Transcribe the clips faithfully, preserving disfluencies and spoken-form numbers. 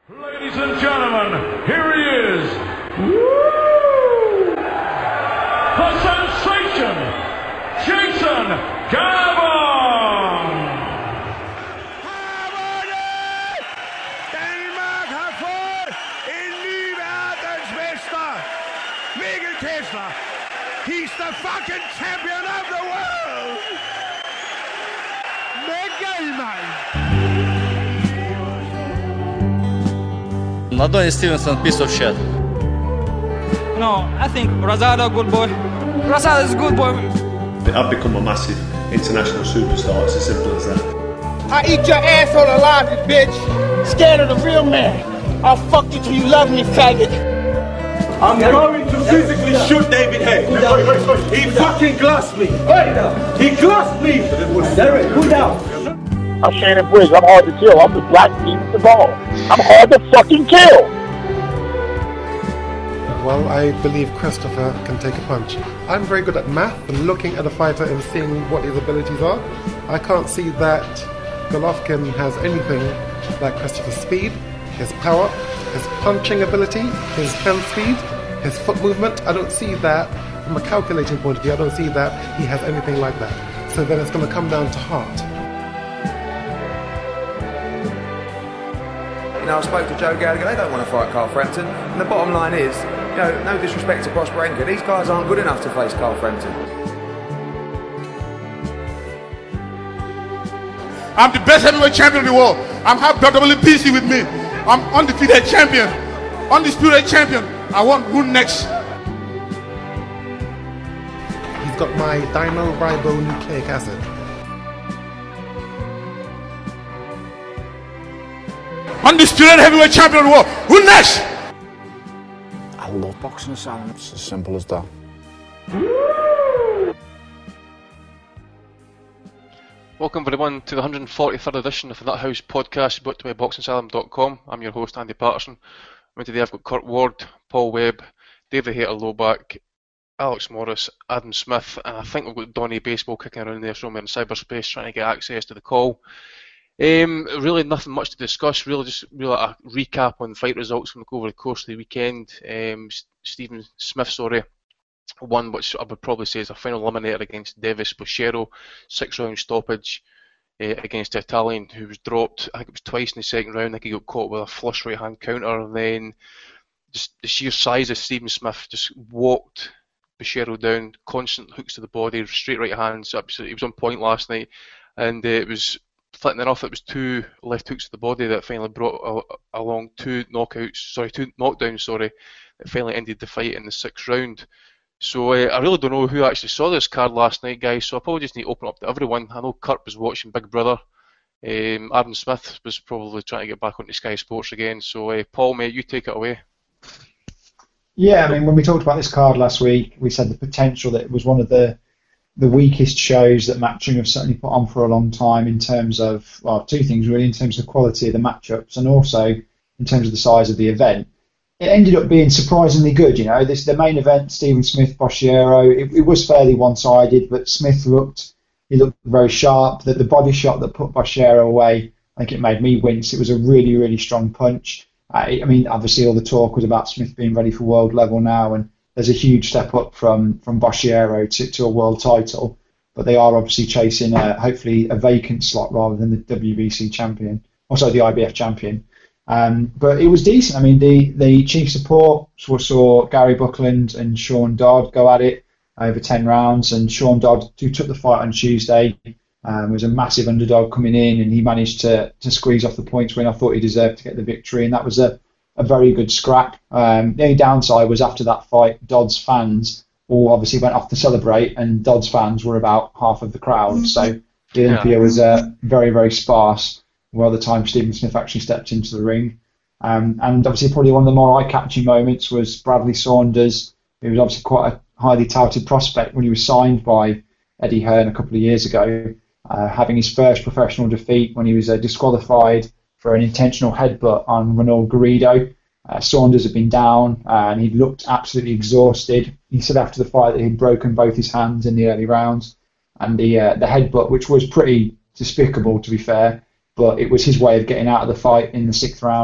Ladies and gentlemen, here he is. Woo! The sensation, Jason Gabon! Danmark har fået en ny verdensmester. Mikkel Kessler. He's the fucking champion of the world. Mikkel, man. Adonis Stevenson, piece of shit. No, I think Razada, good boy. Razada is a good boy. I've become a massive international superstar. It's as simple as that. I eat your asshole alive, you bitch. Scared of the real man. I'll fuck you till you love me, faggot. I'm going to physically shoot David Hay. Wait, wait, wait. He fucking glassed me. Wait, he glassed me. Derek, cool down. I'm Shannon Briggs. I'm hard to kill. I'm the black team with the ball. I'm hard to fucking kill. Well, I believe Christopher can take a punch. I'm very good at math and looking at a fighter and seeing what his abilities are. I can't see that Golovkin has anything like Christopher's speed, his power, his punching ability, his hand speed, his foot movement. I don't see that from a calculating point of view. I don't see that he has anything like that. So then it's going to come down to heart. You know, I spoke to Joe Gallagher, they don't want to fight Carl Frampton. And the bottom line is, you know, no disrespect to Prosperenka, these guys aren't good enough to face Carl Frampton. I'm the best heavyweight champion in the world. I'm have W W B C with me. I'm undefeated champion, undisputed champion. I want who next? He's got my dinoribonnucleic acid. Undisputed heavyweight champion of the world. Who next? I love boxing and Sam. It's as simple as that. Welcome everyone to the one hundred forty-third edition of the Nut House podcast brought to me by boxing salem dot com. I'm your host Andy Patterson. And today I've got Kurt Ward, Paul Webb, David Hater Lowback, Alex Morris, Adam Smith, and I think we've got Donny Baseball kicking around there somewhere in cyberspace trying to get access to the call. Um, really nothing much to discuss, really just really a recap on fight results from over the course of the weekend. Um, Stephen Smith, sorry, won which I would probably say is a final eliminator against Devis Bochero, six round stoppage uh, against the Italian who was dropped, I think it was twice in the second round. I think he got caught with a flush right hand counter, and then just the sheer size of Stephen Smith just walked Bochero down, constant hooks to the body, straight right hands. Absolutely, he was on point last night, and uh, it was flipping enough. It was two left hooks to the body that finally brought uh, along two knockouts, sorry, two knockdowns, sorry, that finally ended the fight in the sixth round. So uh, I really don't know who actually saw this card last night, guys, so I probably just need to open up to everyone. I know Kurt was watching Big Brother. Um, Adam Smith was probably trying to get back onto Sky Sports again. So uh, Paul, mate, you take it away. Yeah, I mean, when we talked about this card last week, we said the potential that it was one of the the weakest shows that Matchroom have certainly put on for a long time in terms of, well, two things really, in terms of the quality of the matchups and also in terms of the size of the event. It ended up being surprisingly good, you know. This the main event, Stephen Smith, Bochero, it, it was fairly one-sided, but Smith looked, he looked very sharp. The, the body shot that put Bochero away, I think it made me wince. It was a really, really strong punch. I, I mean, obviously all the talk was about Smith being ready for world level now, and there's a huge step up from, from Bochero to, to a world title, but they are obviously chasing a, hopefully a vacant slot rather than the W B C champion, also the I B F champion. Um, but it was decent. I mean, the, the chief support saw Gary Buckland and Sean Dodd go at it over ten rounds, and Sean Dodd, who took the fight on Tuesday, um, was a massive underdog coming in, and he managed to, to squeeze off the points win. I thought he deserved to get the victory, and that was a a very good scrap. Um, the only downside was after that fight, Dodd's fans all obviously went off to celebrate, and Dodd's fans were about half of the crowd. So the Olympia yeah. was uh, very, very sparse by the time Stephen Smith actually stepped into the ring. Um, and obviously probably one of the more eye-catching moments was Bradley Saunders, who was obviously quite a highly touted prospect when he was signed by Eddie Hearn a couple of years ago, uh, having his first professional defeat when he was uh, disqualified for an intentional headbutt on Ronald Garrido. Uh, Saunders had been down uh, and he'd looked absolutely exhausted. He said after the fight that he'd broken both his hands in the early rounds, and the uh, the headbutt, which was pretty despicable to be fair, but it was his way of getting out of the fight in the sixth round.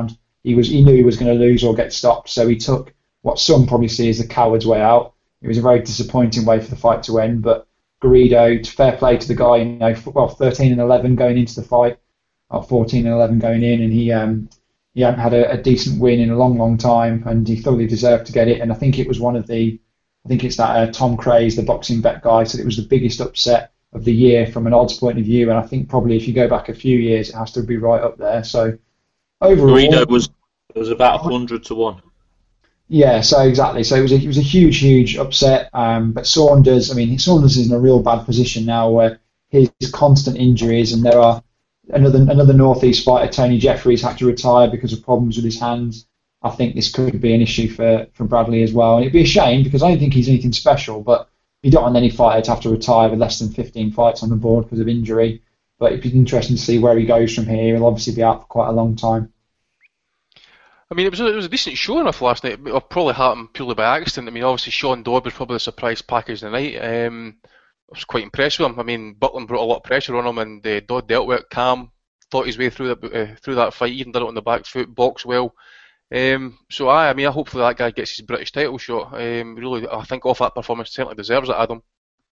he was he knew he was going to lose or get stopped, so he took what some probably see as the coward's way out. It was a very disappointing way for the fight to end, but Garrido, fair play to the guy, you know, well, thirteen and eleven going into the fight, or fourteen and eleven going in, and he um, he hadn't had a, a decent win in a long, long time, and he thoroughly deserved to get it. And I think it was one of the, I think it's that uh, Tom Craze, the boxing bet guy, said it was the biggest upset of the year from an odds point of view, and I think probably if you go back a few years, it has to be right up there. So overall, Garrido was was about one hundred to one. Yeah, so exactly. So it was a, it was a huge, huge upset. Um, but Saunders, I mean, Saunders is in a real bad position now where his constant injuries, and there are another another Northeast fighter, Tony Jeffries, had to retire because of problems with his hands. I think this could be an issue for, for Bradley as well. And it'd be a shame because I don't think he's anything special, but you don't want any fighter to have to retire with less than fifteen fights on the board because of injury. But it'd be interesting to see where he goes from here. He'll obviously be out for quite a long time. I mean, it was a, it was a decent show enough last night. It probably happened purely by accident. I mean, obviously Sean Dodd was probably the surprise package of the night. Um, I was quite impressed with him. I mean, Buckland brought a lot of pressure on him, and uh, Dodd dealt with it calm, fought his way through that uh, through that fight, even did it on the back foot, boxed well. Um, so I, I mean, hopefully that guy gets his British title shot. Um, really, I think off that performance, certainly deserves it, Adam.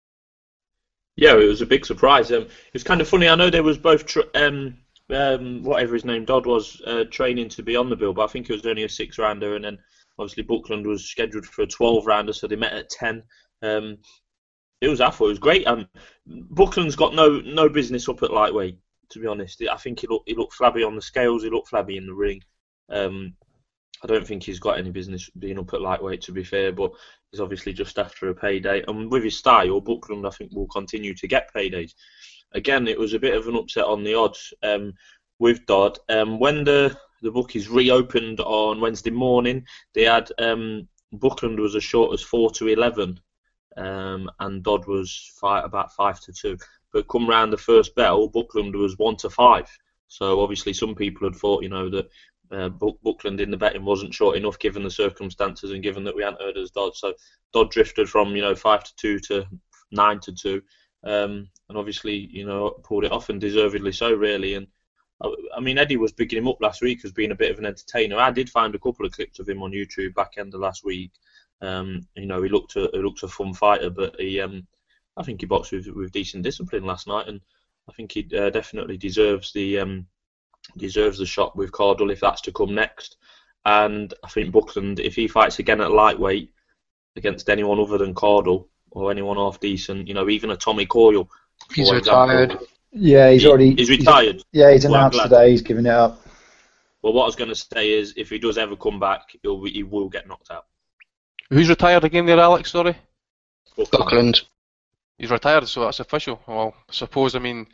Yeah, it was a big surprise. Um, it was kind of funny. I know there was both. Tr- um, Um, whatever his name, Dodd was uh, training to be on the bill, but I think it was only a six rounder, and then obviously Buckland was scheduled for a twelve rounder, so they met at ten. Um, it was, I thought it was great. Um, Buckland's got no no business up at lightweight, to be honest. I think he looked he looked flabby on the scales, he looked flabby in the ring. Um, I don't think he's got any business being up at lightweight, to be fair, but he's obviously just after a payday, and with his style, Buckland I think will continue to get paydays. Again, it was a bit of an upset on the odds um, with Dodd. Um, when the, the bookies reopened on Wednesday morning, they had um, Buckland was as short as four to eleven, um, and Dodd was five, about five to two. But come round the first bell, Buckland was one to five. So obviously, some people had thought, you know, that uh, Buckland in the betting wasn't short enough given the circumstances and given that we hadn't heard as Dodd. So Dodd drifted from you know five to two to nine to two. Um, and obviously, you know, pulled it off, and deservedly so, really. And I, I mean, Eddie was bigging him up last week as being a bit of an entertainer. I did find a couple of clips of him on YouTube back end of last week. Um, you know, he looked a he looked a fun fighter, but he, um, I think he boxed with, with decent discipline last night, and I think he uh, definitely deserves the um, deserves the shot with Cardle if that's to come next. And I think Buckland, if he fights again at lightweight against anyone other than Cardle, or anyone half decent, you know, even a Tommy Coyle. He's retired. Example. Yeah, he's he, already. He's retired. He's, yeah, he's well, announced today. He's giving it up. Well, what I was going to say is, if he does ever come back, he'll, he will get knocked out. Who's retired again there, Alex? Sorry. Buckland. He's retired, so that's official. Well, I suppose, I mean,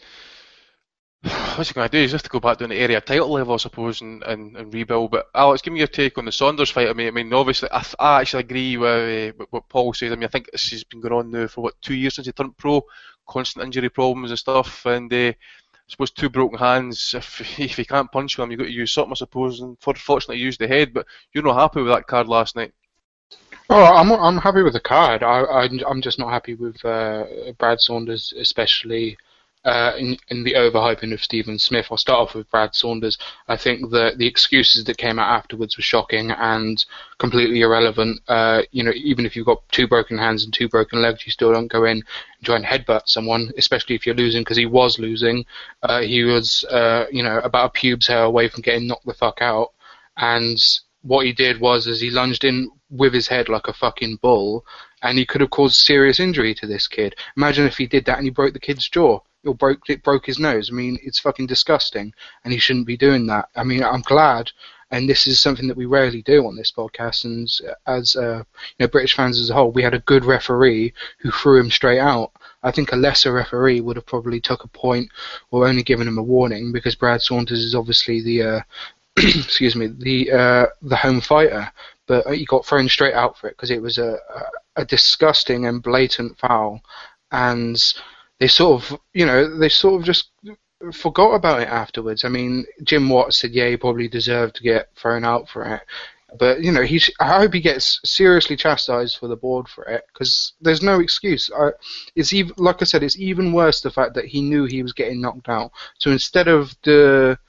what's he going to do? He's just to go back down to area title level, I suppose, and, and, and rebuild. But Alex, give me your take on the Saunders fight. I mean, I mean, obviously, I, I actually agree with uh, what Paul says. I mean, I think this has been going on now for what two years since he turned pro, constant injury problems and stuff, and uh, I suppose two broken hands. If if you can't punch them, you've got to use something, I suppose. And fortunately, use the head. But you're not happy with that card last night. Oh, I'm I'm happy with the card. I, I I'm just not happy with uh, Brad Saunders, especially. Uh, in, in the overhyping of Stephen Smith. I'll start off with Brad Saunders. I think that the excuses that came out afterwards were shocking and completely irrelevant. Uh, you know, even if you've got two broken hands and two broken legs, you still don't go in and try and headbutt someone, especially if you're losing, because he was losing. Uh, he was, uh, you know, about a pubes hair away from getting knocked the fuck out. And what he did was, is he lunged in with his head like a fucking bull, and he could have caused serious injury to this kid. Imagine if he did that and he broke the kid's jaw. Or broke it broke his nose. I mean, it's fucking disgusting, and he shouldn't be doing that. I mean, I'm glad, and this is something that we rarely do on this podcast. And as uh, you know, British fans as a whole, we had a good referee who threw him straight out. I think a lesser referee would have probably took a point or only given him a warning, because Brad Saunders is obviously the uh, excuse me the uh, the home fighter, but he got thrown straight out for it because it was a, a a disgusting and blatant foul, and they sort of, you know, they sort of just forgot about it afterwards. I mean, Jim Watts said, yeah, he probably deserved to get thrown out for it. But, you know, he's, I hope he gets seriously chastised for the board for it, because there's no excuse. I, it's even, like I said, it's even worse the fact that he knew he was getting knocked out. So instead of the,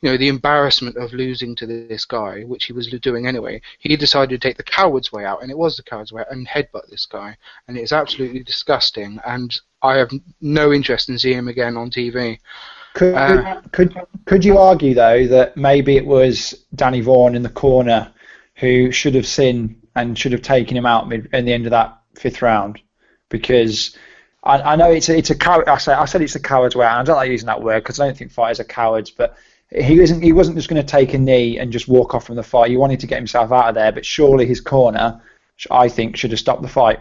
you know, the embarrassment of losing to this guy, which he was doing anyway, he decided to take the coward's way out, and it was the coward's way out, and headbutt this guy. And it's absolutely disgusting, and I have no interest in seeing him again on T V. Could, Uh, could could you argue though that maybe it was Danny Vaughan in the corner who should have seen and should have taken him out mid, in the end of that fifth round? Because I, I know it's a, it's a coward. I said I said it's a coward's way out. I don't like using that word because I don't think fighters are cowards. But he isn't. He wasn't just going to take a knee and just walk off from the fight. He wanted to get himself out of there. But surely his corner, I think, should have stopped the fight.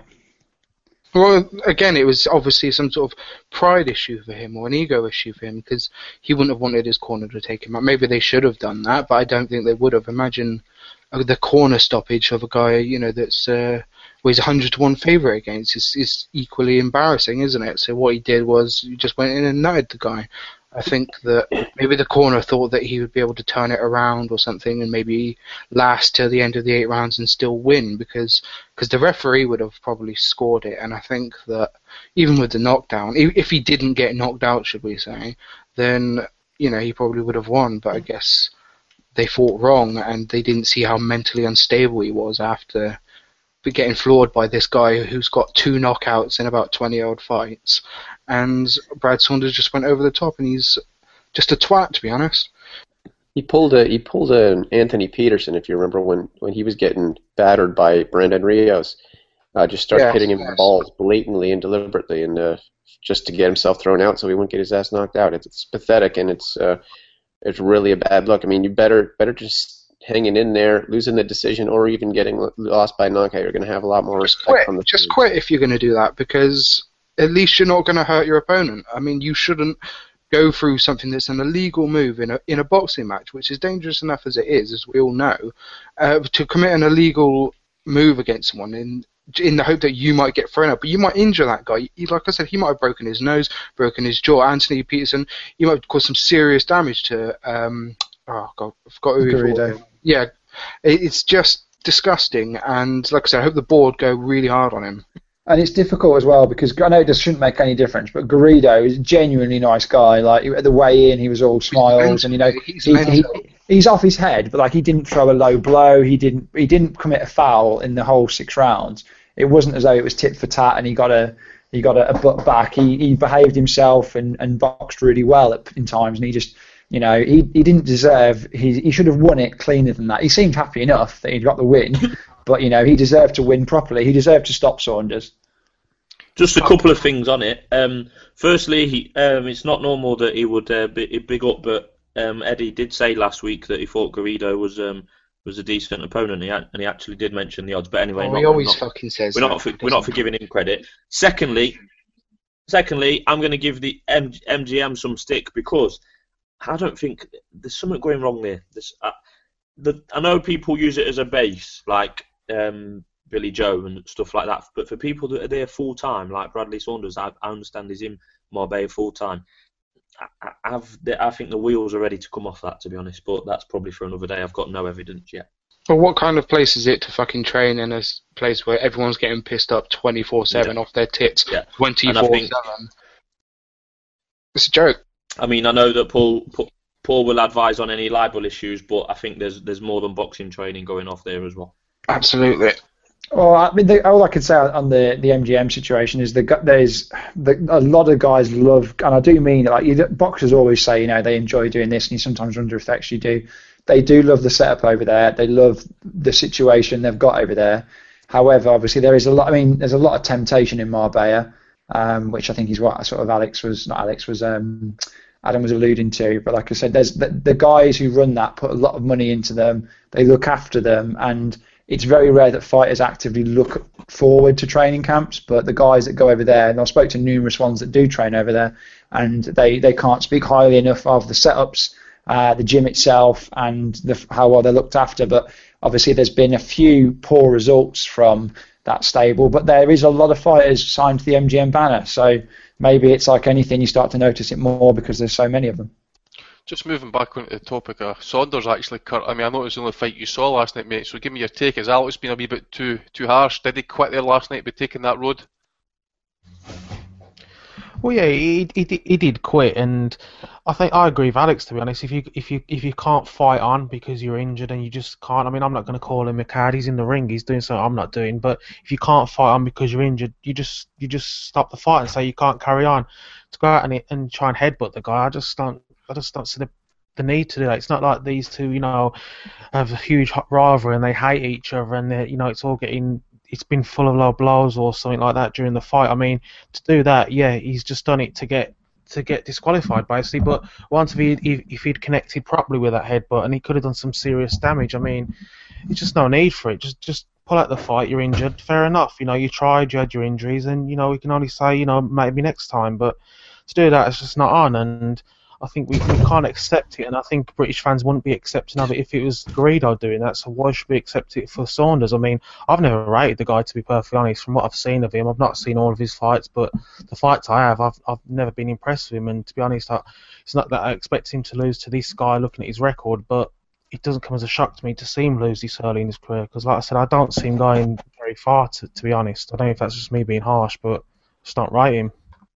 Well, again, it was obviously some sort of pride issue for him or an ego issue for him because he wouldn't have wanted his corner to take him out. Maybe they should have done that, but I don't think they would have. Imagine uh, the corner stoppage of a guy, you know, that's uh, well, he's a hundred to one favourite against. Is is equally embarrassing, isn't it? So what he did was he just went in and nutted the guy. I think that maybe the corner thought that he would be able to turn it around or something and maybe last till the end of the eight rounds and still win because cause the referee would have probably scored it. And I think that even with the knockdown, if he didn't get knocked out, should we say, then, you know, he probably would have won. But I guess they fought wrong and they didn't see how mentally unstable he was after getting floored by this guy who's got two knockouts in about twenty-odd fights. And Brad Saunders just went over the top, and he's just a twat, to be honest. He pulled a he pulled an Anthony Peterson, if you remember, when, when he was getting battered by Brandon Rios. Uh, just started Yes, hitting him yes. with balls blatantly and deliberately, and uh, just to get himself thrown out so he wouldn't get his ass knocked out. It's, it's pathetic, and it's uh, it's really a bad look. I mean, you better better just hanging in there, losing the decision, or even getting lost by knockout. You're going to have a lot more respect Quit. from the Just fans. quit if you're going to do that, because at least you're not going to hurt your opponent. I mean, you shouldn't go through something that's an illegal move in a in a boxing match, which is dangerous enough as it is, as we all know, uh, to commit an illegal move against someone in in the hope that you might get thrown out, but you might injure that guy. He, like I said, he might have broken his nose, broken his jaw. Anthony Peterson, he might have caused some serious damage to. Um, oh God, I forgot who he fought. Garrido. Yeah, it, it's just disgusting, and like I said, I hope the board go really hard on him. And it's difficult as well because I know it shouldn't make any difference, but Garrido is a genuinely nice guy. Like at the weigh-in, he was all smiles, and you know He's he, he, mental. he's off his head, but like he didn't throw a low blow. He didn't he didn't commit a foul in the whole six rounds. It wasn't as though it was tit for tat, and he got a he got a, a butt back. He he behaved himself and, and boxed really well at in times, and he just. You know, he, he didn't deserve, he he should have won it cleaner than that. He seemed happy enough that he'd got the win, but, you know, he deserved to win properly. He deserved to stop Saunders. Just a couple of things on it. Um, firstly, he, um, it's not normal that he would uh, be, big up, but um, Eddie did say last week that he thought Garrido was um, was a decent opponent, and he, and he actually did mention the odds. But anyway, Oh, not, he always not, fucking says we're that, not for, doesn't we're not he? for giving him credit. Secondly, secondly, I'm going to give the M- MGM some stick because I don't think there's something going wrong there. This, uh, the, I know people use it as a base, like um, Billy Joe and stuff like that. But for people that are there full time, like Bradley Saunders, I, I understand he's in Marbella full time. I, I, I've, I think the wheels are ready to come off that, to be honest. But that's probably for another day. I've got no evidence yet. But what kind of place is it to fucking train in a s- place where everyone's getting pissed up twenty-four seven Yeah. off their tits Yeah. twenty-four And I think- seven? It's a joke. I mean, I know that Paul Paul will advise on any libel issues, but I think there's there's more than boxing training going off there as well. Absolutely. Well, I mean, the, all I can say on the, the M G M situation is the, there's the, a lot of guys love, and I do mean it, like you, boxers always say, you know, they enjoy doing this, and you sometimes wonder if they actually do. They do love the setup over there. They love the situation they've got over there. However, obviously there is a lot. I mean, there's a lot of temptation in Marbella, um, which I think is what sort of Alex was, not Alex was, um, Adam was alluding to. But like I said, there's the, the guys who run that put a lot of money into them. They look after them, and it's very rare that fighters actively look forward to training camps, but the guys that go over there, and I spoke to numerous ones that do train over there, and they, they can't speak highly enough of the setups, uh, the gym itself, and the, how well they're looked after. But obviously there's been a few poor results from that stable, but there is a lot of fighters signed to the M G M banner, so maybe it's like anything, you start to notice it more because there's so many of them. Just moving back onto the topic of Saunders, actually, Kurt. I mean, I know it was the only fight you saw last night, mate. So give me your take. Has Alex been a wee bit too too harsh? Did he quit there last night by taking that road? Well, yeah, he, he he he did quit, and I think I agree with Alex. To be honest, if you if you if you can't fight on because you're injured and you just can't, I mean, I'm not going to call him a coward. He's in the ring, he's doing something I'm not doing. But if you can't fight on because you're injured, you just you just stop the fight and say you can't carry on. To go out and and try and headbutt the guy, I just don't I just don't see the the need to do that. It's not like these two, you know, have a huge rivalry and they hate each other, and they, you know, it's all getting. It's been full of low blows or something like that during the fight. I mean, to do that, yeah, he's just done it to get to get disqualified, basically. But once if he if he'd connected properly with that headbutt, and he could have done some serious damage. I mean, it's just no need for it. Just just pull out the fight. You're injured. Fair enough. You know, you tried. You had your injuries, and you know we can only say, you know, maybe next time. But to do that, it's just not on. And I think we, we can't accept it, and I think British fans wouldn't be accepting of it if it was Garrido doing that, so why should we accept it for Saunders? I mean, I've never rated the guy, to be perfectly honest. From what I've seen of him, I've not seen all of his fights, but the fights I have, I've I've never been impressed with him, and to be honest, I, it's not that I expect him to lose to this guy looking at his record, but it doesn't come as a shock to me to see him lose this early in his career, because like I said, I don't see him going very far, to, to be honest. I don't know if that's just me being harsh, but it's not right him.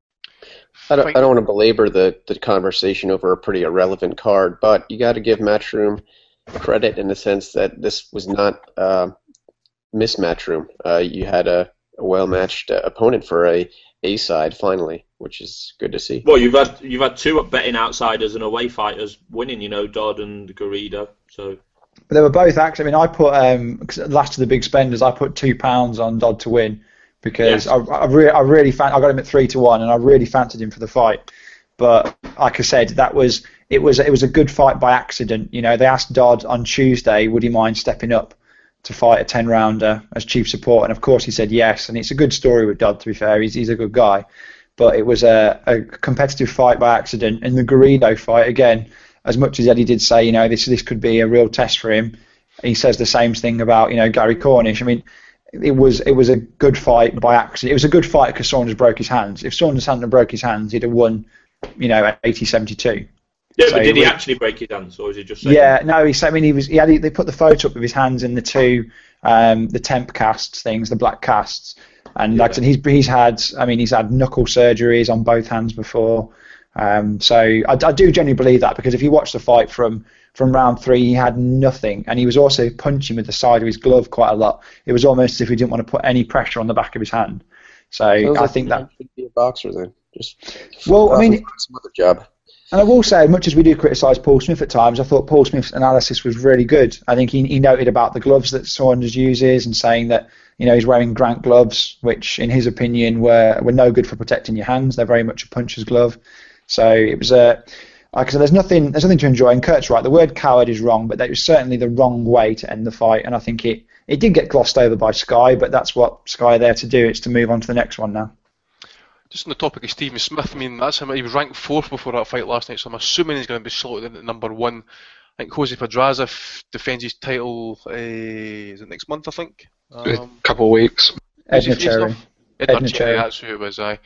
I don't, I don't want to belabor the, the conversation over a pretty irrelevant card, but you got to give Matchroom credit in the sense that this was not uh, Miss Matchroom. Uh, you had a, a well-matched uh, opponent for a A side finally, which is good to see. Well, you've had you've had two betting outsiders and away fighters winning, you know, Dodd and Garrido. So but they were both actually. I mean, I put um, last of the big spenders. I put two pounds on Dodd to win. Because yes. I, I, re- I really fan- I got him at three to one, and I really fancied him for the fight. But like I said, that was it was it was a good fight by accident. You know, they asked Dodd on Tuesday, would he mind stepping up to fight a ten rounder as chief support, and of course he said yes. And it's a good story with Dodd. To be fair, he's he's a good guy. But it was a, a competitive fight by accident. And the Garrido fight, again, as much as Eddie did say, you know, this this could be a real test for him. He says the same thing about, you know, Gary Cornish. I mean. It was it was a good fight by accident. It was a good fight because Saunders broke his hands. If Saunders hadn't broke his hands, he'd have won, you know, at eighty seventy-two. Yeah, so but did he was, actually break his hands, or is he just saying? Yeah, no, he said. I mean, he was. He had. They put the photo up of his hands in the two, um, the temp casts things, the black casts, and yeah. like I said, he's he's had. I mean, he's had knuckle surgeries on both hands before. Um, so I, I do genuinely believe that, because if you watch the fight from. From round three, he had nothing, and he was also punching with the side of his glove quite a lot. It was almost as if he didn't want to put any pressure on the back of his hand. So I like think that should be a boxer then. Just well, I mean, some other job. And I will say, as much as we do criticise Paul Smith at times, I thought Paul Smith's analysis was really good. I think he, he noted about the gloves that Saunders uses, and saying that, you know, he's wearing Grant gloves, which in his opinion were were no good for protecting your hands. They're very much a puncher's glove. So it was a. Like I said, there's nothing, there's nothing to enjoy, and Kurt's right. The word coward is wrong, but that was certainly the wrong way to end the fight, and I think it, it did get glossed over by Sky, but that's what Sky are there to do. It's to move on to the next one now. Just on the topic of Stephen Smith, I mean, that's him. He was ranked fourth before that fight last night, so I'm assuming he's going to be slotted in at number one. I think Jose Pedraza f- defends his title, uh, is it next month, I think? Um, a couple of weeks. Edna Cherry. Edna Cherry, that's who it was, aye.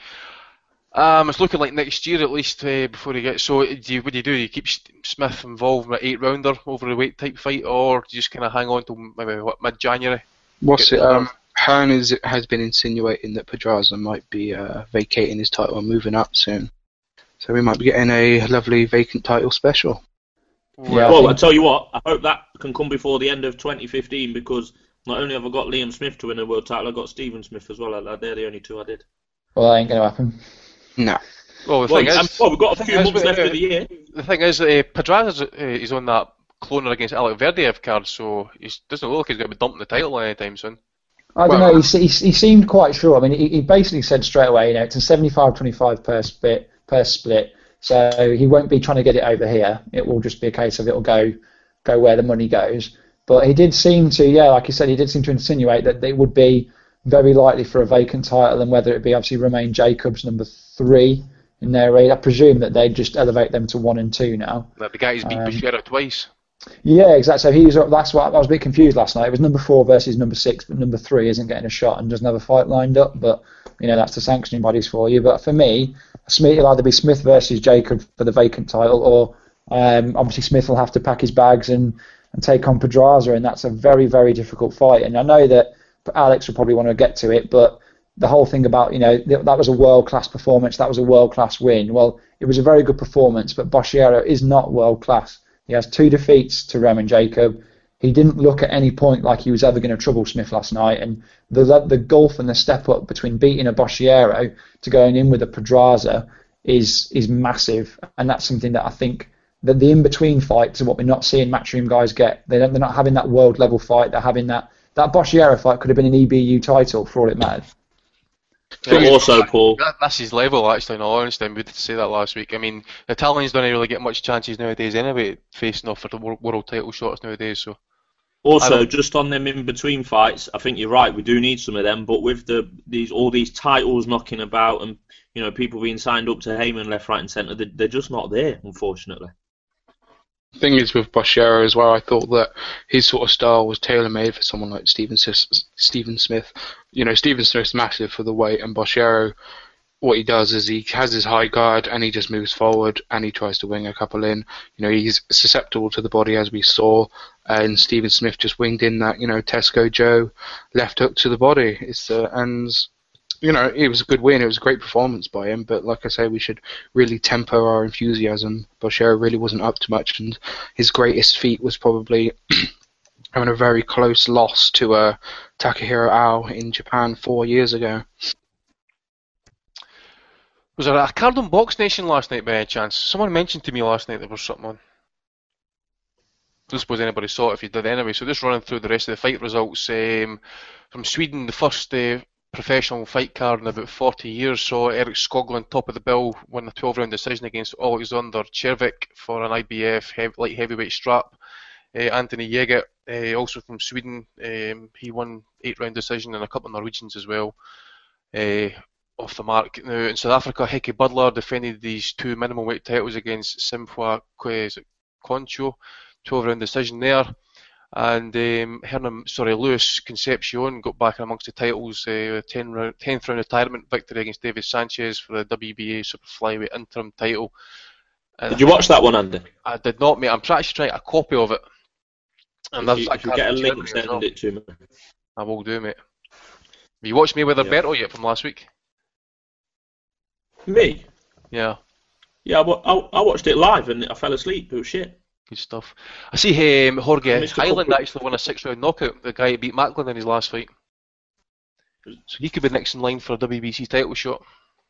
Um, it's looking like next year at least uh, before he gets. So, do you, what do you do? Do you keep Smith involved in an eight rounder over a weight type fight, or do you just kind of hang on till maybe what, mid January? What's it? Um, Hearn is, has been insinuating that Pedraza might be uh, vacating his title and moving up soon. So we might be getting a lovely vacant title special. Yeah, well, I tell you what, I hope that can come before the end of twenty fifteen, because not only have I got Liam Smith to win a world title, I've got Stephen Smith as well. They're the only two I did. Well, that ain't going to happen. No. Well, the well, thing is, well, we've got a few months left uh, of the year. The thing is, uh, Pedraza uh, is on that cloner against Alec Verdiev card, so he doesn't look like he's going to be dumping the title anytime soon. I don't well, know. He, he, he seemed quite sure. I mean, he, he basically said straight away, you know, it's a seventy-five twenty-five per split, per split. So he won't be trying to get it over here. It will just be a case of it'll go go where the money goes. But he did seem to, yeah, like you said, he did seem to insinuate that it would be very likely for a vacant title, and whether it be obviously Romain Jacobs number three in their raid. I presume that they'd just elevate them to one and two now. Like the guy who's beat um, Bucherer twice. Yeah, exactly. So he's that's what I was a bit confused last night. It was number four versus number six, but number three isn't getting a shot and doesn't have a fight lined up. But you know, that's the sanctioning bodies for you. But for me, Smith, it'll either be Smith versus Jacob for the vacant title, or um, obviously Smith will have to pack his bags and, and take on Pedraza, and that's a very, very difficult fight. And I know that Alex will probably want to get to it, but the whole thing about, you know, that was a world-class performance, that was a world-class win. Well, it was a very good performance, but Boshiero is not world-class. He has two defeats to Roman Jacob. He didn't look at any point like he was ever going to trouble Smith last night, and the the gulf and the step up between beating a Boshiero to going in with a Pedraza is is massive, and that's something that I think that the in-between fights are what we're not seeing Matchroom guys get. They don't, they're not having that world-level fight. They're having that that Boshiero fight could have been an E B U title for all it mattered. But also, Paul, that, that's his level, actually, in all honesty. I did say that last week. I mean, the Italians don't really get much chances nowadays anyway, facing off for the world, world title shots nowadays. So, also, just on them in-between fights, I think you're right. We do need some of them, but with the these all these titles knocking about and, you know, people being signed up to Heyman left, right, and centre, they're, they're just not there, unfortunately. The thing is with Boshiero as well, I thought that his sort of style was tailor-made for someone like Stephen, Stephen Smith. You know, Stephen Smith's massive for the weight, and Boshiero, what he does is he has his high guard and he just moves forward and he tries to wing a couple in. You know, he's susceptible to the body, as we saw, and Stephen Smith just winged in that, you know, Tesco Joe left hook to the body. It's uh, and you know, it was a good win. It was a great performance by him, but like I say, we should really temper our enthusiasm. Boshiero really wasn't up to much, and his greatest feat was probably having a very close loss to uh, Takahiro Ao in Japan four years ago. Was there a card on Box Nation last night by any chance? Someone mentioned to me last night there was something on. I don't suppose anybody saw it if you did anyway, so just running through the rest of the fight results. Um, from Sweden, the first uh, professional fight card in about forty years saw Eric Skoglund top of the bill, win a twelve round decision against Alexander Chervik for an I B F heavy, light heavyweight strap. Uh, Anthony Yeaget, uh, also from Sweden, um, he won eight round decision, and a couple of Norwegians as well. Uh, off the mark. Now in South Africa, Hickey Butler defended these two minimum weight titles against Simfwa Concho, twelve round decision there. And um, Hernan, sorry, Luis Concepcion got back in amongst the titles, uh, ten round, tenth round retirement victory against David Sanchez for the W B A Super Flyweight interim title. And did you watch that one, Andy? I did not, mate. I'm trying to try a copy of it. And if you, if you get a link, send well. it to me. I will do, mate. Have you watched Mayweather yeah. Berto yet from last week? Me? Yeah. Yeah, I, I, I watched it live and I fell asleep. It was shit. Good stuff. I see um, Jorge Highland actually won a six round knockout, the guy who beat Macklin in his last fight. So he could be next in line for a W B C title shot.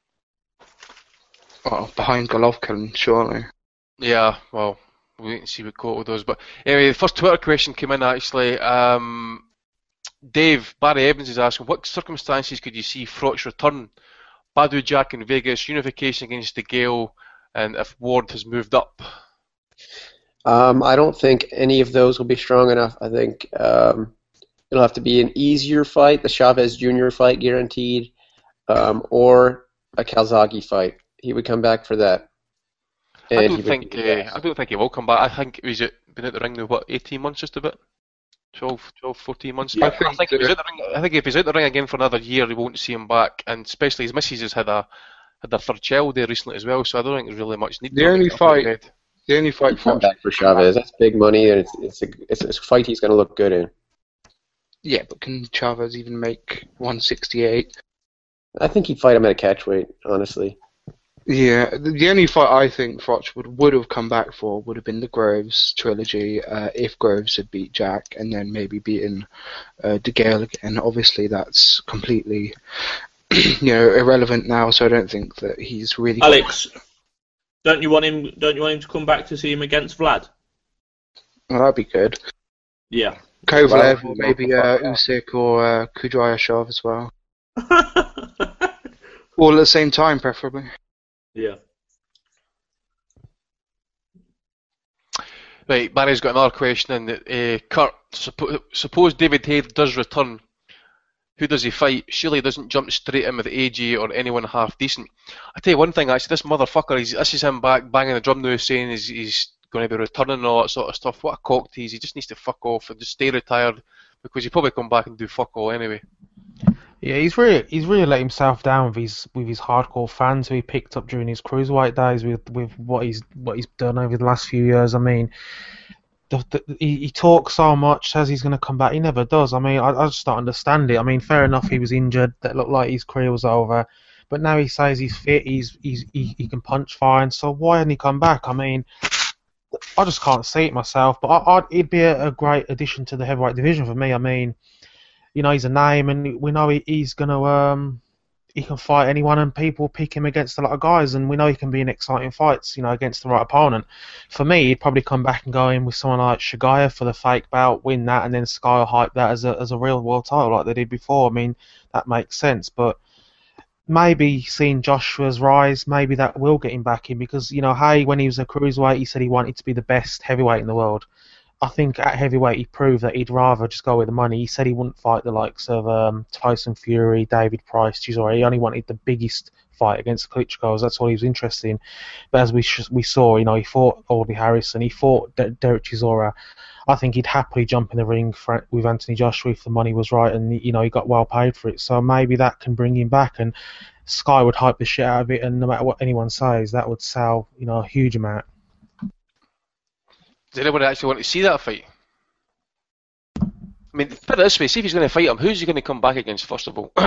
Oh, behind Golovkin, surely. Yeah, well, we'll wait and see what Cotto does. But anyway, the first Twitter question came in actually. Um, Dave, Barry Evans is asking, what circumstances could you see Froch's return? Badu Jack in Vegas, unification against the Gale, and if Ward has moved up? Um, I don't think any of those will be strong enough. I think um, it'll have to be an easier fight, the Chavez Junior fight guaranteed, um, or a Calzaghe fight. He would come back for that. I don't think uh, I don't think he will come back. I think he's been out the ring now, what, eighteen months, just about? twelve, twelve, fourteen months. Yeah, I, think I, think if he's out the ring, I think if he's out the ring again for another year, we won't see him back. And especially his missus has had a had their third child there recently as well, so I don't think there's really much need. The only fight, the only fight come back for Chavez. That's big money, and it's it's a it's a fight he's going to look good in. Yeah, but can Chavez even make one sixty-eight? I think he'd fight him at a catchweight, honestly. Yeah, the only fight I think Froch would would have come back for would have been the Groves trilogy, uh, if Groves had beat Jack and then maybe beaten uh, De Gale again. Obviously, that's completely you know irrelevant now, so I don't think that he's really. Alex, don't you want him? Don't you want him to come back to see him against Vlad? Well, that'd be good. Yeah, Kovalev, or maybe uh, Usyk or uh, Kudryashov as well. All at the same time, preferably. Yeah. Right, Barry's got another question in. Uh, Kurt, suppo- suppose David Haye does return. Who does he fight? Surely he doesn't jump straight in with A J or anyone half decent. I tell you one thing, actually, this motherfucker, he's, this is him back banging the drum now, saying he's, he's going to be returning and all that sort of stuff. What a cock tease. He just needs to fuck off and just stay retired, because he'll probably come back and do fuck all anyway. Yeah, he's really he's really let himself down with his with his hardcore fans who he picked up during his cruiserweight days with, with what he's what he's done over the last few years. I mean, the, the, he, he talks so much, says he's going to come back. He never does. I mean, I, I just don't understand it. I mean, fair enough, he was injured. That looked like his career was over. But now he says he's fit. He's, he's he, he can punch fine. So why hasn't he come back? I mean, I just can't see it myself. But I, I'd, it'd be a, a great addition to the heavyweight division for me. I mean, you know, he's a name, and we know he, he's going to um. he can fight anyone, and people pick him against a lot of guys, and we know he can be in exciting fights, you know, against the right opponent. For me, he'd probably come back and go in with someone like Shigaya for the fake belt, win that, and then Sky hype that as a as a real world title like they did before. I mean, that makes sense, but maybe seeing Joshua's rise, maybe that will get him back in, because, you know, hey, when he was a cruiserweight, he said he wanted to be the best heavyweight in the world. I think at heavyweight he proved that he'd rather just go with the money. He said he wouldn't fight the likes of um, Tyson Fury, David Price, Chisora. He only wanted the biggest fight against Klitschko. That's all he was interested in. But as we sh- we saw, you know, he fought Audley Harrison, he fought D- Derek Chisora. I think he'd happily jump in the ring for, with Anthony Joshua if the money was right, and, you know, he got well paid for it. So maybe that can bring him back, and Sky would hype the shit out of it, and no matter what anyone says, that would sell, you know, a huge amount. Does anyone actually want to see that fight? I mean, put it this way, see if he's going to fight him, who's he going to come back against, first of all?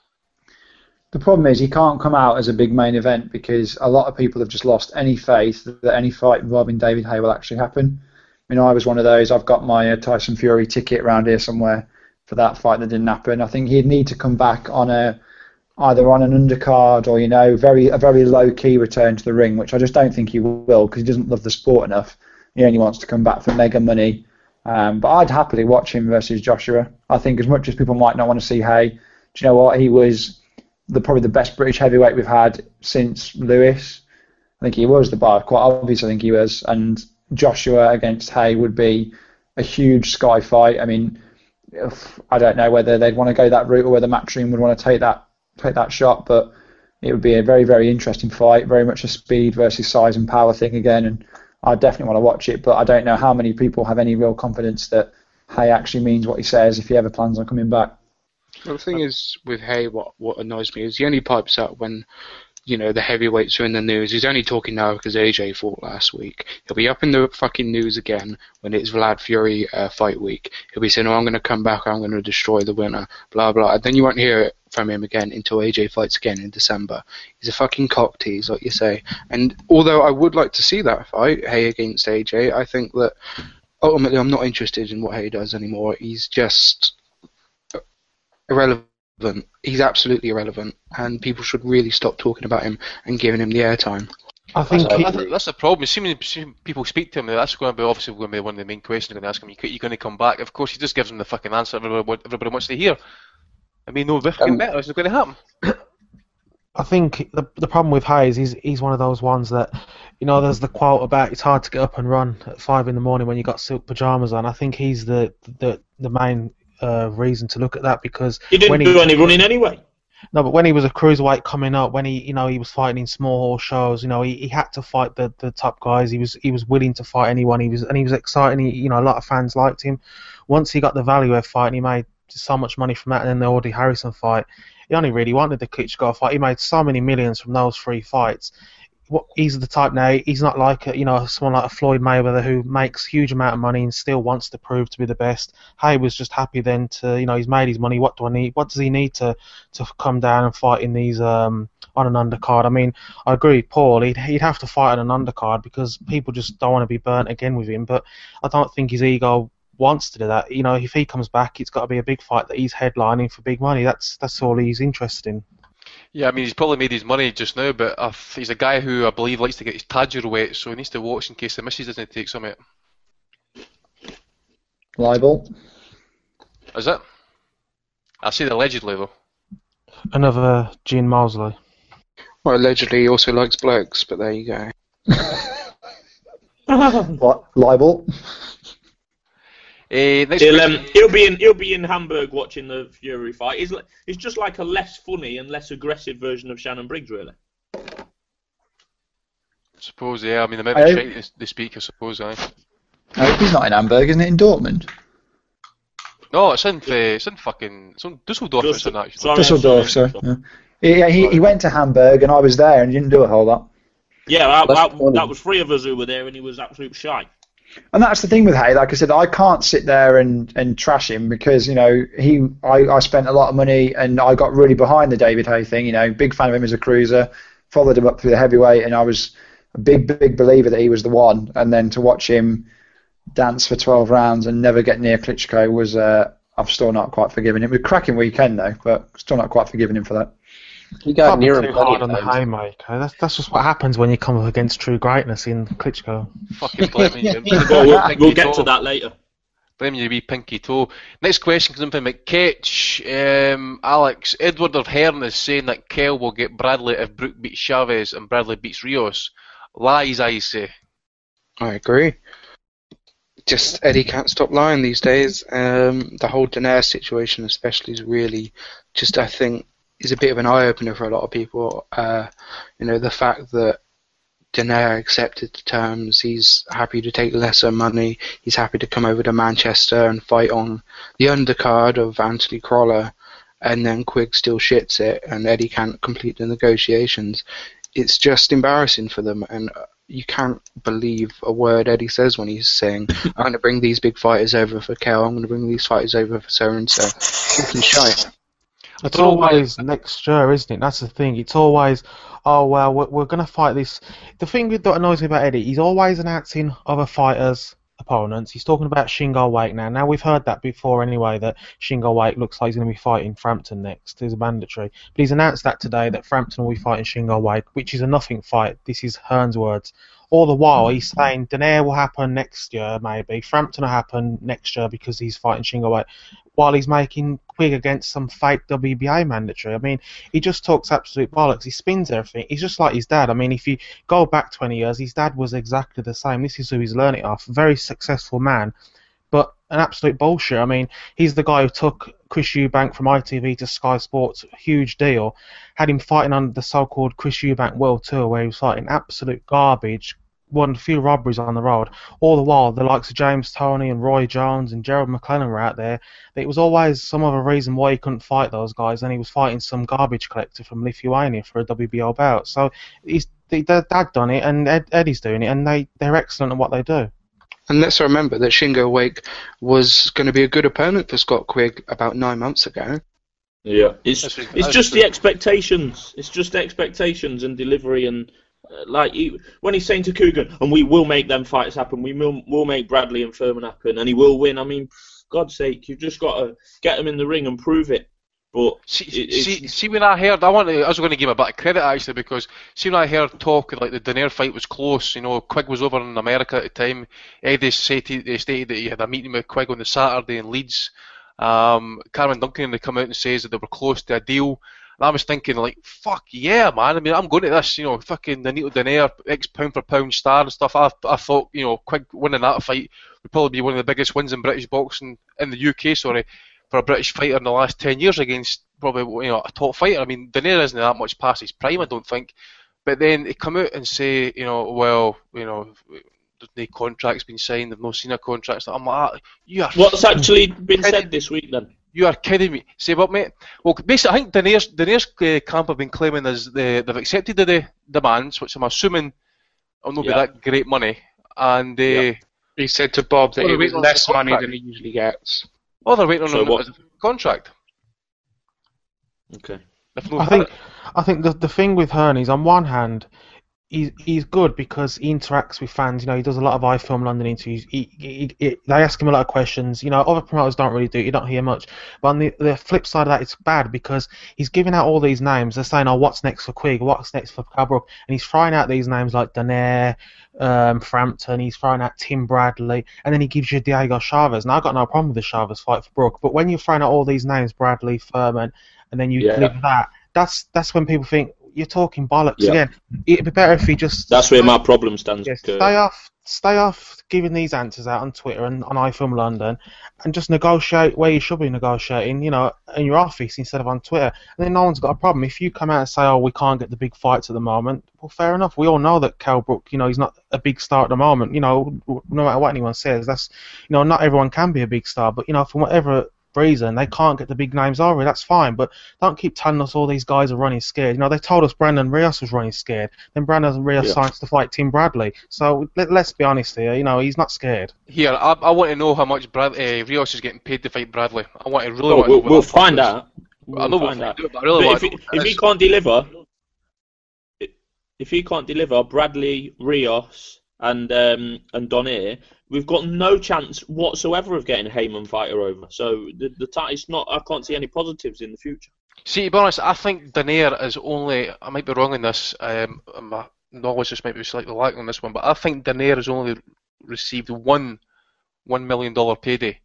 The problem is he can't come out as a big main event, because a lot of people have just lost any faith that any fight involving David Haye will actually happen. I mean, I was one of those. I've got my uh, Tyson Fury ticket around here somewhere for that fight that didn't happen. I think he'd need to come back on a either on an undercard or, you know, very a very low-key return to the ring, which I just don't think he will, because he doesn't love the sport enough. He only wants to come back for mega money. Um, but I'd happily watch him versus Joshua. I think as much as people might not want to see Haye, do you know what? He was the probably the best British heavyweight we've had since Lewis. I think he was the bar. Quite obvious, I think he was. And Joshua against Haye would be a huge Sky fight. I mean, if, I don't know whether they'd want to go that route or whether Matchroom would want to take that take that shot, but it would be a very, very interesting fight. Very much a speed versus size and power thing again, and I definitely want to watch it, but I don't know how many people have any real confidence that Haye actually means what he says if he ever plans on coming back. Well, the thing is, with Haye, what, what annoys me is he only pipes up when, you know, the heavyweights are in the news. He's only talking now because A J fought last week. He'll be up in the fucking news again when it's Vlad Fury uh, fight week. He'll be saying, oh, I'm going to come back, I'm going to destroy the winner, blah, blah. And then you won't hear it from him again until A J fights again in December. He's a fucking cock tease, like you say. And although I would like to see that fight, Haye against A J, I think that ultimately I'm not interested in what Haye does anymore. He's just irrelevant. He's absolutely irrelevant, and people should really stop talking about him and giving him the airtime. I think that's, he, that's, that's the problem. Assuming people speak to him, that's going to be obviously going to be one of the main questions they're going to ask him. You, you're going to come back? Of course, he just gives them the fucking answer everybody, everybody wants to hear. I mean, no fucking better. It's going to happen. I think the the problem with Haye is he's, he's one of those ones that, you know, there's the quote about it's hard to get up and run at five in the morning when you got silk pajamas on. I think he's the the the main uh, reason to look at that, because he didn't when do he, any running anyway. No, but when he was a cruiserweight coming up, when he, you know, he was fighting in small hall shows, you know, he, he had to fight the, the top guys. He was he was willing to fight anyone. He was and he was exciting. He, you know, a lot of fans liked him. Once he got the Valuev fight, and he made so much money from that, and then the Audley Harrison fight, he only really wanted the Klitschko fight. He made so many millions from those three fights. What, he's the type now, he's not like a, you know, someone like a Floyd Mayweather who makes huge amount of money and still wants to prove to be the best. Haye was just happy then to, you know, he's made his money. What do I need? What does he need to to come down and fight in these um on an undercard? I mean, I agree with Paul. He'd he'd have to fight on an undercard because people just don't want to be burnt again with him. But I don't think his ego wants to do that. You know, if he comes back, it's got to be a big fight that he's headlining for big money. That's that's all he's interested in. Yeah, I mean, he's probably made his money just now, but uh, he's a guy who I believe likes to get his Tadger wet, so he needs to watch in case the missus doesn't take some of it. Libel. Is it? I say allegedly, though. Another Gene Mosley. Well, allegedly he also likes blokes, but there you go. What? Libel? Uh, next he'll, um, he'll be in he'll be in Hamburg watching the Fury fight. He's he's just like a less funny and less aggressive version of Shannon Briggs, really. I suppose, yeah. I mean, the amount of shit they speak, I suppose, aye. I hope he's not in Hamburg, isn't it? In Dortmund. No, it's in uh, it's in fucking it's in Dusseldorf. It's in actually. Sorry, Dusseldorf, sorry. Yeah. Yeah, he he went to Hamburg and I was there and he didn't do a whole lot. Yeah, that, that, that was three of us who were there and he was absolute shy. And that's the thing with Hay. Like I said, I can't sit there and, and trash him because, you know, he I, I spent a lot of money and I got really behind the David Hay thing. You know, big fan of him as a cruiser, followed him up through the heavyweight, and I was a big, big believer that he was the one. And then to watch him dance for twelve rounds and never get near Klitschko was, uh, I'm still not quite forgiving him. It was a cracking weekend, though, but still not quite forgiving him for that. He got near him too hard on the haymaker. That's that's just what happens when you come up against true greatness in Klitschko. Fucking blaming you. Well, we'll, we'll get to that later. Blaming you, wee pinky toe. Next question comes in from McKetch. Um, Alex, Edward of Hearn is saying that Kell will get Bradley if Brook beats Chavez and Bradley beats Rios. Lies, I say. I agree. Just Eddie can't stop lying these days. Um, the whole Donaire situation, especially, is really just, I think, is a bit of an eye-opener for a lot of people. Uh, you know, the fact that Donaire accepted the terms, he's happy to take lesser money, he's happy to come over to Manchester and fight on the undercard of Anthony Crolla, and then Quigg still shits it, and Eddie can't complete the negotiations. It's just embarrassing for them, and you can't believe a word Eddie says when he's saying, I'm going to bring these big fighters over for Kell, I'm going to bring these fighters over for so-and-so. Fucking shite. It's always next year, isn't it? That's the thing. It's always, oh, well, we're, we're going to fight this. The thing that annoys me about Eddie, he's always announcing other fighters' opponents. He's talking about Shingo Wake now. Now, we've heard that before anyway, that Shingo Wake looks like he's going to be fighting Frampton next. It's a mandatory. But he's announced that today, that Frampton will be fighting Shingo Wake, which is a nothing fight. This is Hearn's words. All the while, he's saying Donaire will happen next year, maybe. Frampton will happen next year because he's fighting Shingo Wake, while he's making Quigg against some fake W B A mandatory. I mean, he just talks absolute bollocks. He spins everything. He's just like his dad. I mean, if you go back twenty years, his dad was exactly the same. This is who he's learning it off. Very successful man, but an absolute bullshit. I mean, he's the guy who took Chris Eubank from I T V to Sky Sports, huge deal, had him fighting on the so-called Chris Eubank World Tour, where he was fighting absolute garbage, won a few robberies on the road. All the while, the likes of James Toney and Roy Jones and Gerald McLennan were out there. It was always some other reason why he couldn't fight those guys, and he was fighting some garbage collector from Lithuania for a W B O bout. So he's, their dad done it, and Ed, Eddie's doing it, and they, they're excellent at what they do. And let's remember that Shingo Wake was going to be a good opponent for Scott Quigg about nine months ago. Yeah, it's that's, it's that's just true. The expectations. It's just the expectations and delivery, and uh, like he, when he's saying to Coogan, and we will make them fights happen. We will we'll make Bradley and Furman happen, and he will win. I mean, for God's sake, you've just got to get him in the ring and prove it. But see, it, see, see, when I heard, I want to, I was going to give him a bit of credit actually, because see when I heard talk like the Donaire fight was close, you know, Quigg was over in America at the time. Eddie stated, stated that he had a meeting with Quigg on the Saturday in Leeds. Um, Cameron Duncan had come out and says that they were close to a deal. And I was thinking, like, fuck yeah, man. I mean, I'm going to this, you know, fucking Nonito Donaire, ex pound for pound star and stuff. I, I thought, you know, Quigg winning that fight would probably be one of the biggest wins in British boxing, in the U K, sorry, for a British fighter in the last ten years against probably, you know, a top fighter. I mean, Donaire isn't that much past his prime, I don't think. But then he come out and say, you know, well, you know, there's no contracts been signed, there's no senior contracts. I'm like, you are. What's actually been kidding. said this week then? You are kidding me. Say what, mate? Well, basically, I think Donaire's, Donaire's uh, camp have been claiming as the, they've accepted the, the demands, which I'm assuming will not yeah. be that great money. And uh, yeah. he said to Bob that well, it was less money than he usually gets. Oh, they're waiting on so a contract. Okay. No I think I think the the thing with Hearn is, on one hand, he's he's good because he interacts with fans. You know, he does a lot of iFilm London interviews. He, he, he, they ask him a lot of questions. You know, other promoters don't really do it. You don't hear much. But on the, the flip side of that, it's bad because he's giving out all these names. They're saying, "Oh, what's next for Quigg? What's next for Cabrook?" And he's throwing out these names like Donaire, um, Frampton. He's throwing out Tim Bradley, and then he gives you Diego Chavez. Now, I got no problem with the Chavez fight for Brook, but when you're throwing out all these names, Bradley, Furman, and then you yeah. leave that, that's that's when people think you're talking bollocks yeah. again. It'd be better if he just. That's where my problem stands. Yeah, stay off, stay off giving these answers out on Twitter and on iFilm London, and just negotiate where you should be negotiating. You know, in your office instead of on Twitter. And then no one's got a problem. If you come out and say, "Oh, we can't get the big fights at the moment," well, fair enough. We all know that Kell Brook, you know, he's not a big star at the moment. You know, no matter what anyone says, that's, you know, not everyone can be a big star. But you know, from whatever reason. They can't get the big names over. That's fine, but don't keep telling us all these guys are running scared. You know, they told us Brandon Rios was running scared. Then Brandon Rios Yeah. signs to fight Tim Bradley. So let, let's be honest here. You know, he's not scared. Here, I, I want to know how much Brad, uh, Rios is getting paid to fight Bradley. I want to really Well, want to we'll, know what we'll that find is. out. I We'll know we'll find find out. out, but I really But want if, to he, know if what he it is. can't deliver, if he can't deliver Bradley, Rios, and um, and Donaire, we've got no chance whatsoever of getting a Heyman fighter over. So the the ta- it's not. I can't see any positives in the future. See, to be honest, I think Donaire is only, I might be wrong in this, um, my knowledge just might be slightly lacking on this one, but I think Donaire has only received one one million dollar payday.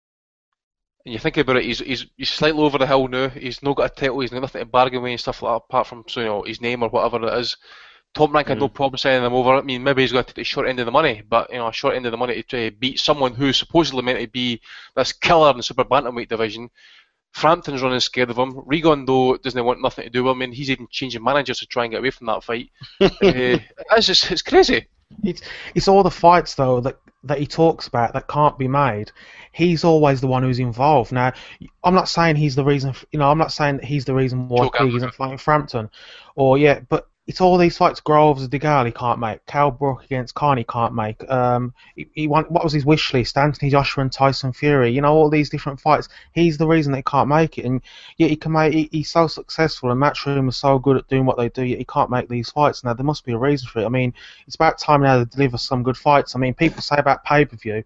And you think about it, he's he's he's slightly over the hill now. He's not got a title. He's got nothing to bargain with and stuff like that, apart from so, you know, his name or whatever it is. Top Rank had no problem sending him over. I mean, maybe he's got to take the short end of the money, but you know, a short end of the money to try to beat someone who's supposedly meant to be this killer in the super bantamweight division. Frampton's running scared of him. Regan, though, doesn't want nothing to do with him. I mean, he's even changing managers to try and get away from that fight. uh, it's just, it's crazy. It's it's all the fights though that that he talks about that can't be made. He's always the one who's involved. Now, I'm not saying he's the reason. You know, I'm not saying that he's the reason why Krieg isn't fighting Frampton, or yeah, but it's all these fights. Groves, DeGale, he can't make. Cal Brook against Khan, he can't make. Um, he, he want, what was his wish list? Anthony Joshua and Tyson Fury. You know, all these different fights. He's the reason they can't make it, and yet he can make. He, he's so successful, and Matchroom is so good at doing what they do. Yet he can't make these fights. Now there must be a reason for it. I mean, it's about time now to deliver some good fights. I mean, people say about pay per view.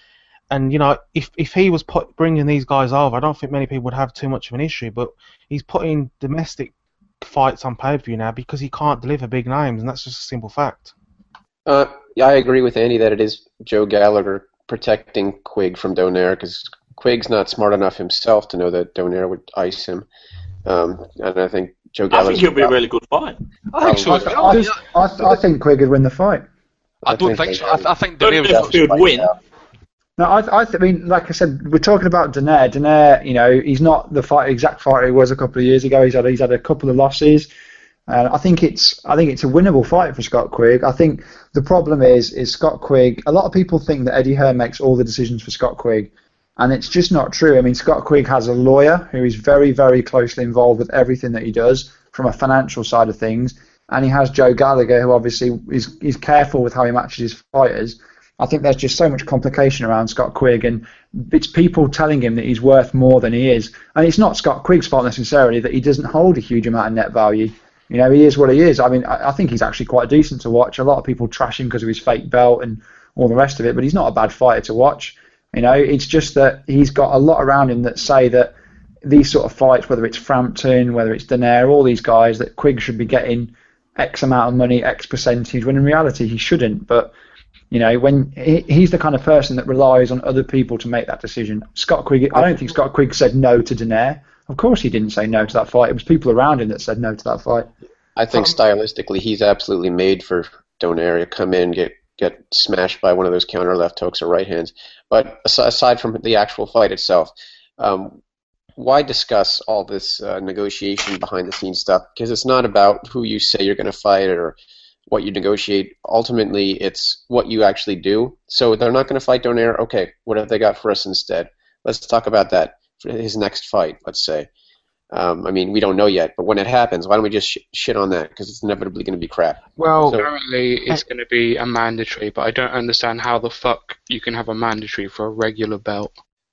And you know, if if he was put, bringing these guys over, I don't think many people would have too much of an issue. But he's putting domestic fights on pay per view now because he can't deliver big names, and that's just a simple fact. Uh, yeah, I agree with Andy that it is Joe Gallagher protecting Quigg from Donaire because Quigg's not smart enough himself to know that Donaire would ice him. Um, and I think Joe I Gallagher. think it'll be a really good fight. I think so. I, I, I, I think Quigg would win the fight. I don't think so. I, I think Don't Donaire know if he would win. No, I, I, th- I mean, like I said, we're talking about Donaire. Donaire, you know, he's not the fight, exact fighter he was a couple of years ago. He's had he's had a couple of losses, and I think it's I think it's a winnable fight for Scott Quigg. I think the problem is is Scott Quigg. A lot of people think that Eddie Hearn makes all the decisions for Scott Quigg, and it's just not true. I mean, Scott Quigg has a lawyer who is very very closely involved with everything that he does from a financial side of things, and he has Joe Gallagher, who obviously is is careful with how he matches his fighters. I think there's just so much complication around Scott Quigg, and it's people telling him that he's worth more than he is. And it's not Scott Quigg's fault necessarily that he doesn't hold a huge amount of net value. You know, he is what he is. I mean, I, I think he's actually quite decent to watch. A lot of people trash him because of his fake belt and all the rest of it, but he's not a bad fighter to watch. You know, it's just that he's got a lot around him that say that these sort of fights, whether it's Frampton, whether it's Donaire, all these guys, that Quigg should be getting X amount of money, X percentage, when in reality he shouldn't. But you know, when he, he's the kind of person that relies on other people to make that decision. Scott Quigg, I don't think Scott Quigg said no to Donaire. Of course he didn't say no to that fight. It was people around him that said no to that fight. I think stylistically he's absolutely made for Donaire to come in, get get smashed by one of those counter left hooks or right hands. But aside from the actual fight itself, um, why discuss all this uh, negotiation behind the scenes stuff? Because it's not about who you say you're going to fight or what you negotiate. Ultimately, it's what you actually do. So they're not going to fight Donaire. Okay, what have they got for us instead? Let's talk about that for his next fight, let's say. Um, I mean, we don't know yet, but when it happens, why don't we just sh- shit on that? Because it's inevitably going to be crap. Well, so, apparently it's going to be a mandatory, but I don't understand how the fuck you can have a mandatory for a regular belt.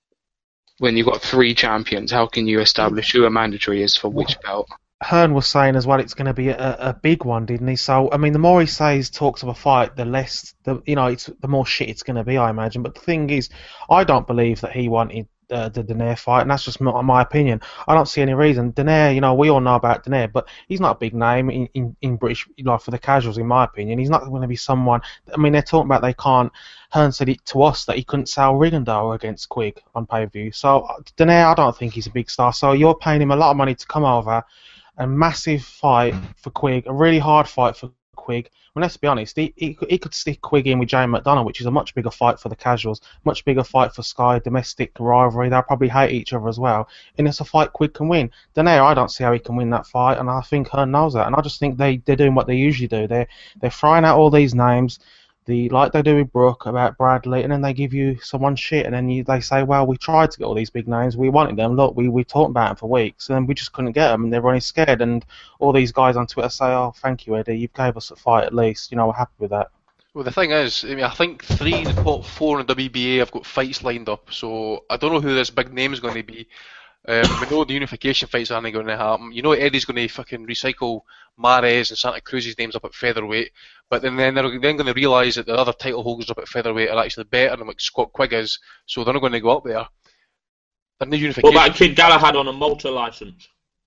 When you've got three champions, how can you establish who a mandatory is for which belt? Hearn was saying as well it's going to be a, a big one, didn't he? So I mean, the more he says talks of a fight, the less the you know it's the more shit it's going to be, I imagine. But the thing is, I don't believe that he wanted uh, the Donaire fight, and that's just my, my opinion. I don't see any reason. Donaire, you know, we all know about Donaire, but he's not a big name in, in, in British, you know, for the casuals, in my opinion. He's not going to be someone. I mean, they're talking about they can't. Hearn said it to us that he couldn't sell Rigondeaux against Quigg on pay-per-view. So Donaire, I don't think he's a big star. So you're paying him a lot of money to come over. A massive fight for Quigg, a really hard fight for Quigg. I mean, let's be honest, he, he, he could stick Quigg in with Jane McDonough, which is a much bigger fight for the casuals, much bigger fight for Sky, domestic rivalry. They'll probably hate each other as well. And it's a fight Quigg can win. Donaire, I don't see how he can win that fight, and I think Hearn knows that. And I just think they, they're doing what they usually do. They're, they're throwing out all these names. the like they do with Brooke about Bradley, and then they give you someone shit, and then you, they say, well, we tried to get all these big names, we wanted them, look, we we talked about them for weeks, and we just couldn't get them, and they're running scared, and all these guys on Twitter say, oh, thank you, Eddie, you gave us a fight at least, you know, we're happy with that. Well, the thing is, I mean, I think three of the top four in the W B A have got fights lined up, so I don't know who this big name is going to be. Um, we know the unification fights aren't going to happen. You know Eddie's going to fucking recycle Mares and Santa Cruz's names up at featherweight, but then, then they're then going to realise that the other title holders up at featherweight are actually better than like Scott Quigg is, so they're not going to go up there. They're no unification. What about Kid Galahad on a Malta licence?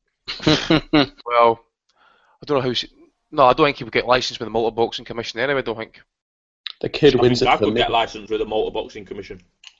Well, I don't know how... No, I don't think he would get licensed with the Malta Boxing Commission anyway, I don't think. The kid I wins think it I for could me. get licensed with a Malta Boxing Commission.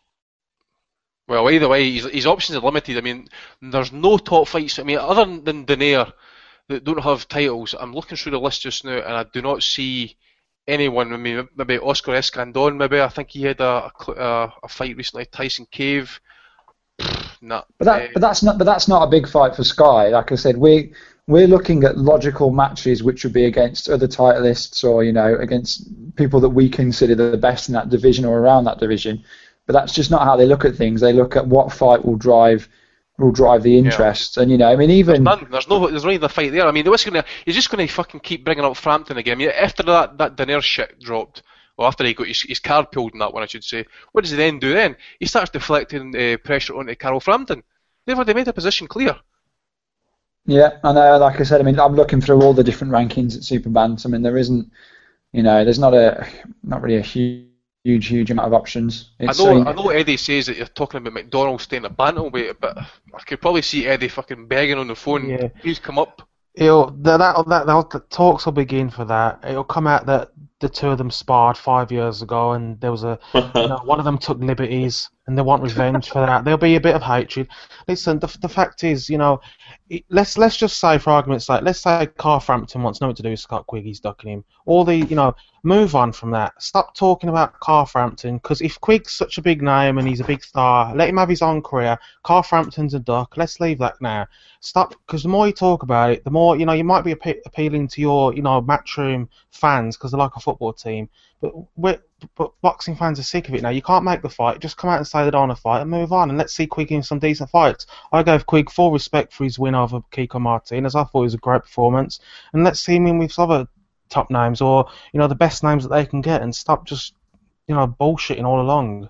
Well, either way, his, his options are limited. I mean, there's no top fights. I mean, other than Donaire that don't have titles, I'm looking through the list just now, and I do not see anyone. I mean, maybe Oscar Escandon. Maybe I think he had a a, a fight recently. Tyson Cave. Nah. But that, uh, but that's not, but that's not a big fight for Sky. Like I said, we we're looking at logical matches, which would be against other titleists, or you know, against people that we consider the best in that division or around that division. But that's just not how they look at things. They look at what fight will drive will drive the interest, yeah. And you know, I mean, even there's, none, there's no, there's not even a fight there. I mean, what's gonna, he's just going to fucking keep bringing up Frampton again. I mean, after that that Donaire shit dropped, well, after he got his, his card pulled in that one, I should say. What does he then do? Then he starts deflecting uh, pressure onto Carl Frampton. They've already made a position clear. Yeah, and uh, like I said, I mean, I'm looking through all the different rankings at Super Bantam. I mean, there isn't, you know, there's not a, not really a huge. Huge, huge amount of options. It's I know, so, I know. Eddie says that you're talking about McDonald staying at bantamweight, but I could probably see Eddie fucking begging on the phone. Yeah. Please come up. It'll, that, that, that, that, the talks will begin for that. It'll come out that the two of them sparred five years ago, and there was a, you know, one of them took liberties, and they want revenge for that. There'll be a bit of hatred. Listen, the the fact is, you know, it, let's let's just say, for argument's sake, let's say Carl Frampton wants nothing to do with Scott Quigg, he's ducking him. All the, you know, move on from that. Stop talking about Carl Frampton, because if Quigg's such a big name and he's a big star, let him have his own career. Carl Frampton's a duck. Let's leave that now. Stop, because the more you talk about it, the more, you know, you might be ap- appealing to your, you know, Matchroom fans because they're like a football team, but we're, but boxing fans are sick of it now. You can't make the fight. Just come out and say they don't want to fight and move on, and let's see Quigg in some decent fights. I gave Quigg full respect for his win over Kiko Martinez. I thought it was a great performance, and let's see him in with other top names, or you know, the best names that they can get, and stop just, you know, bullshitting all along.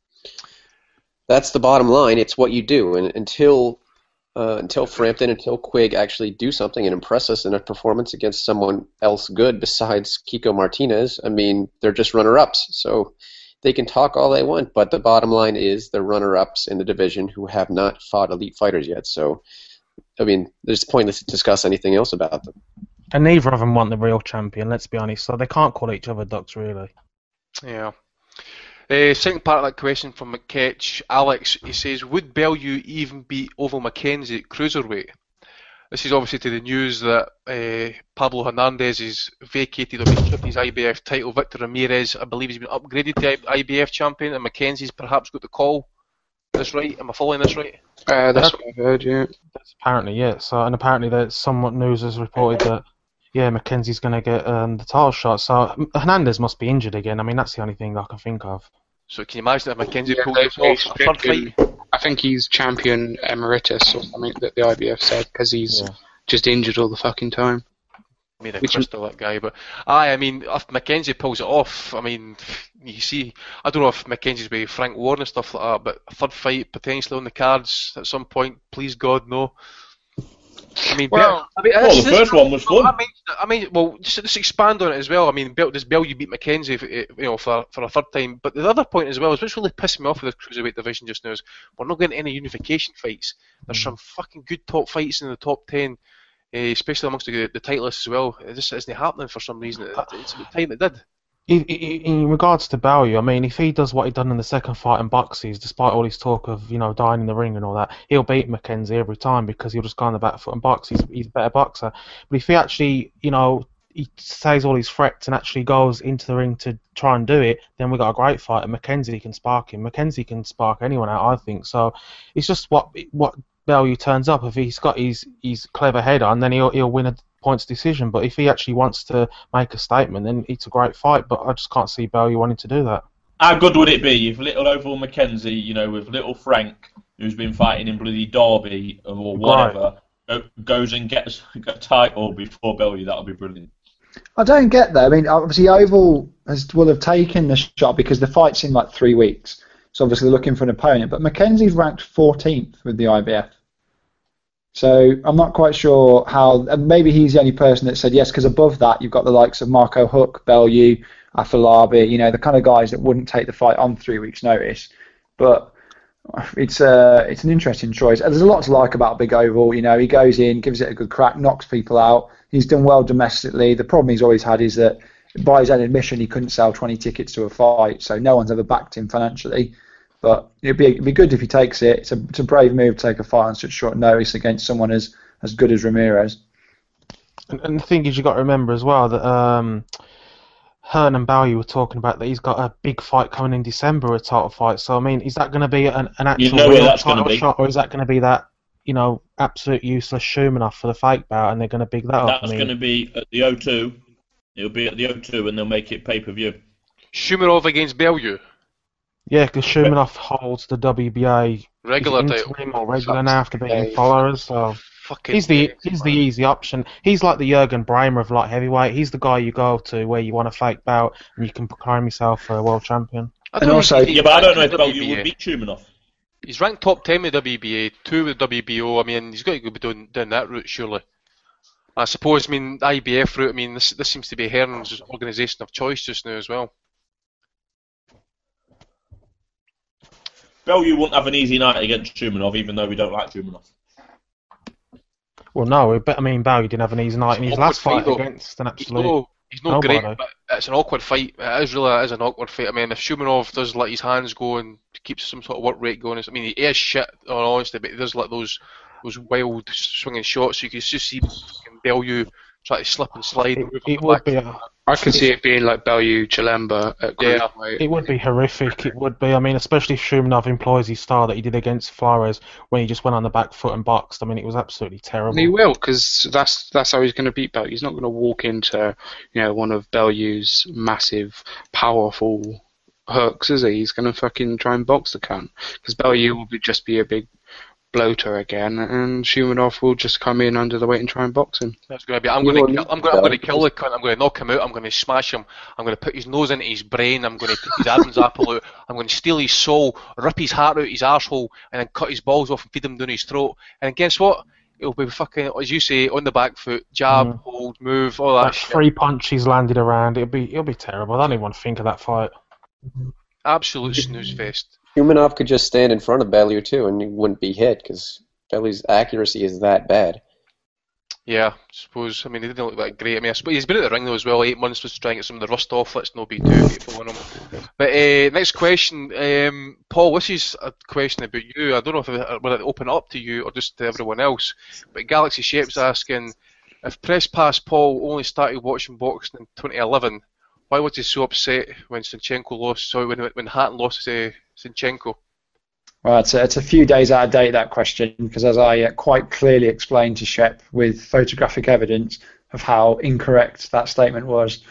That's the bottom line. It's what you do, and until uh, until Frampton, until Quigg actually do something and impress us in a performance against someone else good besides Kiko Martinez, I mean, they're just runner-ups. So they can talk all they want, but the bottom line is they're runner-ups in the division who have not fought elite fighters yet. So, I mean, there's pointless to discuss anything else about them. And neither of them want the real champion, let's be honest, so they can't call each other ducks, really. Yeah. Uh, second part of that question from McKetch, Alex, he says, would Bellew even beat Oval McKenzie at cruiserweight? This is obviously to the news that uh, Pablo Hernandez is vacated or stripped his I B F title. Victor Ramirez, I believe, has been upgraded to I B F champion, and McKenzie's perhaps got the call. That's right? Am I following this right? Uh, that's what I've heard, yeah. That's apparently, yeah. So, and apparently that somewhat news has reported that, yeah, McKenzie's going to get um, the title shot. So Hernandez must be injured again. I mean, that's the only thing I can think of. So can you imagine if McKenzie yeah, pulls this off a third fight? I think he's champion emeritus or something that the I B F said, because he's Yeah. just injured all the fucking time. Made a Which- crystal, that guy. But aye, I mean, if McKenzie pulls it off, I mean, you see, I don't know if McKenzie's with Frank Warren and stuff like that, but a third fight potentially on the cards at some point. Please God, no. I mean, Well- Bell, I mean, Well, this- the this- first one was fun. I mean, I mean, well, just, just expand on it as well. I mean, Bell, does Bellew beat McKenzie, if, you know, for for a third time? But the other point as well is what's really pissing me off with the cruiserweight division just now is we're not getting any unification fights. There's some fucking good top fights in the top ten, uh, especially amongst the, the titleists as well. It just isn't happening for some reason. It, it's about time it did. In, in, in regards to Bellew, I mean, if he does what he done in the second fight in boxes, despite all his talk of, you know, dying in the ring and all that, he'll beat McKenzie every time because he'll just go on the back foot and box. He's, he's a better boxer. But if he actually, you know, he says all his threats and actually goes into the ring to try and do it, then we got a great fight, and McKenzie can spark him. McKenzie can spark anyone out, I think. So it's just what what Bellew turns up. If he's got his, his clever head on, then he'll he'll win a points decision. But if he actually wants to make a statement, then it's a great fight. But I just can't see Bellew wanting to do that. How good would it be if little Oval Mackenzie, you know, with little Frank, who's been fighting in bloody Derby or whatever, right. goes and gets a title before Bellew? That would be brilliant. I don't get that. I mean, obviously Oval has, will have taken the shot because the fight's in like three weeks. So obviously they're looking for an opponent. But Mackenzie's ranked fourteenth with the I B F. So I'm not quite sure how. And maybe he's the only person that said yes, because above that you've got the likes of Marco Huck, Bellew, Afolabi, you know, the kind of guys that wouldn't take the fight on three weeks' notice. But it's uh, it's an interesting choice. And there's a lot to like about Big Oval. You know, he goes in, gives it a good crack, knocks people out. He's done well domestically. The problem he's always had is that by his own admission, he couldn't sell twenty tickets to a fight, so no one's ever backed him financially. But it'd be, it'd be good if he takes it. It's a, it's a brave move to take a fight on such short notice against someone as, as good as Ramirez. And, and the thing is, you've got to remember as well that um, Hearn and Bellew were talking about that he's got a big fight coming in December, a title fight. So, I mean, is that going to be an, an actual you know real that's title be. shot, or is that going to be that, you know, absolute useless Shumenov for the fake bout, and they're going to big that That's up? That's going to be at the O two. It'll be at the O two, and they'll make it pay-per-view. Shumenov against Bellew. Yeah, because Shumenov holds the W B A regular title, or regular Fuck now after being yeah. followers. So Fucking he's the days, he's man. the easy option. He's like the Jurgen Breimer of light heavyweight. He's the guy you go to where you want a fake bout and you can proclaim yourself a world champion. I don't also, think he's Yeah, but I don't know if ranked Bellew W B A. would beat Shumenov. He's ranked top ten with W B A, two with W B O. I mean, he's got to go down, down that route, surely. I suppose, I mean, the I B F route, I mean, this this seems to be Hearn's organisation of choice just now as well. Bellew won't have an easy night against Shumenov, even though we don't like Shumenov. Well, no, but I mean, Bellew didn't have an easy night in his Awkward last fight though. against an He's absolute. no, he's no nobody. great, but it's an awkward fight. It is really it is an awkward fight. I mean, if Shumenov does let his hands go and keeps some sort of work rate going, I mean, he is shit, in all honesty, but he does let those those wild swinging shots. You can just see Bellew try to slip and slide. It, and move it on the would back. be. A, I can see it being like Bellew Chilemba at Yeah. cruiserweight. It would be horrific. It would be. I mean, especially if Shumenov employs his style that he did against Flores when he just went on the back foot and boxed. I mean, it was absolutely terrible. And he will, because that's that's how he's going to beat Bellew. He's not going to walk into, you know, one of Bellew's massive, powerful hooks, is he? He's going to fucking try and box the cunt. Because Bellew will be, just be a big bloater again, and Shumenov will just come in under the weight and try and box him. That's going to be. I'm going to. Kill, I'm going. I'm going to kill the cunt. I'm going to knock him out. I'm going to smash him. I'm going to put his nose into his brain. I'm going to take his Adam's apple out. I'm going to steal his soul, rip his heart out his arsehole, and then cut his balls off and feed him down his throat. And guess what? It'll be fucking, as you say, on the back foot, jab, Mm. hold, move, all that Like shit. three punches landed around. It'll be. It'll be terrible. I don't even want to think of that fight. Absolute snooze fest. Humanov could just stand in front of Bellew too, and he wouldn't be hit because Bellew's accuracy is that bad. Yeah, I suppose. I mean, he didn't look that great. I mean, I suppose he's been at the ring though as well. Eight months was trying to get some of the rust off. Let's not be too hateful on him. But uh, next question, um, Paul. This is a question about you. I don't know if it will open up to you or just to everyone else. But Galaxy Shape's asking if Press Pass Paul only started watching boxing in twenty eleven. Why was he so upset when Sinchenko lost? Sorry, when when Hatton lost to Sinchenko. Right, so it's a few days out of date, that question, because as I uh, quite clearly explained to Shep with photographic evidence of how incorrect that statement was.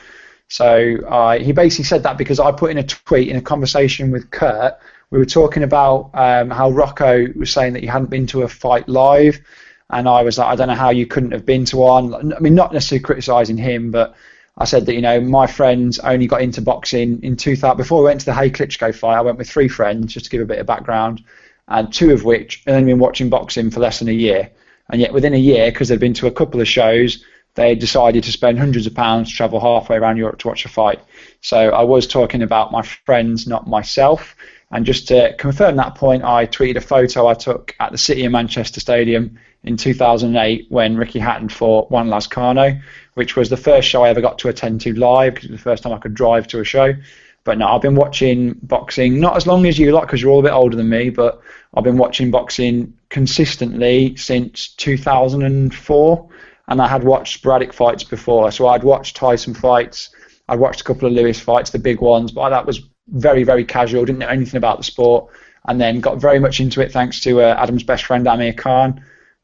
So uh, he basically said that because I put in a tweet in a conversation with Kurt. We were talking about um, how Rocco was saying that he hadn't been to a fight live, and I was like, I don't know how you couldn't have been to one. I mean, not necessarily criticising him, but I said that, you know, my friends only got into boxing in two thousand. Before we went to the Hay Klitschko fight, I went with three friends, just to give a bit of background, and two of which had only been watching boxing for less than a year. And yet within a year, because they'd been to a couple of shows, they decided to spend hundreds of pounds to travel halfway around Europe to watch a fight. So I was talking about my friends, not myself. And just to confirm that point, I tweeted a photo I took at the City of Manchester Stadium in two thousand eight when Ricky Hatton fought Juan Lascano, which was the first show I ever got to attend to live because it was the first time I could drive to a show. But no, I've been watching boxing, not as long as you lot because you're all a bit older than me, but I've been watching boxing consistently since two thousand four, and I had watched sporadic fights before. So I'd watched Tyson fights, I'd watched a couple of Lewis fights, the big ones, but that was very, very casual, didn't know anything about the sport, and then got very much into it thanks to uh, Adam's best friend Amir Khan,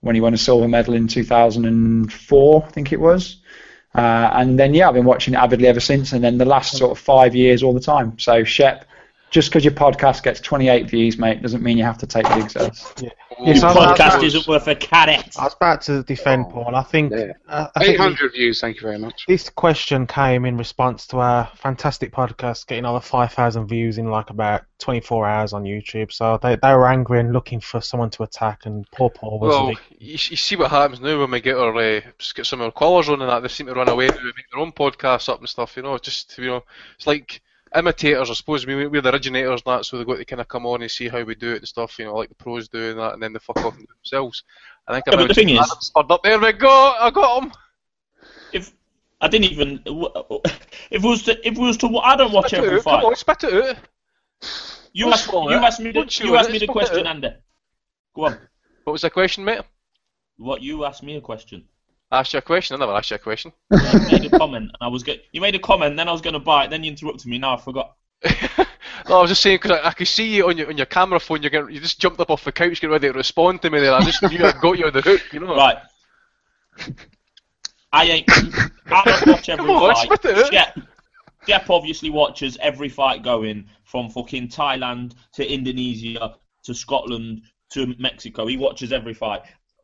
when he won a silver medal in two thousand four, I think it was. Uh, and then, yeah, I've been watching it avidly ever since, and then the last sort of five years all the time. So, Shep, just because your podcast gets twenty-eight views, mate, doesn't mean you have to take big cells. Yeah. Your Yes, I was podcast about to- isn't worth a carrot. I was about to defend Paul. I think, uh, I think eight hundred views, thank you very much. this question came in response to our fantastic podcast getting over five thousand views in like about twenty-four hours on YouTube. So they, they were angry and looking for someone to attack, and poor Paul was Well, the you, you see what happens now when we get our uh, just get some of our callers on and that. They seem to run away and make their own podcasts up and stuff. You know, just you know, it's like imitators. I suppose we we're the originators and that, so they've got to kind of come on and see how we do it and stuff. You know, like the pros do and that, and then they fuck off and do it themselves. I think Yeah, but the thing is- Adam's spurred up. There we go. I got him. If I didn't even, if it was to, if it was to, I don't watch Spit it every out. fight. Come on, spit it out. You Don't asked, swallow you it. asked me the, Don't chew you on asked it, me the spit it question, out. Andy. Go on. What was the question, mate? What you asked me a question. I asked you a question. I never asked you a question. You made a comment, and I was get, You made a comment, then I was going to bite, then you interrupted me. Now I forgot. No, I was just saying because I, I could see you on your on your camera phone. You're getting, you just jumped up off the couch, getting ready to respond to me. There, I just knew I got you on the hook. You know. Right. I ain't. I don't watch every Come on, fight. spit it out. Jep, Jep obviously watches every fight going from fucking Thailand to Indonesia to Scotland to Mexico. He watches every fight.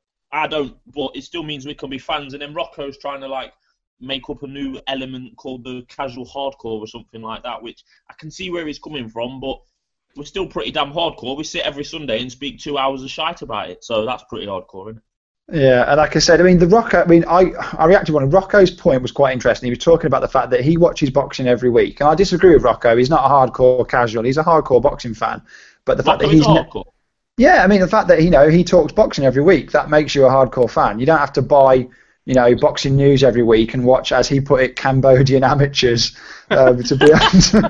I don't, but it still means we can be fans. And then Rocco's trying to like make up a new element called the casual hardcore or something like that, which I can see where he's coming from, but we're still pretty damn hardcore. We sit every Sunday and speak two hours of shite about it, so that's pretty hardcore, isn't it? Yeah, and like I said, I mean, the Rocco. I mean, I I reacted one. Rocco's point was quite interesting. He was talking about the fact that he watches boxing every week, and I disagree with Rocco. He's not a hardcore casual. He's a hardcore boxing fan. But the fact Rocco that is he's ne- hardcore. yeah, I mean, the fact that you know he talks boxing every week, that makes you a hardcore fan. You don't have to buy you know boxing news every week and watch, as he put it, Cambodian amateurs um, to be a,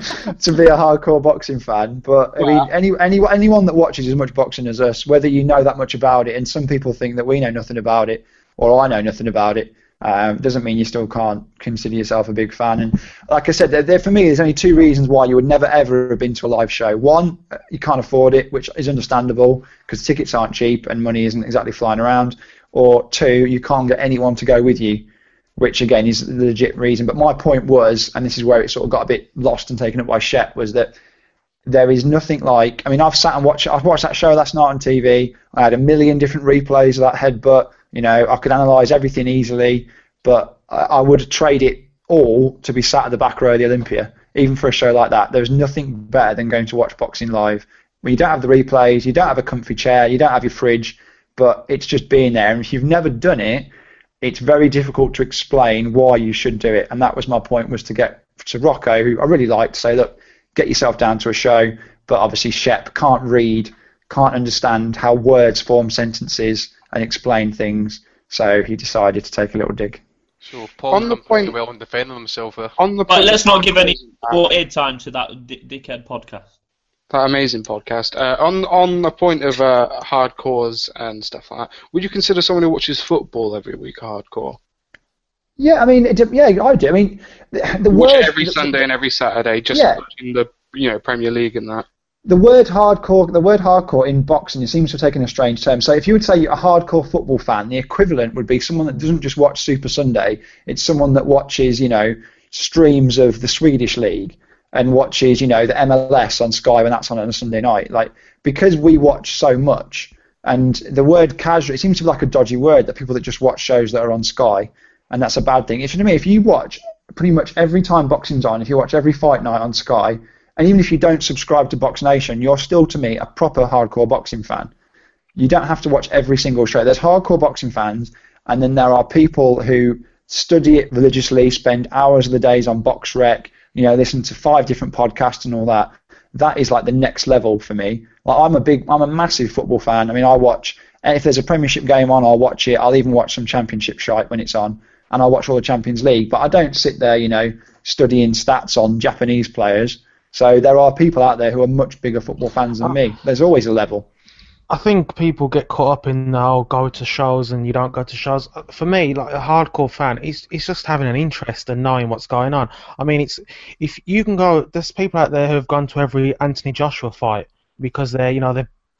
to be a hardcore boxing fan. But I mean, any any anyone that watches as much boxing as us, whether you know that much about it, and some people think that we know nothing about it, or I know nothing about it, um, doesn't mean you still can't consider yourself a big fan. And like I said, there, there, for me, there's only two reasons why you would never ever have been to a live show. One, you can't afford it, which is understandable because tickets aren't cheap and money isn't exactly flying around. Or two, you can't get anyone to go with you, which again is the legit reason. But my point was, and this is where it sort of got a bit lost and taken up by Shep, was that there is nothing like. I mean, I've sat and watched. I've watched that show last night on T V. I had a million different replays of that headbutt. You know, I could analyse everything easily, but I, I would trade it all to be sat at the back row of the Olympia, even for a show like that. There's nothing better than going to watch boxing live. When you don't have the replays, you don't have a comfy chair, you don't have your fridge, but it's just being there. And if you've never done it, it's very difficult to explain why you should do it. And that was my point, was to get to Rocco, who I really like, to say, look, get yourself down to a show. But obviously Shep can't read, can't understand how words form sentences and explain things. So he decided to take a little dig. So Paul On the done point- pretty well in defending himself there. On the Right, point let's of not give any hardcores- more airtime to that di- dickhead podcast. That amazing podcast. Uh, on on the point of uh, hardcores and stuff like that, would you consider someone who watches football every week hardcore? Yeah, I mean, it, yeah, I do. I mean, the, the Watch word it every the, Sunday and every Saturday, just Yeah. watching the you know Premier League and that. the word hardcore, the word hardcore in boxing, it seems to have taken a strange term. So if you would say you're a hardcore football fan, the equivalent would be someone that doesn't just watch Super Sunday. It's someone that watches, you know, streams of the Swedish league and watches, you know, the M L S on Sky when that's on on a Sunday night. Like, because we watch so much, and the word casual, it seems to be like a dodgy word, that people that just watch shows that are on Sky, and that's a bad thing. If you know me, if you watch pretty much every time boxing's on, if you watch every fight night on Sky, and even if you don't subscribe to Box Nation, you're still, to me, a proper hardcore boxing fan. You don't have to watch every single show. There's hardcore boxing fans, and then there are people who study it religiously, spend hours of the days on Box Rec, you know, listen to five different podcasts and all that. That is like the next level for me. Like, I'm a big, I'm a massive football fan. I mean, I watch, if there's a Premiership game on, I'll watch it. I'll even watch some Championship shite when it's on, and I'll watch all the Champions League. But I don't sit there, you know, studying stats on Japanese players. So there are people out there who are much bigger football fans than me. There's always a level. I think people get caught up in, oh, go to shows and you don't go to shows. For me, like a hardcore fan, it's it's just having an interest and knowing what's going on. I mean, it's if you can go, there's people out there who have gone to every Anthony Joshua fight because they're, you know, they're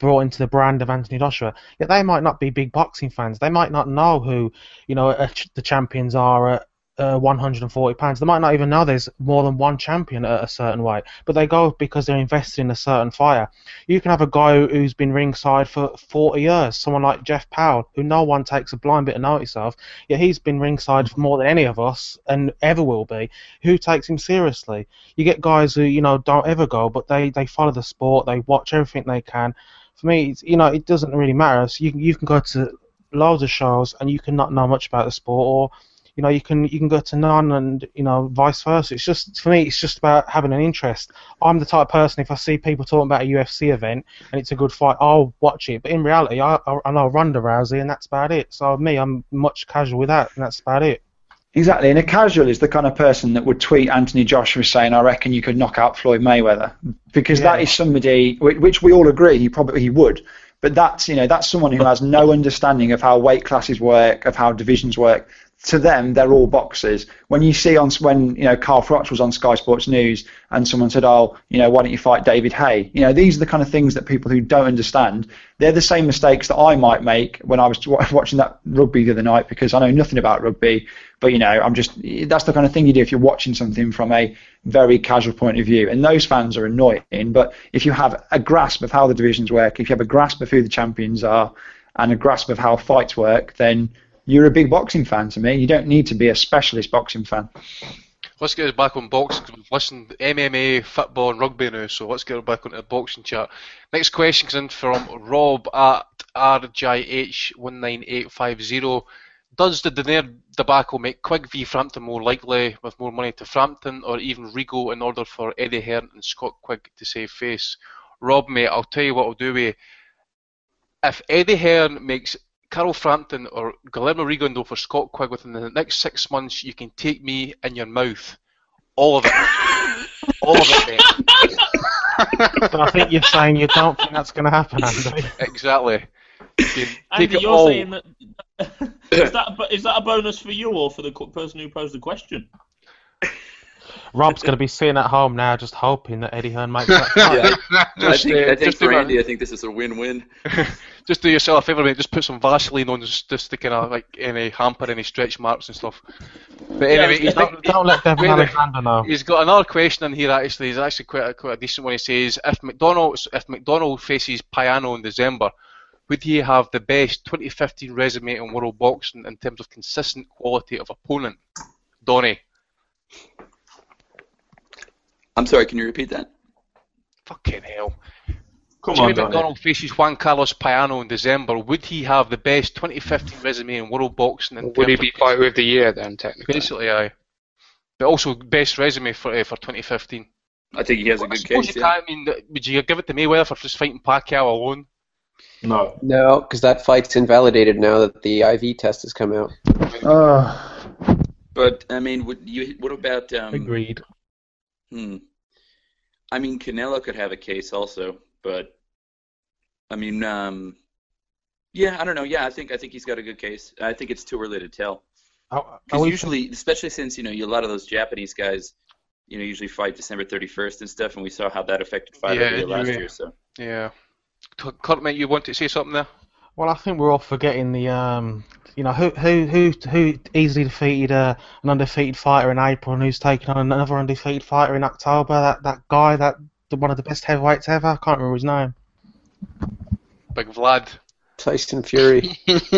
brought into the brand of Anthony Joshua. Yet they might not be big boxing fans. They might not know who, you know, uh, the champions are at uh, one hundred forty pounds. They might not even know there's more than one champion at a certain weight. But they go because they're invested in a certain fighter. You can have a guy who's been ringside for forty years, someone like Jeff Powell, who no one takes a blind bit of notice of. Yet he's been ringside for more than any of us and ever will be. Who takes him seriously? You get guys who, you know, don't ever go, but they, they follow the sport. They watch everything they can. For me, it's, you know, it doesn't really matter. So you can, you can go to loads of shows and you can not know much about the sport, or you know, you can you can go to none, and you know, vice versa. It's just, for me, it's just about having an interest. I'm the type of person, if I see people talking about a U F C event and it's a good fight, I'll watch it. But in reality, I I know Ronda Rousey, and that's about it. So me, I'm much casual with that, and that's about it. Exactly, and a casual is the kind of person that would tweet Anthony Joshua saying, "I reckon you could knock out Floyd Mayweather," because yeah. that is somebody which we all agree he probably he would. But that's, you know, that's someone who has no understanding of how weight classes work, of how divisions work. To them, they're all boxers. When you see on when you know Carl Froch was on Sky Sports News and someone said, "Oh, you know, why don't you fight David Haye?" You know, these are the kind of things that people who don't understand. They're the same mistakes that I might make when I was watching that rugby the other night, because I know nothing about rugby. But you know, I'm just that's the kind of thing you do if you're watching something from a very casual point of view. And those fans are annoying. But if you have a grasp of how the divisions work, if you have a grasp of who the champions are, and a grasp of how fights work, then you're a big boxing fan to me. You don't need to be a specialist boxing fan. Let's get us back on boxing, because we've listened to M M A, football and rugby now, so let's get us back onto the boxing chat. Next question comes in from Rob at R J H one nine eight five zero. Does the Donaire debacle make Quigg v Frampton more likely, with more money to Frampton, or even Rigo, in order for Eddie Hearn and Scott Quigg to save face? Rob, mate, I'll tell you what I'll do with you. If Eddie Hearn makes Carl Frampton or Guillermo Rigondeaux for Scott Quigg within the next six months, you can take me in your mouth. All of it. All of it, mate. But I think you're saying you don't think that's going to happen, Andy. Exactly. You Andy, you're all. saying that is that is that a bonus for you or for the person who posed the question? Rob's going to be sitting at home now, just hoping that Eddie Hearn makes that cut. Yeah. Just, I think, uh, I think just for do Andy, that. I think this is a win-win. Just do yourself a favour, mate. Just put some Vaseline on, just, just to kind of like any hamper, any stretch marks and stuff. But anyway, he's don't, don't let Devin Alexander know. He's got another question in here. Actually, he's actually quite a, quite a decent one. He says, if McDonald if McDonald faces Payano in December, would he have the best twenty fifteen resume in world boxing in terms of consistent quality of opponent? Donnie. I'm sorry, can you repeat that? Fucking hell. Come Jimmy on, Donnie. McDonald faces Juan Carlos Payano in December. Would he have the best twenty fifteen resume in world boxing? In Would he terms be of fighter of the year then, technically? Basically, aye. But also best resume for uh, for twenty fifteen. I think he has a I good suppose case. you Yeah. can't, I mean, would you give it to Mayweather for just fighting Pacquiao alone? No. No, because that fight's invalidated now that the I V test has come out. Uh, But I mean, would you? What about? Um, Agreed. Hmm. I mean, Canelo could have a case also, but I mean, um, yeah, I don't know. Yeah, I think I think he's got a good case. I think it's too early to tell. Are, Because are we- usually, especially since you know, you, a lot of those Japanese guys, you know, usually fight December thirty-first and stuff, and we saw how that affected fight Yeah, of the year last yeah. year. So Yeah. Kurt, mate, you want to say something there? Well, I think we're all forgetting the, um, you know, who who who who easily defeated uh, an undefeated fighter in April, and who's taken on another undefeated fighter in October. That that guy, that one of the best heavyweights ever. I can't remember his name. Big Vlad. Tyson Fury.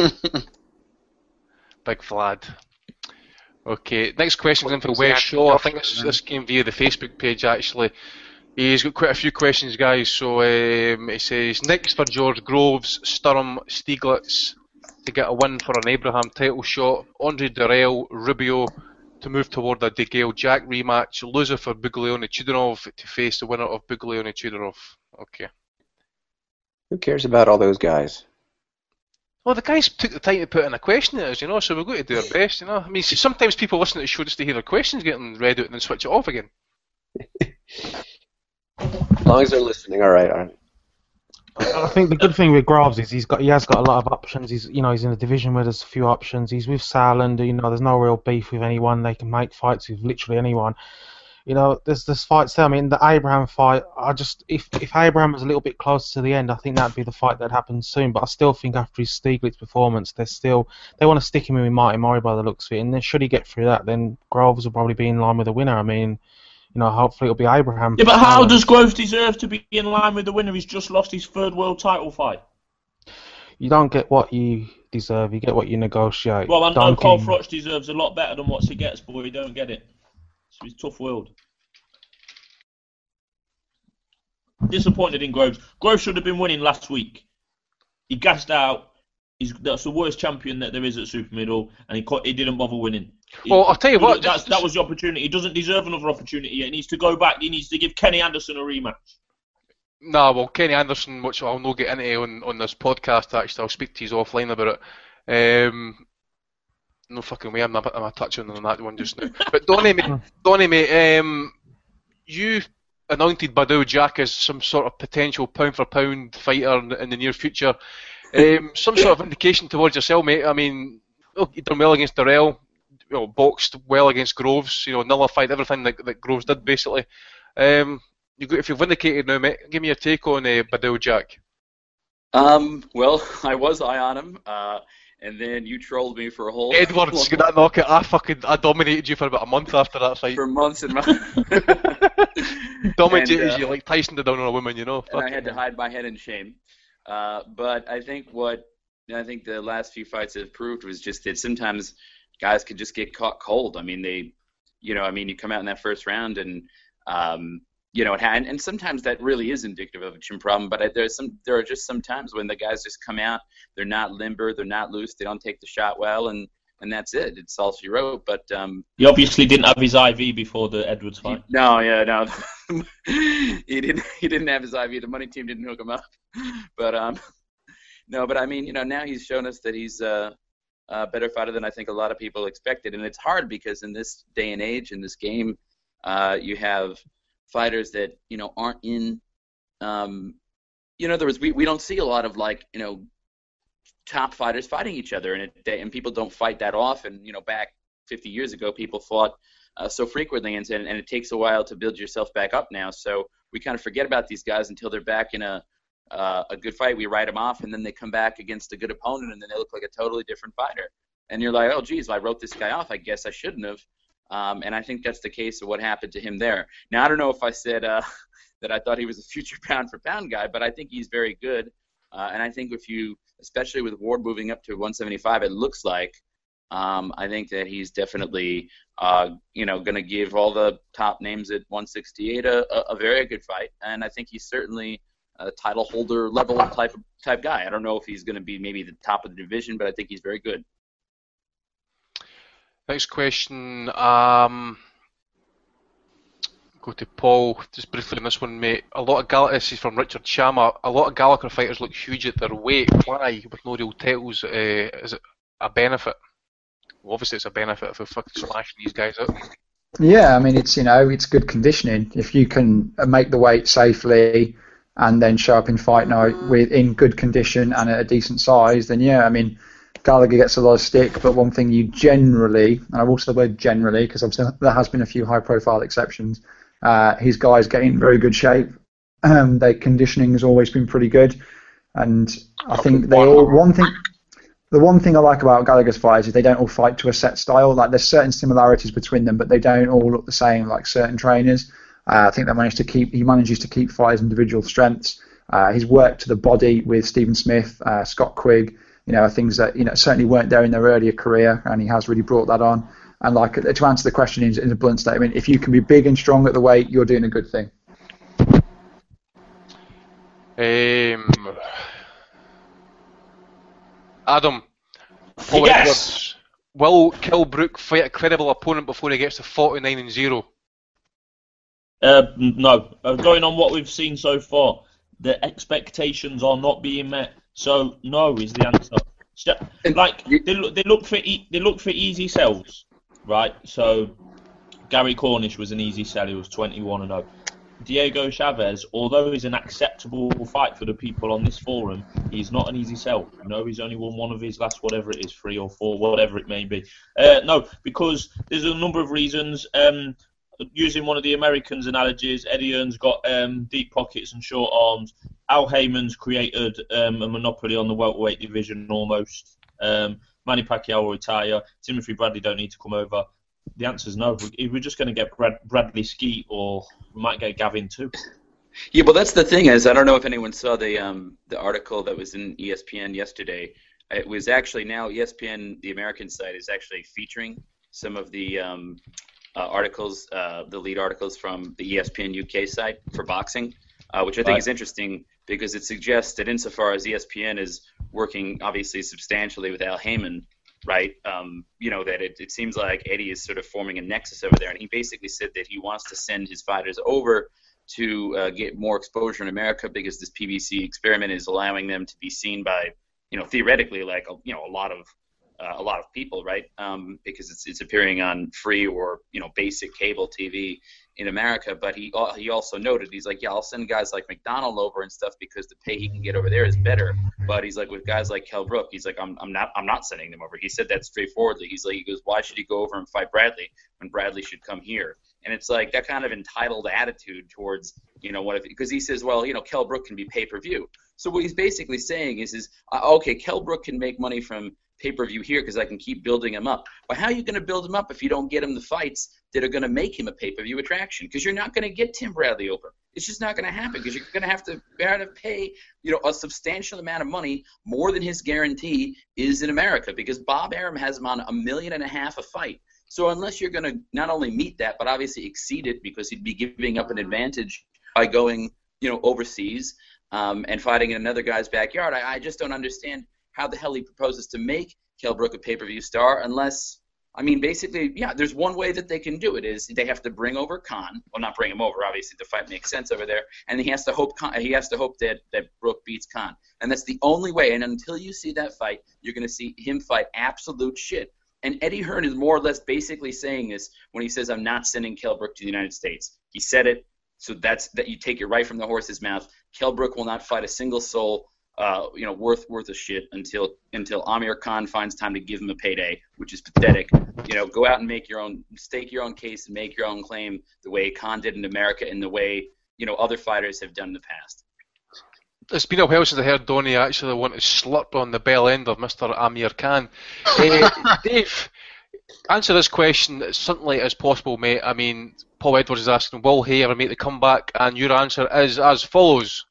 Big Vlad. Okay, next question comes in for What was Wes the Shaw. I answer? think this, this came via the Facebook page actually. He's got quite a few questions, guys. So um, he says, next for George Groves, Sturm, Stieglitz to get a win for an Abraham title shot, Andre Durrell, Rubio to move toward a DeGale Jack rematch, loser for Buglioni Chudinov to face the winner of Buglioni Chudinov. Okay. Who cares about all those guys? Well, the guys took the time to put in a question at us, you know, so we've got to do our best, you know. I mean, sometimes people listen to the show just to hear their questions getting read out and then switch it off again. As long as they're listening, all right, all right. I think the good thing with Groves is he's got he has got a lot of options. He's you know he's in a division where there's a few options. He's with Sauerland, you know, there's no real beef with anyone. They can make fights with literally anyone. You know, there's there's fights there. I mean, the Abraham fight. I just if if Abraham was a little bit closer to the end, I think that'd be the fight that happened soon. But I still think after his Stieglitz performance, they're still they want to stick him in with Martin Murray by the looks of it. And then should he get through that, then Groves will probably be in line with the winner. I mean, you know, hopefully it'll be Abraham. Yeah, but how um, does Groves deserve to be in line with the winner? He's just lost his third world title fight. You don't get what you deserve. You get what you negotiate. Well, I know Duncan, Cole Froch deserves a lot better than what he gets, but he don't get it. It's a tough world. Disappointed in Groves. Groves should have been winning last week. He gassed out. He's that's the worst champion that there is at super middle, and he he didn't bother winning. Well, he, I'll tell you what. That's, that was the opportunity. He doesn't deserve another opportunity. He needs to go back. He needs to give Kenny Anderson a rematch. Nah, well, Kenny Anderson, which I'll not get into on, on this podcast, actually, I'll speak to you offline about it. Um, no fucking way, I'm not, I'm not touching on that one just now. But Donny, mate, Donny, mate, um, you anointed Badou Jack as some sort of potential pound-for-pound fighter in, in the near future. Um, some sort of indication towards yourself, mate. I mean, oh, you done well against Darrell, you know, boxed well against Groves, you know, nullified everything that, that Groves did, basically. Um, You got, if you've vindicated now, mate, give me your take on uh, Badou Jack. Um, well, I was high on him, uh, and then you trolled me for a whole... Edwards, get that knockout. I fucking I dominated you for about a month after that fight. For months and months. Dominated and, uh, you like Tyson did down on a woman, you know. And I had to hide my head in shame. Uh, but I think what I think the last few fights have proved was just that sometimes guys could just get caught cold. I mean, they, you know, I mean, you come out in that first round and... Um, You know, it had, and sometimes that really is indicative of a chin problem. But there's some, there are just some times when the guys just come out, they're not limber, they're not loose, they don't take the shot well, and, and that's it. It's all she wrote. But um, he obviously didn't have his I V before the Edwards fight. He, no, yeah, no, he didn't. He didn't have his I V. The money team didn't hook him up. But um, no, but I mean, you know, now he's shown us that he's uh, a better fighter than I think a lot of people expected, and it's hard because in this day and age, in this game, uh, you have fighters that, you know, aren't in, um, you know, in other words, we, we don't see a lot of, like, you know, top fighters fighting each other, and it, and people don't fight that often. You know, back fifty years ago, people fought uh, so frequently, and, and it takes a while to build yourself back up now. So we kind of forget about these guys until they're back in a uh, a good fight. We write them off, and then they come back against a good opponent, and then they look like a totally different fighter. And you're like, oh, geez, I wrote this guy off. I guess I shouldn't have. Um, and I think that's the case of what happened to him there. Now, I don't know if I said uh, that I thought he was a future pound-for-pound guy, but I think he's very good. Uh, and I think if you, especially with Ward moving up to one seventy-five, it looks like, um, I think that he's definitely, uh, you know, going to give all the top names at one sixty-eight a, a, a very good fight. And I think he's certainly a title holder level type type guy. I don't know if he's going to be maybe the top of the division, but I think he's very good. Next question, um, go to Paul, just briefly on this one, mate. A lot of Gal- this is from Richard Chama. A lot of Gallagher fighters look huge at their weight. Why, with no real titles, uh, is it a benefit? Well, obviously it's a benefit if we're fucking slashing these guys out. Yeah, I mean, it's, you know, it's good conditioning. If you can make the weight safely and then show up in fight night with in good condition and at a decent size, then yeah, I mean, Gallagher gets a lot of stick, but one thing you generally, and I will say the word generally, because obviously there has been a few high-profile exceptions, uh, his guys get in very good shape. Um, their conditioning has always been pretty good, and I think they all. One thing, the one thing I like about Gallagher's fights is they don't all fight to a set style. Like there's certain similarities between them, but they don't all look the same. Like certain trainers, uh, I think they manage to keep. He manages to keep fighters' individual strengths. Uh, he's worked to the body with Stephen Smith, uh, Scott Quigg. You know, things that, you know, certainly weren't there in their earlier career, and he has really brought that on. And like, to answer the question in, in a blunt statement, if you can be big and strong at the weight, you're doing a good thing. Um, Adam, Paul yes. Edwards, will Kell Brook fight a credible opponent before he gets to forty-nine and zero? Uh, no. Uh, going on what we've seen so far, the expectations are not being met. So no is the answer. So, like they look, they look for e- they look for easy sells, right? So Gary Cornish was an easy sell. He was twenty-one and oh. Diego Chavez, although he's an acceptable fight for the people on this forum, he's not an easy sell. You know, he's only won one of his last whatever it is, three or four, whatever it may be. Uh, no, because there's a number of reasons. Um, using one of the Americans' analogies, Eddie Hearn's got um, deep pockets and short arms. Al Heyman's created um, a monopoly on the welterweight division almost. Um, Manny Pacquiao will retire. Timothy Bradley don't need to come over. The answer is no. We're just going to get Brad, Bradley Skeet, or we might get Gavin too. Yeah, well, that's the thing is, I don't know if anyone saw the um, the article that was in E S P N yesterday. It was actually now E S P N, the American site, is actually featuring some of the um, uh, articles, uh, the lead articles from the E S P N U K site for boxing, uh, which I think Right. is interesting because it suggests that insofar as E S P N is working obviously substantially with Al Heyman, right, um, you know, that it, it seems like Eddie is sort of forming a nexus over there. And he basically said that he wants to send his fighters over to uh, get more exposure in America because this P B C experiment is allowing them to be seen by, you know, theoretically, like, you know, a lot of uh, a lot of people, right? Um, because it's it's appearing on free or, you know, basic cable T V in America. But he he also noted, he's like, yeah, I'll send guys like McDonald over and stuff because the pay he can get over there is better. But he's like, with guys like Kell Brook, he's like, I'm I'm not I'm not sending them over. He said that straightforwardly. He's like, he goes, why should he go over and fight Bradley when Bradley should come here? And it's like that kind of entitled attitude towards, you know, what if, because he says, well, you know, Kell Brook can be pay-per-view. So what he's basically saying is, is uh, okay, Kell Brook can make money from pay-per-view here because I can keep building him up. But how are you going to build him up if you don't get him the fights that are going to make him a pay-per-view attraction? Because you're not going to get Tim Bradley over. It's just not going to happen because you're going to have to have to pay, you know, a substantial amount of money, more than his guarantee is in America, because Bob Arum has him on a million and a half a fight. So unless you're going to not only meet that, but obviously exceed it, because he'd be giving up an advantage by going, you know, overseas um, and fighting in another guy's backyard, I, I just don't understand how the hell he proposes to make Kell Brook a pay-per-view star unless, I mean, basically, yeah, there's one way that they can do it is they have to bring over Khan. Well, not bring him over. Obviously, the fight makes sense over there, and he has to hope Khan, he has to hope that that Brook beats Khan, and that's the only way. And until you see that fight, you're going to see him fight absolute shit. And Eddie Hearn is more or less basically saying this when he says, I'm not sending Kell Brook to the United States. He said it, so that's that you take it right from the horse's mouth. Kell Brook will not fight a single soul, uh, you know, worth worth of shit until until Amir Khan finds time to give him a payday, which is pathetic. You know, go out and make your own, stake your own case and make your own claim the way Khan did in America and the way, you know, other fighters have done in the past. It's been a while since I heard Donnie actually want to slurp on the bell end of Mister Amir Khan. uh, Dave, answer this question as simply as possible, mate. I mean, Paul Edwards is asking, will he ever make the comeback? And your answer is as follows.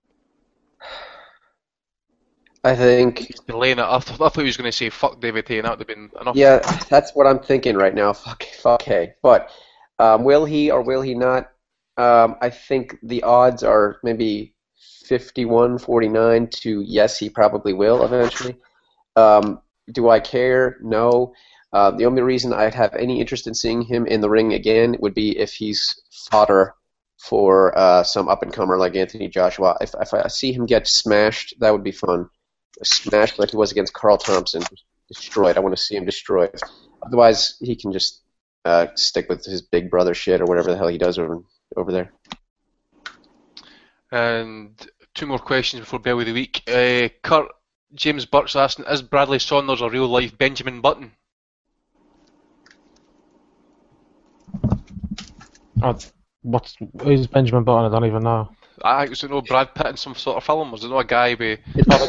I think... He's delaying it. I, th- I thought he was going to say, fuck David Hay, and that would have been enough. Yeah, that's what I'm thinking right now. Fuck, fuck Hay. But um, will he or will he not? Um, I think the odds are maybe fifty-one forty-nine to yes, he probably will eventually. Um, do I care? No. Uh, the only reason I'd have any interest in seeing him in the ring again would be if he's fodder for uh, some up-and-comer like Anthony Joshua. If, if I see him get smashed, that would be fun. Smashed like he was against Carl Thompson. Destroyed. I want to see him destroyed. Otherwise, he can just uh, stick with his big brother shit or whatever the hell he does over over there. And two more questions before Bell of the Week. Uh, Kurt, James Burke's asking, is Bradley Saunders a real-life Benjamin Button? Oh, what's who's Benjamin Button? I don't even know. I was know Brad Pitt in some sort of film. Was it not a guy with...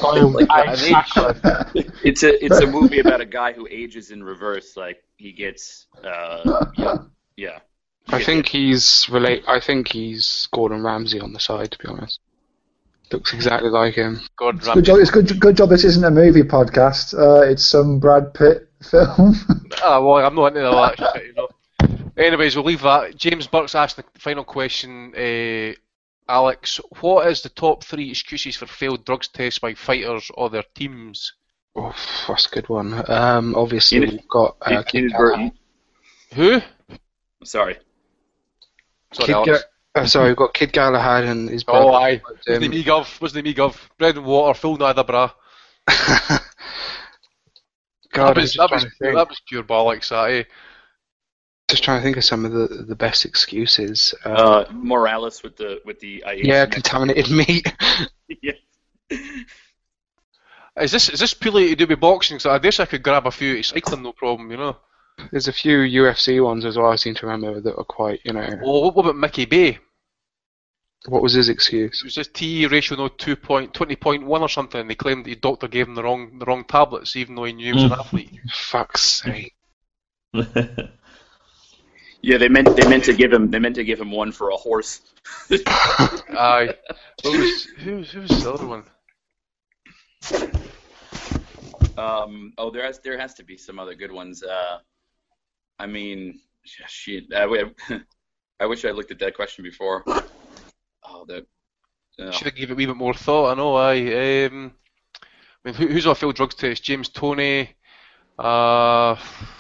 It's a it's a movie about a guy who ages in reverse. Like he gets, uh, yeah, yeah. I think he's relate. I think he's Gordon Ramsay on the side. To be honest, looks exactly like him. Gordon It's good job. It's good. Good job. This isn't a movie podcast. Uh, it's some Brad Pitt film. Ah, well, I'm not into all that shit, you know. Anyways, we'll leave that. James Burke's asking the final question. Uh, Alex, what is the top three excuses for failed drugs tests by fighters or their teams? Oh, that's a good one. Um, obviously, Kid, we've got uh, Kid Burton. Who? Sorry. Sorry, Kid Alex. Ga- uh, sorry, we've got Kid Galahad and his brother. Oh, aye. Um, What's the me gov? What's the me gov? Bread and water, full neither bra. God, that was, that, was, that was pure bollocks, that, eh? Just trying to think of some of the the best excuses. Uh, Uh, Morales with the with the I yeah, contaminated meat. yeah. Is this is this purely to do with boxing? So I guess I could grab a few at cycling, no problem, you know. There's a few U F C ones as well. I seem to remember that are quite, you know. Well, what about Mickey Bay? What was his excuse? It was just T E ratio no two point twenty point one or something. And they claimed the doctor gave him the wrong the wrong tablets, even though he knew he was an athlete. Fuck's sake. Yeah, they meant they meant to give him they meant to give him one for a horse. Aye. What was who who was the other one? Um, oh, there has there has to be some other good ones. Uh, I mean, shit. I, I wish I looked at that question before. Oh, that. Uh, Should have given it a wee bit more thought. I know. I. Um, I mean, who, who's on a failed drugs test? James Toney. Uh,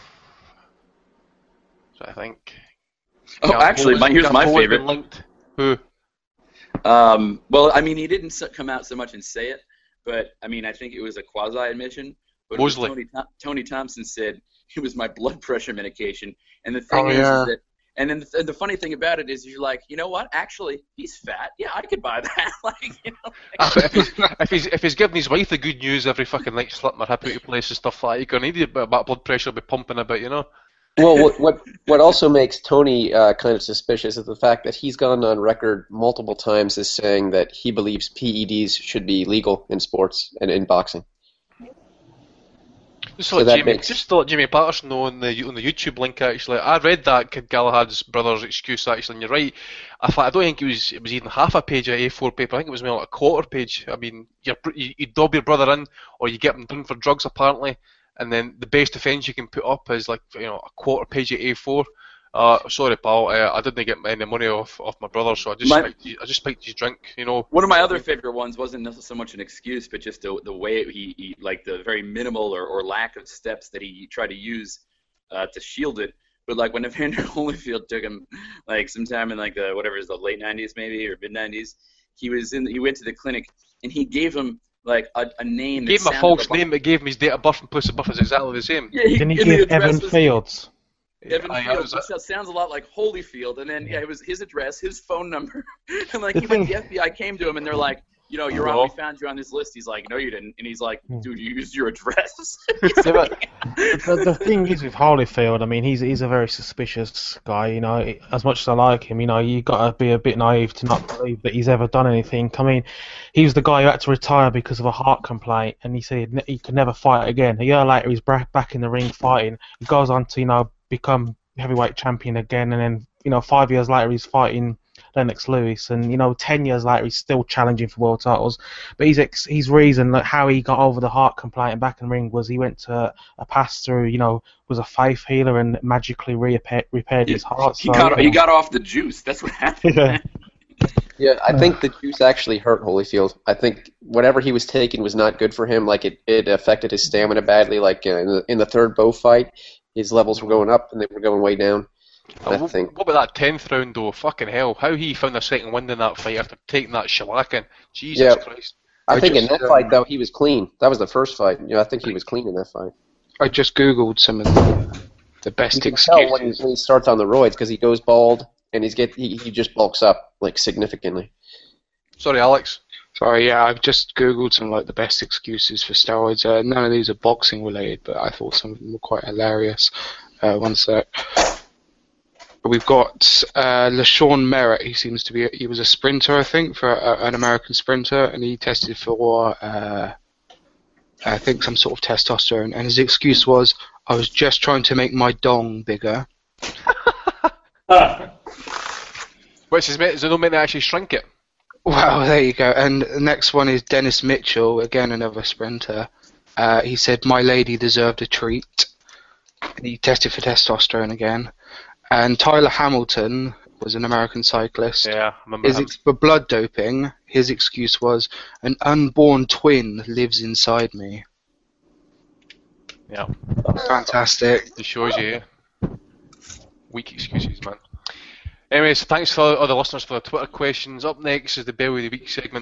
I think. Oh, actually, my, here's my favorite. Linked. Who? Um, well, I mean, he didn't come out so much and say it, but I mean, I think it was a quasi admission. But Mosley. Tony, Tony Thompson said it was my blood pressure medication, and the thing Oh, is, yeah. is that, and then the, the funny thing about it is, you're like, you know what? Actually, he's fat. Yeah, I could buy that. Like, you know. if, he's, if he's if he's giving his wife the good news every fucking night, slipping her hip out of place and stuff like that, you're gonna need a bit of blood pressure to be pumping a bit, you know. Well, what what what also makes Tony uh, kind of suspicious is the fact that he's gone on record multiple times as saying that he believes P E Ds should be legal in sports and in boxing. Just So to let that Jamie, makes- just to let Jamie Patterson know on the on the YouTube link. Actually, I read that Kid Galahad's brother's excuse. Actually, and you're right. I thought I don't think it was it was even half a page of A four paper. I think it was more like a quarter page. I mean, you're, you you dob your brother in, or you get him done for drugs apparently, and then the best defence you can put up is like you know a quarter page of A four. Uh, sorry, pal. Uh, I didn't get any money off, off my brother, so I just My- spiked, I just spiked his drink. You know. One of my other favorite ones wasn't necessarily so much an excuse, but just the, the way he, he, like the very minimal or, or lack of steps that he tried to use uh, to shield it. But like when Evander Holyfield took him, like sometime in like the whatever it is, the late nineties maybe or mid nineties, he was in. He went to the clinic and he gave him like a, a name. that Gave him a sounded false like- name, but gave him his date of birth and place of birth is exactly the same. Yeah, he, Didn't he and the give address Evan was- Fields? Evan I- I Field, was- which sounds a lot like Holyfield, and then yeah, it was his address, his phone number, and like The even thing- the F B I came to him and they're like, you know, you're on, we found you on this list. He's like, no, you didn't, and he's like, dude, you used your address. Yeah, but the, the thing is with Holyfield, I mean, he's he's a very suspicious guy. You know, as much as I like him, you know, you got to be a bit naive to not believe that he's ever done anything. I mean, he was the guy who had to retire because of a heart complaint, and he said he'd ne- he could never fight again. A year later, he's bra- back in the ring fighting. He goes on to, you know, become heavyweight champion again, and then, you know, five years later, he's fighting Lennox Lewis, and you know, ten years later, he's still challenging for world titles. But his ex- his reason, like how he got over the heart complaint and back in the ring, was he went to a pass through, you know, was a faith healer and magically repaired repaired his heart. he So, got you he know. got off the juice. That's what happened. Yeah. Yeah, I think the juice actually hurt Holyfield. I think whatever he was taking was not good for him. Like it, it affected his stamina badly. Like uh, in, the, in the third Bo fight, his levels were going up and they were going way down. Uh, I what, think. what about that tenth round though? Fucking hell! How he found a second wind in that fight after taking that shellacking? Jesus Yeah. Christ! I, I think just, in that um, fight though he was clean. That was the first fight. You know, I think he was clean in that fight. I just googled some of the, the best You can tell when he, excuses. when he starts on the roids because he goes bald and he's get he, he just bulks up like significantly. Sorry, Alex. Sorry, yeah, I've just googled some like the best excuses for steroids. Uh, none of these are boxing related, but I thought some of them were quite hilarious. Uh, one sec. We've got uh, LaShawn Merritt. He seems to be. He was a sprinter, I think, for a, an American sprinter, and he tested for, uh, I think, some sort of testosterone. And his excuse was, "I was just trying to make my dong bigger." Which is meant, is it not meant to actually shrink it? Well, there you go. And the next one is Dennis Mitchell, again another sprinter. Uh, he said, "My lady deserved a treat." And he tested for testosterone again. And Tyler Hamilton was an American cyclist. Yeah, I remember His him. ex- for blood doping, his excuse was, "An unborn twin lives inside me." Yeah. Fantastic. It shows you. Yeah. Weak excuses, man. Anyways, thanks for all the listeners for the Twitter questions. Up next is the Bell of the Week segment.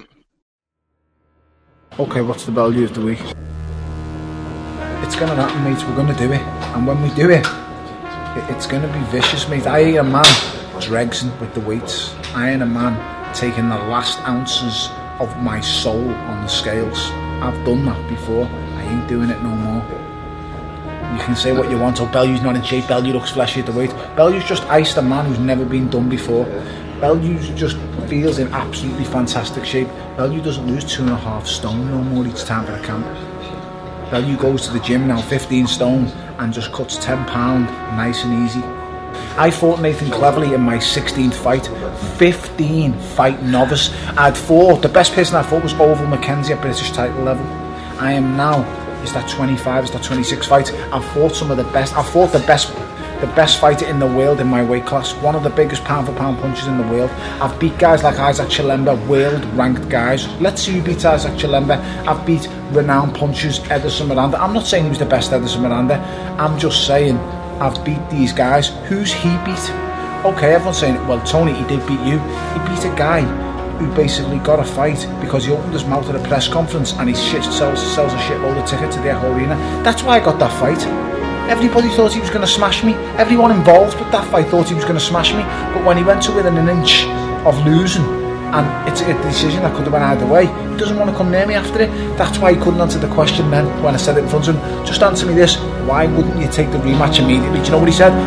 Okay, what's the value of the week? It's going to happen, mate. We're going to do it. And when we do it, it it's going to be vicious, mate. I ain't a man dregsing with the weights. I ain't a man taking the last ounces of my soul on the scales. I've done that before. I ain't doing it no more. My can say what you want. Oh, Bellew's not in shape. Bellew looks fleshy at the weight. Bellew's just iced a man who's never been done before. Bellew just feels in absolutely fantastic shape. Bellew doesn't lose two and a half stone no more each time for the camp. Bellew goes to the gym now, fifteen stone, and just cuts ten pound, nice and easy. I fought Nathan Cleverly in my sixteenth fight, fifteen fight novice. I'd fought, the best person I fought was Oval Mackenzie at British title level. I am now, is that twenty-five, is that twenty-six fights? I've fought some of the best, I've fought the best the best fighter in the world in my weight class, one of the biggest pound for pound punchers in the world. I've beat guys like Isaac Chilemba, world ranked guys. Let's see who beats Isaac Chilemba. I've beat renowned punchers, Ederson Miranda. I'm not saying he was the best Ederson Miranda, I'm just saying I've beat these guys. Who's he beat? Okay, everyone's saying, well, Tony, he did beat you. He beat a guy who basically got a fight because he opened his mouth at a press conference and he shit sells, sells a shitload of ticket to the Echo Arena. That's why I got that fight. Everybody thought he was going to smash me. Everyone involved with that fight thought he was going to smash me. But when he went to within an inch of losing, and it's a decision that could have went either way, he doesn't want to come near me after it. That's why he couldn't answer the question then when I said it in front of him. Just answer me this: why wouldn't you take the rematch immediately? Do you know what he said?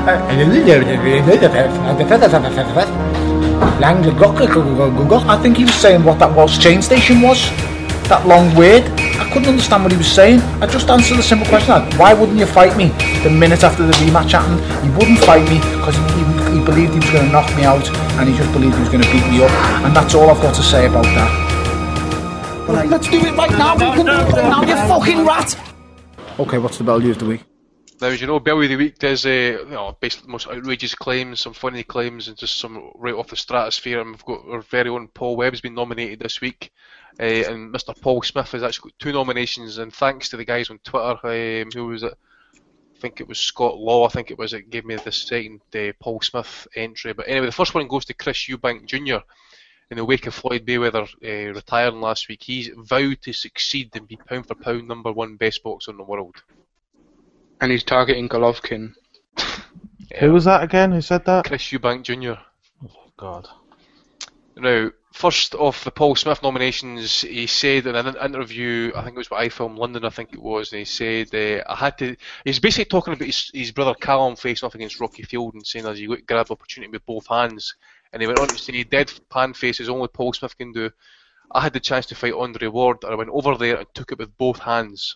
I think he was saying what that Walsh train station was. That long word. I couldn't understand what he was saying. I just answered the simple question: why wouldn't you fight me the minute after the rematch happened? He wouldn't fight me because he, he, he believed he was going to knock me out, and he just believed he was going to beat me up. And that's all I've got to say about that. Well, let's do it right now. We can do it right now, you fucking rat. Okay, what's the Bellew of the week? Now, as you know, Bellew of the week does uh, you know, basically the most outrageous claims, some funny claims, and just some right off the stratosphere. And we've got our very own Paul Webb's been nominated this week. Uh, and Mister Paul Smith has actually got two nominations, and thanks to the guys on Twitter, um, who was it? I think it was Scott Law, I think it was, it gave me the second uh, Paul Smith entry. But anyway, the first one goes to Chris Eubank Junior In the wake of Floyd Mayweather uh, retiring last week. He's vowed to succeed and be pound for pound number one best boxer in the world. And he's targeting Golovkin. Yeah. Who was that again? Who said that? Chris Eubank Junior Oh, God. Now, first off the Paul Smith nominations, he said in an interview, I think it was with iFilm London, I think it was, and he said, uh, I had to, he's basically talking about his, his brother Callum facing off against Rocky Field and saying, as you grab the opportunity with both hands. And he went on to say, dead pan face is only Paul Smith can do. I had the chance to fight Andre Ward, and I went over there and took it with both hands.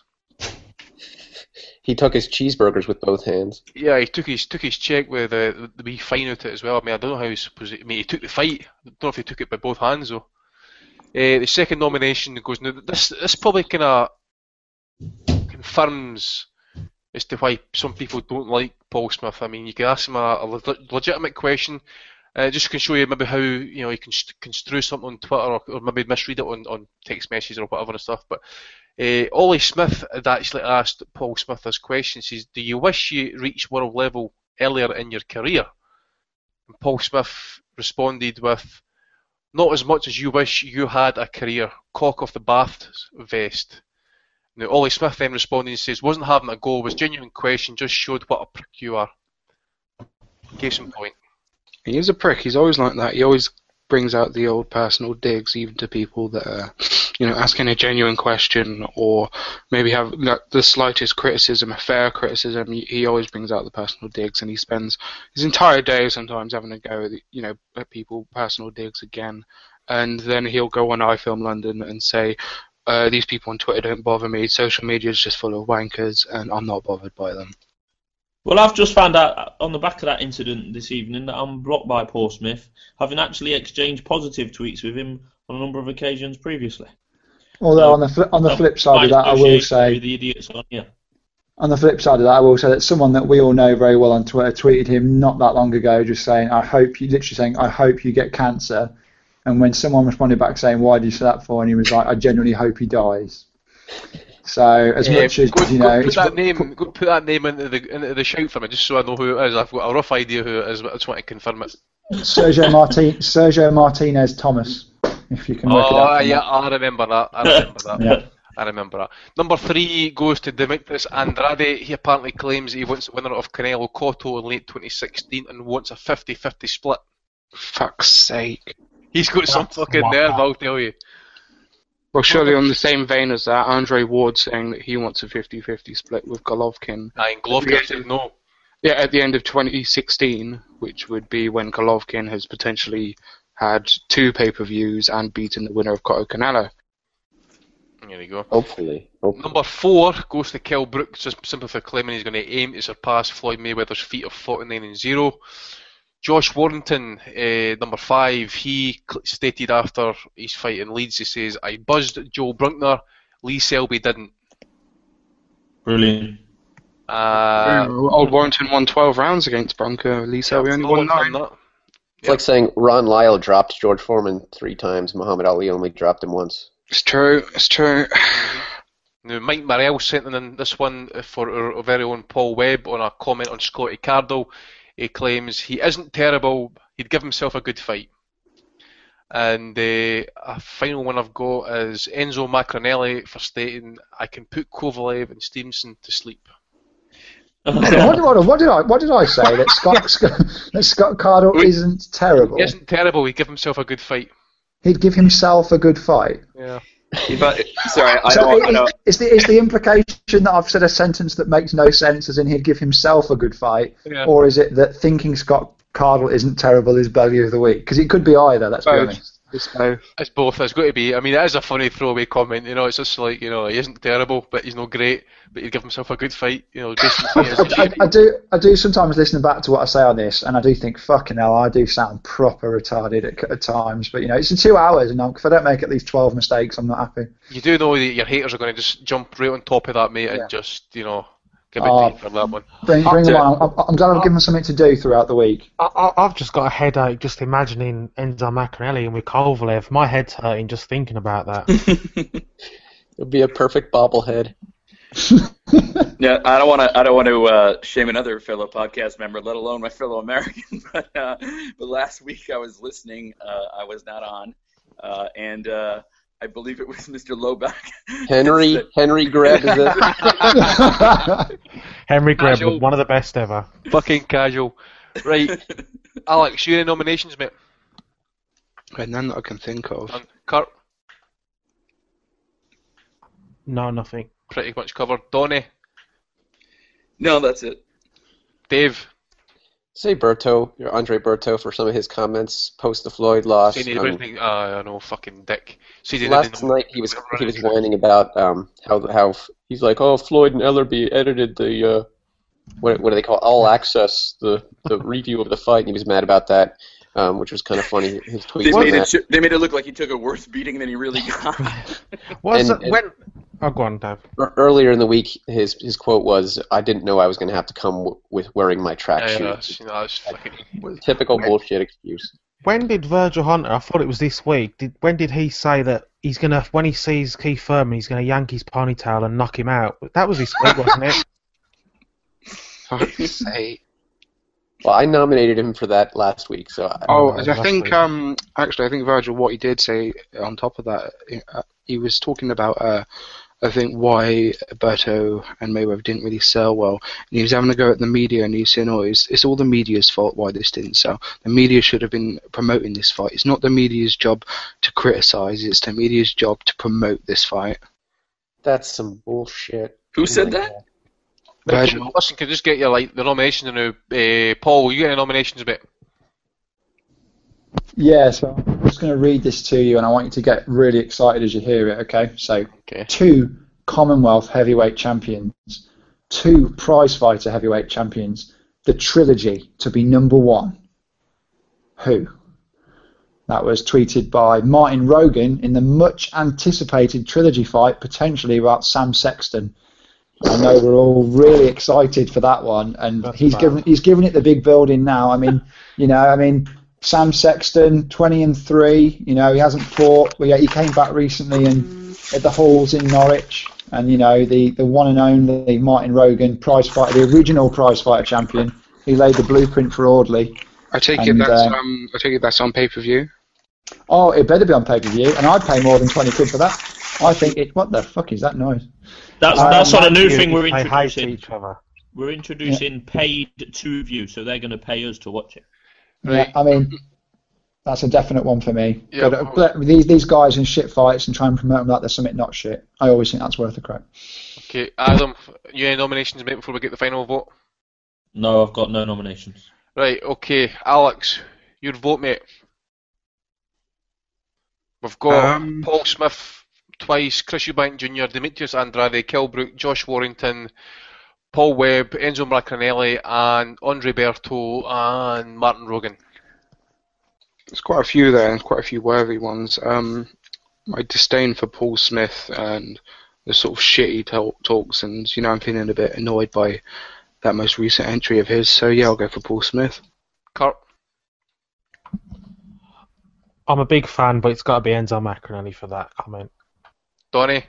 He took his cheeseburgers with both hands. Yeah, he took his took his check with uh, the, the wee fine out it as well. I mean, I don't know how he's supposed to, I mean, he took the fight. I don't know if he took it by both hands, though. Uh, the second nomination goes, now, this, this probably kind of confirms as to why some people don't like Paul Smith. I mean, you can ask him a, a legitimate question. Uh, just can show you maybe how, you know, you can construe something on Twitter or, or maybe misread it on, on text messages or whatever and stuff. But uh, Ollie Smith had actually asked Paul Smith this question. He says, do you wish you reached world level earlier in your career? And Paul Smith responded with, not as much as you wish you had a career. Cock off the bath vest. Now, Ollie Smith then responded and says, wasn't having a go, was genuine question, just showed what a prick you are. Case in point. He is a prick. He's always like that. He always brings out the old personal digs, even to people that are, you know, asking a genuine question or maybe have like, the slightest criticism, a fair criticism. He, he always brings out the personal digs, and he spends his entire day sometimes having a go at, you know, at people personal digs again. And then he'll go on iFilm London and say, uh, these people on Twitter don't bother me. Social media is just full of wankers, and I'm not bothered by them. Well, I've just found out on the back of that incident this evening that I'm blocked by Paul Smith, having actually exchanged positive tweets with him on a number of occasions previously. Although um, on the fl- on the flip side of that, I will say the idiots on here. On the flip side of that, I will say that someone that we all know very well on Twitter tweeted him not that long ago, just saying, "I hope you," literally saying, "I hope you get cancer." And when someone responded back saying, "Why did you say that for?" and he was like, "I genuinely hope he dies." So as yeah, much as go, you go know, put that name, go put that name into the into the shout for me, just so I know who it is. I've got a rough idea who it is, but I just want to confirm it. Sergio Martin, Sergio Martinez Thomas, if you can work oh, it out. Oh yeah, I remember that. I remember that. yeah. I remember that. Number three goes to Demetrius Andrade. He apparently claims he wants the winner of Canelo Cotto in late twenty sixteen and wants a fifty-fifty split. Fuck's sake. He's got some fucking wow. nerve, I'll tell you. Well, surely on the same vein as that, Andre Ward saying that he wants a fifty-fifty split with Golovkin. Aye, and Golovkin said no. Yeah, at the end of twenty sixteen, which would be when Golovkin has potentially had two pay-per-views and beaten the winner of Cotto Canelo. There we go. Hopefully. Hopefully. Number four goes to Kell Brook, just simply for claiming he's going to aim to surpass Floyd Mayweather's feat of forty-nine and zero. Josh Warrington, uh, number five, he stated after his fight in Leeds, he says, I buzzed Joe Brunkner, Lee Selby didn't. Brilliant. Uh, Old Warrington won twelve rounds against Brunker, Lee Selby only won nine. It's yeah. like saying Ron Lyle dropped George Foreman three times, Muhammad Ali only dropped him once. It's true, it's true. Now, Mike Morrell sent in this one for our very own Paul Webb on a comment on Scotty Cardle. He claims he isn't terrible, he'd give himself a good fight. And uh, a final one I've got is Enzo Macronelli for stating, I can put Kovalev and Stevenson to sleep. what, what, what did I what did I say? That Scott, Scott, that Scott Cardle isn't terrible? He isn't terrible, he'd give himself a good fight. He'd give himself a good fight? Yeah. But, sorry, I so don't, is, I don't. Is, the, is the implication that I've said a sentence that makes no sense, as in he'd give himself a good fight, yeah. or is it that thinking Scott Cardle isn't terrible is value of the week? Because it could be either, let's both. be honest. It's both. It's both. It's got to be. I mean, it is a funny throwaway comment. You know, it's just like, you know, he isn't terrible, but he's not great, but he'd give himself a good fight. You know, basically. I, I, I do. I do sometimes listen back to what I say on this, and I do think, fucking hell, I do sound proper retarded at, at times. But you know, it's in two hours, and if I don't make at least twelve mistakes, I'm not happy. You do know that your haters are going to just jump right on top of that, mate, Yeah. and just, you know, give it Oh, time for that one. Bring, bring them on. I'm, I'm glad I've given them something to do throughout the week. I, I, I've just got a headache just imagining Enzo Macronelli and with Kovalev. My head's hurting just thinking about that. It'll be a perfect bobblehead. Yeah, I don't want to. I don't want to uh, shame another fellow podcast member, let alone my fellow American. But uh, but last week I was listening. Uh, I was not on, uh, and uh, I believe it was Mister Loback. Henry Henry Greb, is it? Henry Greb, Casual. one of the best ever. Fucking casual. Right, Alex, you any nominations, mate? Okay, none that I can think of. And Kurt? No, nothing. Pretty much covered. Donnie? No, that's it. Dave? Say Berto, your Andre Berto, for some of his comments post the Floyd loss. Saying he Um, didn't- uh, I know, fucking dick. See, they last didn't- night he was he was whining about um how how he's like, oh, Floyd and Ellerby edited the uh what what do they call it? All access the the review of the fight, and he was mad about that, um which was kind of funny. His tweets They on made that. it. They made it look like he took a worse beating than he really got. Was And- it when? Oh, go on, Dave. Ear- Earlier in the week, his his quote was, "I didn't know I was going to have to come w- with wearing my track Yeah, shoes." that's, you know, that's fucking... Typical bullshit excuse. When did Virgil Hunter? I thought it was this week. Did when did he say that he's gonna when he sees Keith Thurman, he's gonna yank his ponytail and knock him out? That was this week, wasn't it? Fuck's sake. Well, I nominated him for that last week, so. I, Oh, uh, I think um actually I think Virgil, what he did say on top of that, uh, he was talking about uh I think why Berto and Mayweather didn't really sell well, and he was having a go at the media, and he was saying, "Oh, it's, it's all the media's fault why this didn't sell. The media should have been promoting this fight. It's not the media's job to criticize; it's the media's job to promote this fight." That's some bullshit. Who said that? Virgil. Listen, can I just get you like the nominations now? Uh, Paul, you get any nominations, mate? Yeah, so I'm just going to read this to you, and I want you to get really excited as you hear it, okay? So, okay. Two Commonwealth heavyweight champions, two prizefighter heavyweight champions, the trilogy to be number one. Who? That was tweeted by Martin Rogan in the much-anticipated trilogy fight, potentially about Sam Sexton. I know we're all really excited for that one, and That's he's bad. given he's given it the big building now. I mean, you know, I mean. Sam Sexton, twenty and three. You know, he hasn't fought. But yeah, he came back recently and at the halls in Norwich. And you know, the, the one and only Martin Rogan, prize fighter, the original prize fighter champion, he laid the blueprint for Audley. I take And, it that's uh, um I take it that's on pay per view. Oh, it better be on pay per view, and I'd pay more than twenty quid for that. I think it. What the fuck is that noise? That's Um, that's not a new Matthew, thing we're they hate introducing. each other. We're introducing paid to view, so they're going to pay us to watch it. Yeah, I mean, That's a definite one for me. Yeah, but, uh, but these these guys in shit fights and try and promote them like there's something not shit. I always think that's worth a crack. Okay, Adam, you any nominations, mate, before we get the final vote? No, I've got no nominations. Right, okay. Alex, your vote, mate. We've got Um, Paul Smith twice, Chris Eubank Junior, Demetrius Andrade, Kell Brook, Josh Warrington, Paul Webb, Enzo Maccarinelli, and Andre Berto, and Martin Rogan. There's quite a few there, and quite a few worthy ones. Um, my disdain for Paul Smith and the sort of shit he talk, talks, and you know, I'm feeling a bit annoyed by that most recent entry of his. So yeah, I'll go for Paul Smith. Kurt? I'm a big fan, but it's got to be Enzo Maccarinelli for that comment. Donny?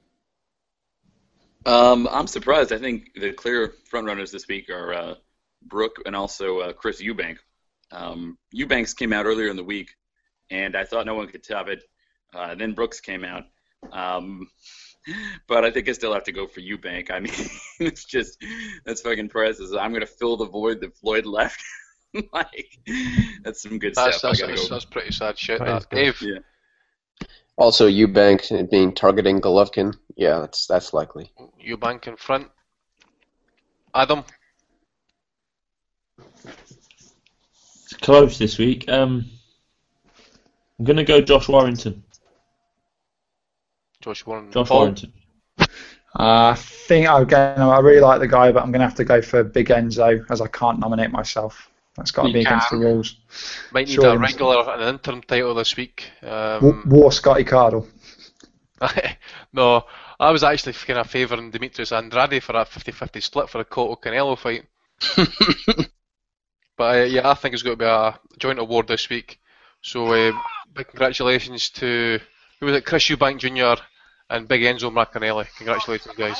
Um, I'm surprised. I think the clear frontrunners this week are uh, Brooke and also uh, Chris Eubank. Um, Eubanks came out earlier in the week, and I thought no one could top it. Uh, then Brooks came out. Um, but I think I still have to go for Eubank. I mean, it's just, that's fucking priceless. I'm going to fill the void that Floyd left. Like, that's some good That's, stuff. that's, I gotta that's, go. that's pretty sad shit. That That. is good. Dave? Yeah. Also, Eubank being targeting Golovkin. Yeah, that's that's likely. Eubank in front. Adam? It's close this week. Um, I'm going to go Josh Warrington. Josh Warren. Josh Paul? Warrington. Uh, I think again, I really like the guy, but I'm going to have to go for Big Enzo as I can't nominate myself. That's got to You be against the can. rules. Might need Sure. a regular and an interim title this week. War, Um, War Scotty Cardle. no, I was actually kind of favouring Demetrius Andrade for a fifty-fifty split for a Cotto Canelo fight. But uh, yeah, I think it's going to be a joint award this week. So uh, big congratulations to, who was it, Chris Eubank Junior and Big Enzo Maccarinelli. Congratulations, guys.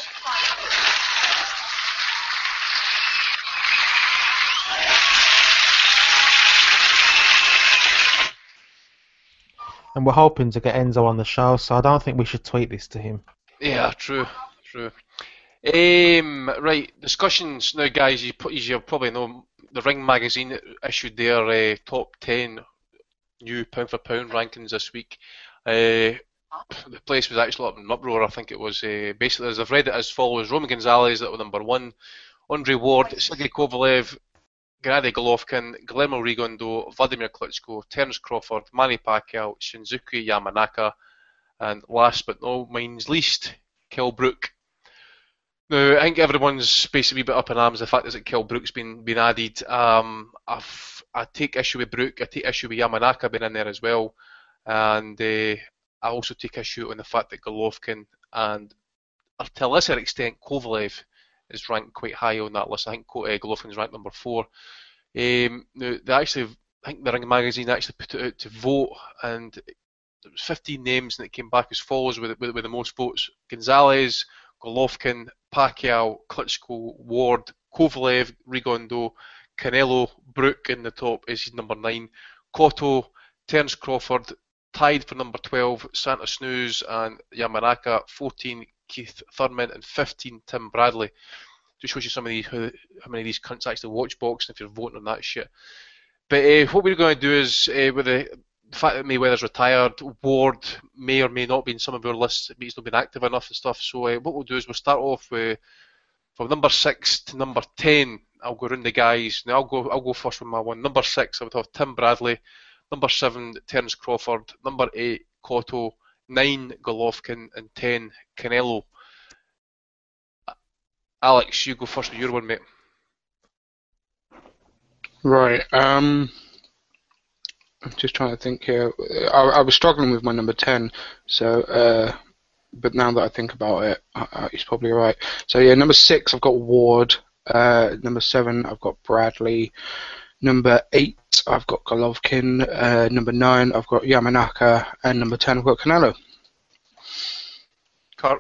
And we're hoping to get Enzo on the show, so I don't think we should tweet this to him. Yeah, true, true. Um, right, discussions now, guys. You, pro- as you probably know, the Ring magazine issued their uh, top ten new pound for pound rankings this week. Uh, the place was actually up in an uproar. I think it was uh, basically, as I've read it as follows: Roman Gonzalez at number one, Andre Ward, Sergey Kovalev, Gennady Golovkin, Guillermo Rigondeaux, Vladimir Klitschko, Terence Crawford, Manny Pacquiao, Shinzuki Yamanaka, and last but no means least, Kell Brook. Now, I think everyone's basically a bit up in arms the fact is that Kell Brook's been been added. Um, I've, I take issue with Brook, I take issue with Yamanaka being in there as well, and uh, I also take issue on the fact that Golovkin and, or to a lesser extent, Kovalev is ranked quite high on that list. I think uh, Golovkin's ranked number four. Um, now, they actually, I think the Ring magazine actually put it out to vote, and there was fifteen names, and it came back as follows with with, with the most votes: Gonzalez, Golovkin, Pacquiao, Klitschko, Ward, Kovalev, Rigondeaux, Canelo, Brook in the top is number nine, Cotto, Terence Crawford, tied for number twelve, Santa Snooze and Yamanaka, fourteen, Keith Thurman, and fifteen, Tim Bradley. Just shows you some of these, how, how many of these cunts actually watch boxing if you're voting on that shit. But uh, what we're going to do is, uh, with the fact that Mayweather's retired, Ward may or may not be in some of our lists, but he's not been active enough and stuff. So uh, what we'll do is we'll start off with from number six to number ten. I'll go around the guys. Now I'll go. I'll go first with my one. Number six, I would have Tim Bradley. Number seven, Terence Crawford. Number eight, Cotto. Nine, Golovkin, and ten, Canelo. Alex, you go first with your one, mate. Right. Um, I'm just trying to think here. I, I was struggling with my number ten, so uh, but now that I think about it, I, I, he's probably right. So yeah, number six, I've got Ward. Uh, number seven, I've got Bradley. Number eight, I've got Golovkin. Uh, number nine, I've got Yamanaka, and number ten, I've got Canelo. Kurt.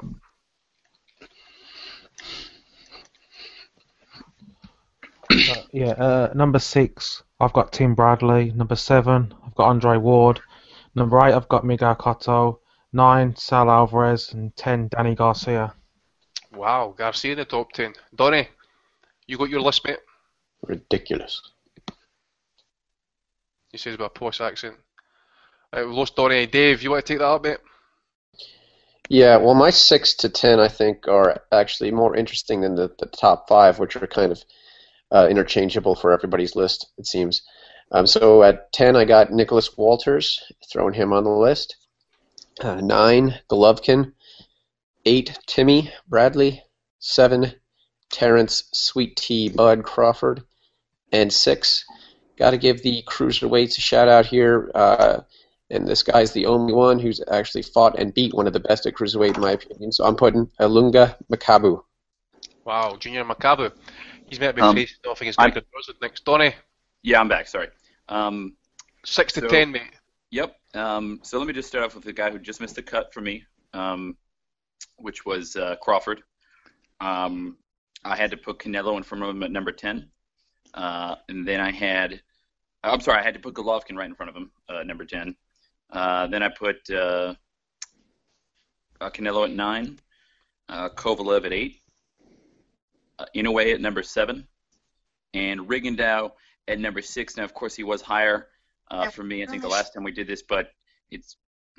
Uh, yeah, uh, number six, I've got Tim Bradley. Number seven, I've got Andre Ward. Number eight, I've got Miguel Cotto. Nine, Sal Alvarez, and ten, Danny Garcia. Wow, Garcia in the top ten. Donny, you got your list, mate? Ridiculous. he says with a posh accent. Right, we've lost Donny. Dave, you want to take that up, mate? Yeah, well, my six to ten, I think, are actually more interesting than the, the top five, which are kind of uh, interchangeable for everybody's list, it seems. Um, so at ten, I got Nicholas Walters, throwing him on the list. Uh, nine, Golovkin. Eight, Timmy Bradley. Seven, Terrence Sweet Tea Bud Crawford. And six, got to give the cruiserweights a shout out here. Uh, and this guy's the only one who's actually fought and beat one of the best at cruiserweight, in my opinion. So I'm putting Ilunga Makabu. Wow, Junior Makabu. He's meant to be Um, facing off against Michael Roswood next. Donny? Yeah, I'm back. Sorry. Um, Six to so- ten, mate. Yep. Um, so let me just start off with the guy who just missed the cut for me, um, which was uh, Crawford. Um, I had to put Canelo in front of him at number ten. Uh, and then I had, I'm sorry, I had to put Golovkin right in front of him, uh, number ten. Uh, then I put uh, uh, Canelo at nine, uh, Kovalev at eight, uh, Inoue at number seven, and Rigondeaux at number six. Now, of course, he was higher uh, for me, I think, the last time we did this, but it's...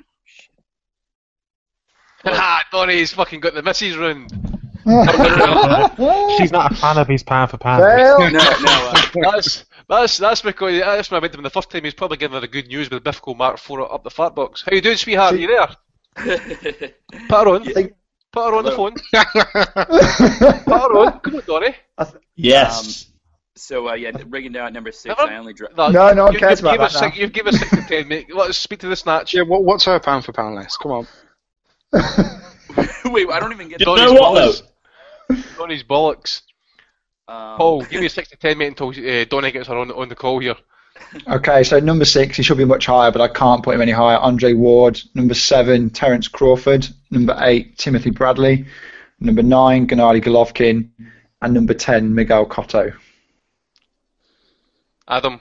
Ha! Donny's fucking got the misses round. She's not a fan of his pound for pound. no, no. Uh, that's that's that's because that's when I met him the first time. He's probably giving her the good news with the Bifco Mark four up the fat box. How you doing, sweetheart? Are you there? Put her on. Put her on the phone. Put her on. Come on, Donny. Yes. Um, so, uh, yeah, Rigondeaux at number six. Never- I only dro- No, No, no one you- cares you've about give that us six- now. You've given us six to ten, mate. Let's speak to the snatch. Yeah, what, what's her pound for pound list? Come on. Wait, I don't even get Donny's the... know what, bollocks. Donny's bollocks. Um, Paul, give me a six to ten, mate, until uh, Donny gets her on, on the call here. Okay, so number six, he should be much higher, but I can't put him any higher. Andre Ward. Number seven, Terence Crawford. Number eight, Timothy Bradley. Number nine, Gennady Golovkin. And number ten, Miguel Cotto. Adam.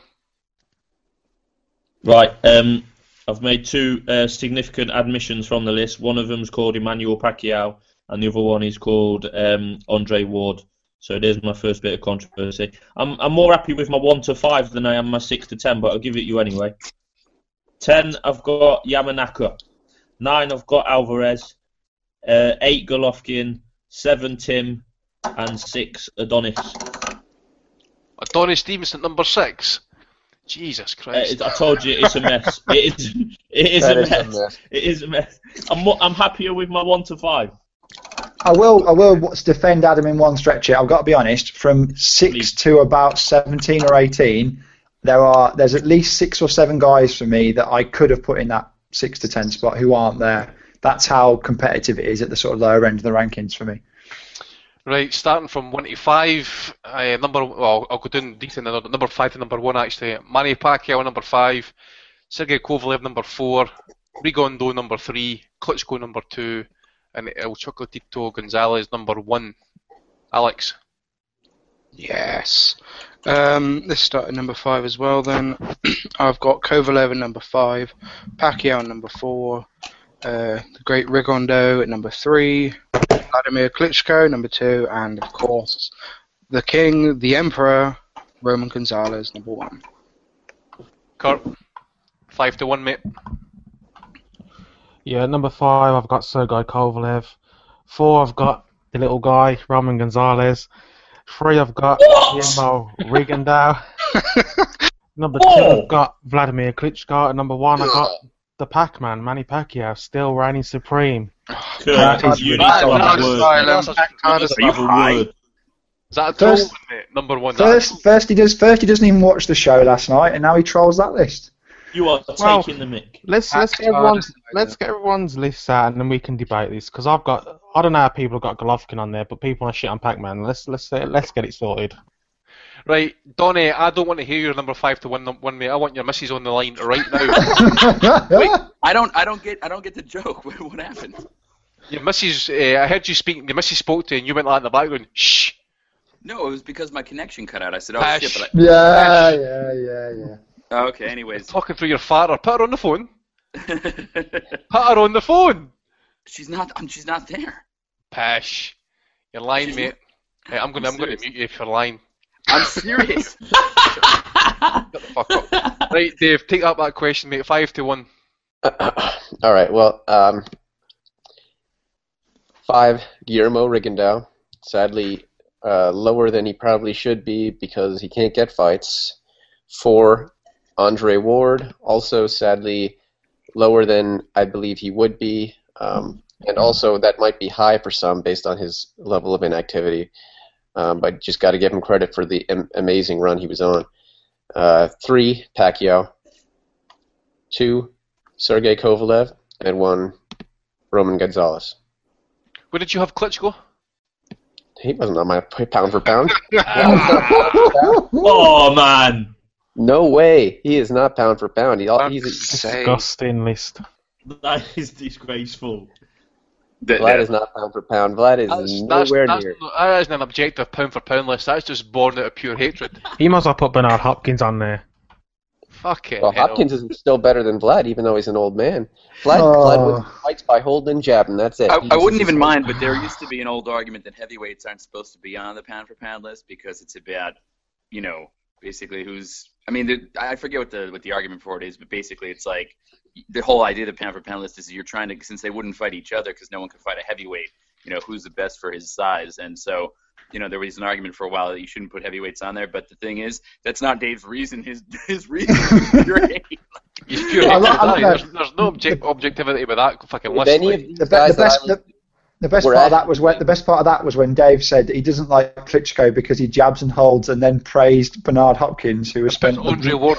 Right. Um, I've made two uh, significant admissions from the list. One of them's called Emmanuel Pacquiao, and the other one is called um, Andre Ward. So there's my first bit of controversy. I'm I'm more happy with my one to five than I am my six to ten, but I'll give it you anyway. Ten, I've got Yamanaka. Nine, I've got Alvarez. Uh, eight, Golovkin. Seven, Tim, and six, Adonis. Adonis Stevenson, number six. Jesus Uh, Christ. it- I told you it's a mess. It is. It is That a is a mess. mess. It is a mess. I'm mo- I'm happier with my one to five. I will I will defend Adam in one stretch here. I've got to be honest. From six to about seventeen or eighteen, there are there's at least six or seven guys for me that I could have put in that six to ten spot who aren't there. That's how competitive it is at the sort of lower end of the rankings for me. Right, starting from one to five, uh, number well, I'll go down decent. order. Number five to number one actually. Manny Pacquiao number five, Sergey Kovalev number four, Rigondeaux number three, Klitschko number two, and El Chocolatito Gonzalez number one. Alex. Yes. Um, let's start at number five as well then. I've got Kovalev at number five, Pacquiao at number four, uh, the great Rigondeaux at number three, Vladimir Klitschko number two, and of course the King, the Emperor, Roman Gonzalez number one. Kurt. Five to one, mate. Yeah, number five, I've got Sergey Kovalev. Four, I've got the little guy, Roman Gonzalez. Three, I've got Guillermo Rigondeaux. Number two, I've got Vladimir Klitschko. And number one, I've got the Pac-Man, Manny Pacquiao, still reigning supreme. Kurt, That you is- need to that have is a word. silent. Have a word. Is that a troll, First- mate? Number one. First, first he does. First he doesn't even watch the show last night, and now he trolls that list. You are Well, taking the mick. Let's let's get everyone's let's get everyone's lists out and then we can debate this because I've got I don't know how people have got Golovkin on there, but people are shit on Pac-Man. Let's let's uh, let's get it sorted. Right, Donny, I don't want to hear your number five to one, one mate. I want your missus on the line right now. Wait, I don't, I don't get, I don't get the joke. What, what happened? Your missus, uh, I heard you speak. Your missus spoke to you, and you went like in the background. Shh. No, it was because my connection cut out. I said, "Oh Pash. shit!" But I... Yeah, yeah, yeah, yeah. Okay. Anyways, Talking through your father. Put her on the phone. Put her on the phone. she's not. Um, she's not there. Pash. You're lying, She's mate. not- Hey, I'm going. I'm I'm going to serious. mute you if you're lying. I'm serious. Shut the fuck up. Right, Dave, take up that question, mate. Five to one. All right. Well, um, five, Guillermo Rigondeaux. Sadly, uh, lower than he probably should be because he can't get fights. Four, Andre Ward. Also, sadly, lower than I believe he would be. Um, and also, that might be high for some based on his level of inactivity. Um, but just got to give him credit for the am- amazing run he was on. Uh, three, Pacquiao. Two, Sergey Kovalev. And one, Roman Gonzalez. Where did you have Klitschko? He wasn't on my pound for pound. Oh, man. No way. He is not pound for pound. He, he's a, Disgusting list. That is disgraceful. Vlad is not pound for pound. Vlad is That's, nowhere that's, near. that's, that isn't an objective pound for pound list. That's just born out of pure hatred. He must have put Bernard Hopkins on there. Fucking Well, hell. Hopkins is still better than Vlad, even though he's an old man. Vlad, Oh. Vlad wins fights by holding and jabbing. That's it. I, He's I wouldn't just- even mind, but there used to be an old argument that heavyweights aren't supposed to be on the pound for pound list because it's about, you know, basically who's. I mean, the, I forget what the what the argument for it is, but basically it's like the whole idea of the pound for pound list is you're trying to, since they wouldn't fight each other because no one could fight a heavyweight, you know, who's the best for his size, and so. You know, there was an argument for a while that you shouldn't put heavyweights on there, but the thing is, that's not Dave's reason. His his reason is pure hate. He's pure I hatred. like- I like there's, that. there's no object, objectivity with that fucking If list. any like. of these The, be- guys the that best, I- the, the best We're part of at- that was when the best part of that was when Dave said he doesn't like Klitschko because he jabs and holds, and then praised Bernard Hopkins, who has spent. Andre Ward.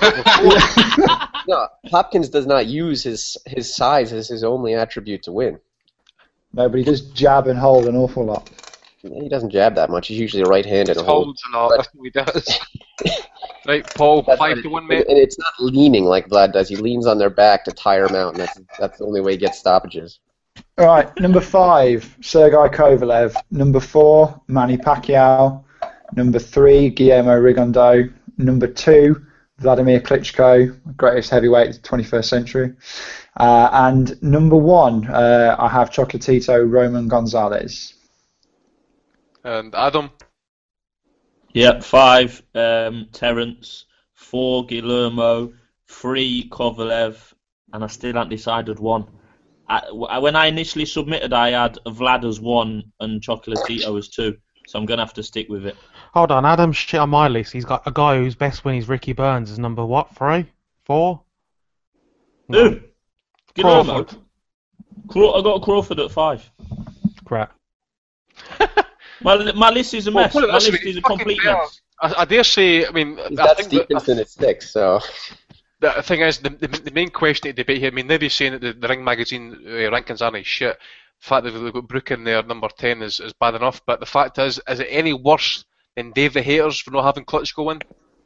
No, Hopkins does not use his his size as his only attribute to win. No, but he does jab and hold an awful lot. He doesn't jab that much. He's usually right-handed. and holds. Holds a lot. That's what he does. Right, Paul, That's five not- to one, mate. And it's not leaning like Vlad does. He leans on their back to tire him out, and that's that's the only way he gets stoppages. All right, number five, Sergey Kovalev. Number four, Manny Pacquiao. Number three, Guillermo Rigondeaux. Number two, Vladimir Klitschko, greatest heavyweight of the twenty-first century. Uh, and number one, uh, I have Chocolatito Roman Gonzalez. And Adam. Yep, five, um, Terence, four, Guillermo, three, Kovalev, and I still haven't decided one. I, when I initially submitted, I had Vlad as one and Chocolatito as two, so I'm going to have to stick with it. Hold on, Adam's shit on my list. He's got a guy whose best win is Ricky Burns is number what? Three? Four? Who? Guillermo? Crawford. Craw- I got Crawford at five. Crap. My, my list is a Well, mess. put it My this list way, is a fucking complete fair. mess. I, I dare say, I mean, He's I got think that, Stevenson at six, so the thing is, the, the, the main question to debate here, I mean, nobody's saying that the, the Ring Magazine uh, rankings aren't shit. The fact that they've got Brook in there, number ten, is, is bad enough, but the fact is, is it any worse than Dave the Haters for not having Klitschko win?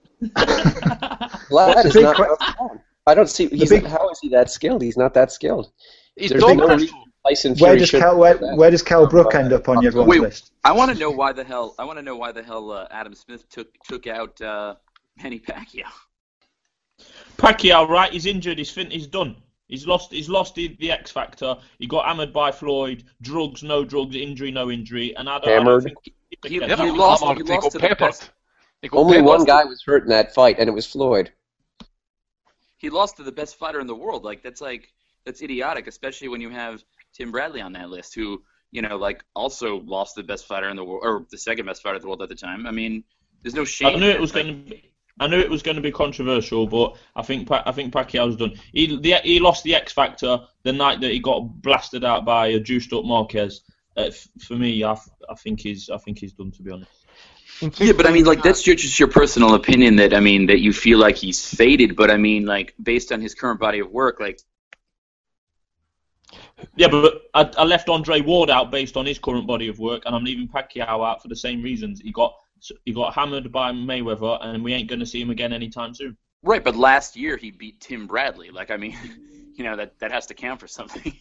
Vlad is big not. que- I don't see. He's, big- how is he that skilled? He's not that skilled. He's There's no dominant. reason Tyson Where Fury does should- Kel, where, where does Kel Brook end up on everyone's Wait, list? I want to know why the hell. I want to know why the hell uh, Adam Smith took took out uh, Manny Pacquiao. Pacquiao, right? He's injured. He's fin- He's done. He's lost. He's lost the, the X factor. He got hammered by Floyd. Drugs, no drugs. Injury, no injury. And I don't, I don't Hammered. think he, He, Yeah, he but lost. Hammered, He they lost got to the peppered. best. They got Only peppered. one guy was hurt in that fight, and it was Floyd. He lost to the best fighter in the world. Like that's like that's idiotic, especially when you have Tim Bradley on that list, who you know like also lost to the best fighter in the world or the second best fighter in the world at the time. I mean, there's no shame. I knew there. it was Like, going to be. I knew it was going to be controversial, but I think Pa- I think Pacquiao's done. He the, he lost the X factor the night that he got blasted out by a juiced up Marquez. Uh, f- for me, I, f- I think he's I think he's done, to be honest. Yeah, but I mean, like that's your, just your personal opinion that I mean that you feel like he's faded. But I mean, like based on his current body of work, like Yeah, but I, I left Andre Ward out based on his current body of work, and I'm leaving Pacquiao out for the same reasons. He got he got hammered by Mayweather, and we ain't going to see him again anytime soon. right. But last year he beat Tim Bradley. Like I mean, you know that that has to count for something.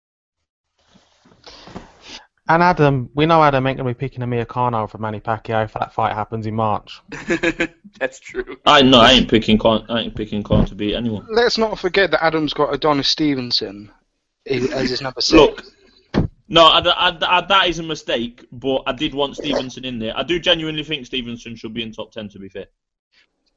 And Adam, we know Adam ain't going to be picking Amir Khan over Manny Pacquiao if that fight happens in March. That's true. I no, I ain't picking Khan. I ain't picking Khan to beat anyone. Let's not forget that Adam's got Adonis Stevenson as his number six. Look, no, I, I, I, that is a mistake, but I did want Stevenson in there. I do genuinely think Stevenson should be in top ten, to be fair.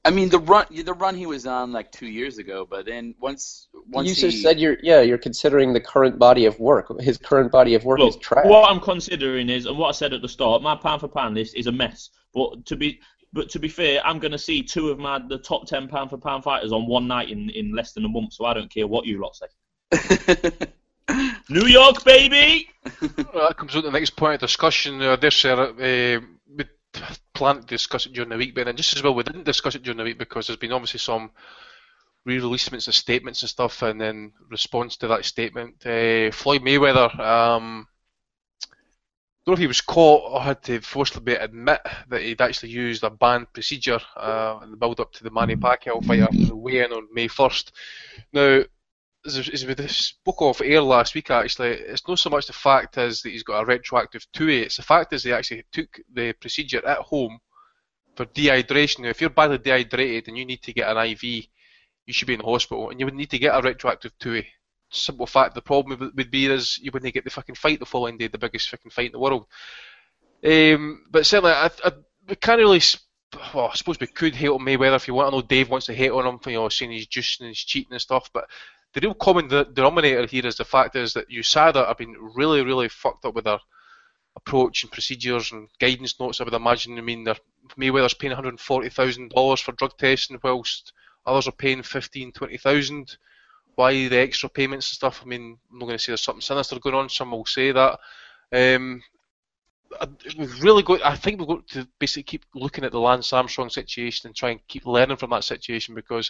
I mean, the run the run he was on like two years ago, but then once once you he... just said you're yeah you're considering the current body of work. His current body of work Look, is trash. what I'm considering is, and what I said at the start, my pound for pound list is a mess. But to be but to be fair, I'm going to see two of my the top ten pound for pound fighters on one night in, in less than a month. So I don't care what you lot say. New York, baby. Well, that comes on to the next point of discussion uh, there, sir. Uh, we planned to discuss it during the week, but then just as well we didn't discuss it during the week because there's been obviously some re-releasements of statements and stuff, and then response to that statement. Uh, Floyd Mayweather, um, I don't know if he was caught or had to forcibly admit that he'd actually used a banned procedure uh, in the build-up to the Manny Pacquiao fight after the weigh-in on May first. Now, as, as we spoke off air last week, actually, it's not so much the fact is that he's got a retroactive two A, it's the fact is he actually took the procedure at home for dehydration. Now, if you're badly dehydrated and you need to get an I V, you should be in the hospital, and you would need to get a retroactive two A. Simple fact, the problem would be is you wouldn't get the fucking fight the following day, the biggest fucking fight in the world. Um, but certainly, I, I, we can't really, well, I suppose we could hate on Mayweather if you want. I know Dave wants to hate on him for, you know, saying he's juicing and he's cheating and stuff, but the real common denominator here is the fact is that U S A D A have been really, really fucked up with their approach and procedures and guidance notes, I would imagine. I mean, Mayweather's paying one hundred forty thousand dollars for drug testing, whilst others are paying fifteen, twenty thousand. Why the extra payments and stuff? I mean, I'm not going to say there's something sinister going on. Some will say that. Um, we've really got. I think we've got to basically keep looking at the Lance Armstrong situation and try and keep learning from that situation, because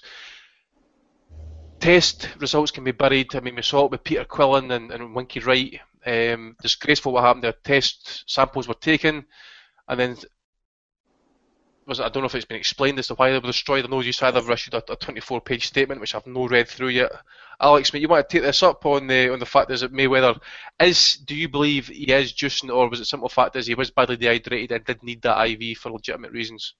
test results can be buried. I mean, we saw it with Peter Quillen and, and Winky Wright. Um, disgraceful what happened there. Test samples were taken, and then was it, I don't know if it's been explained as to why they were destroyed. I know you said they've issued a, a twenty-four page statement, which I've no read through yet. Alex, mate, you want to take this up on the on the fact is that Mayweather is? Do you believe he is juicing, or was it simple fact is he was badly dehydrated and did need that I V for legitimate reasons?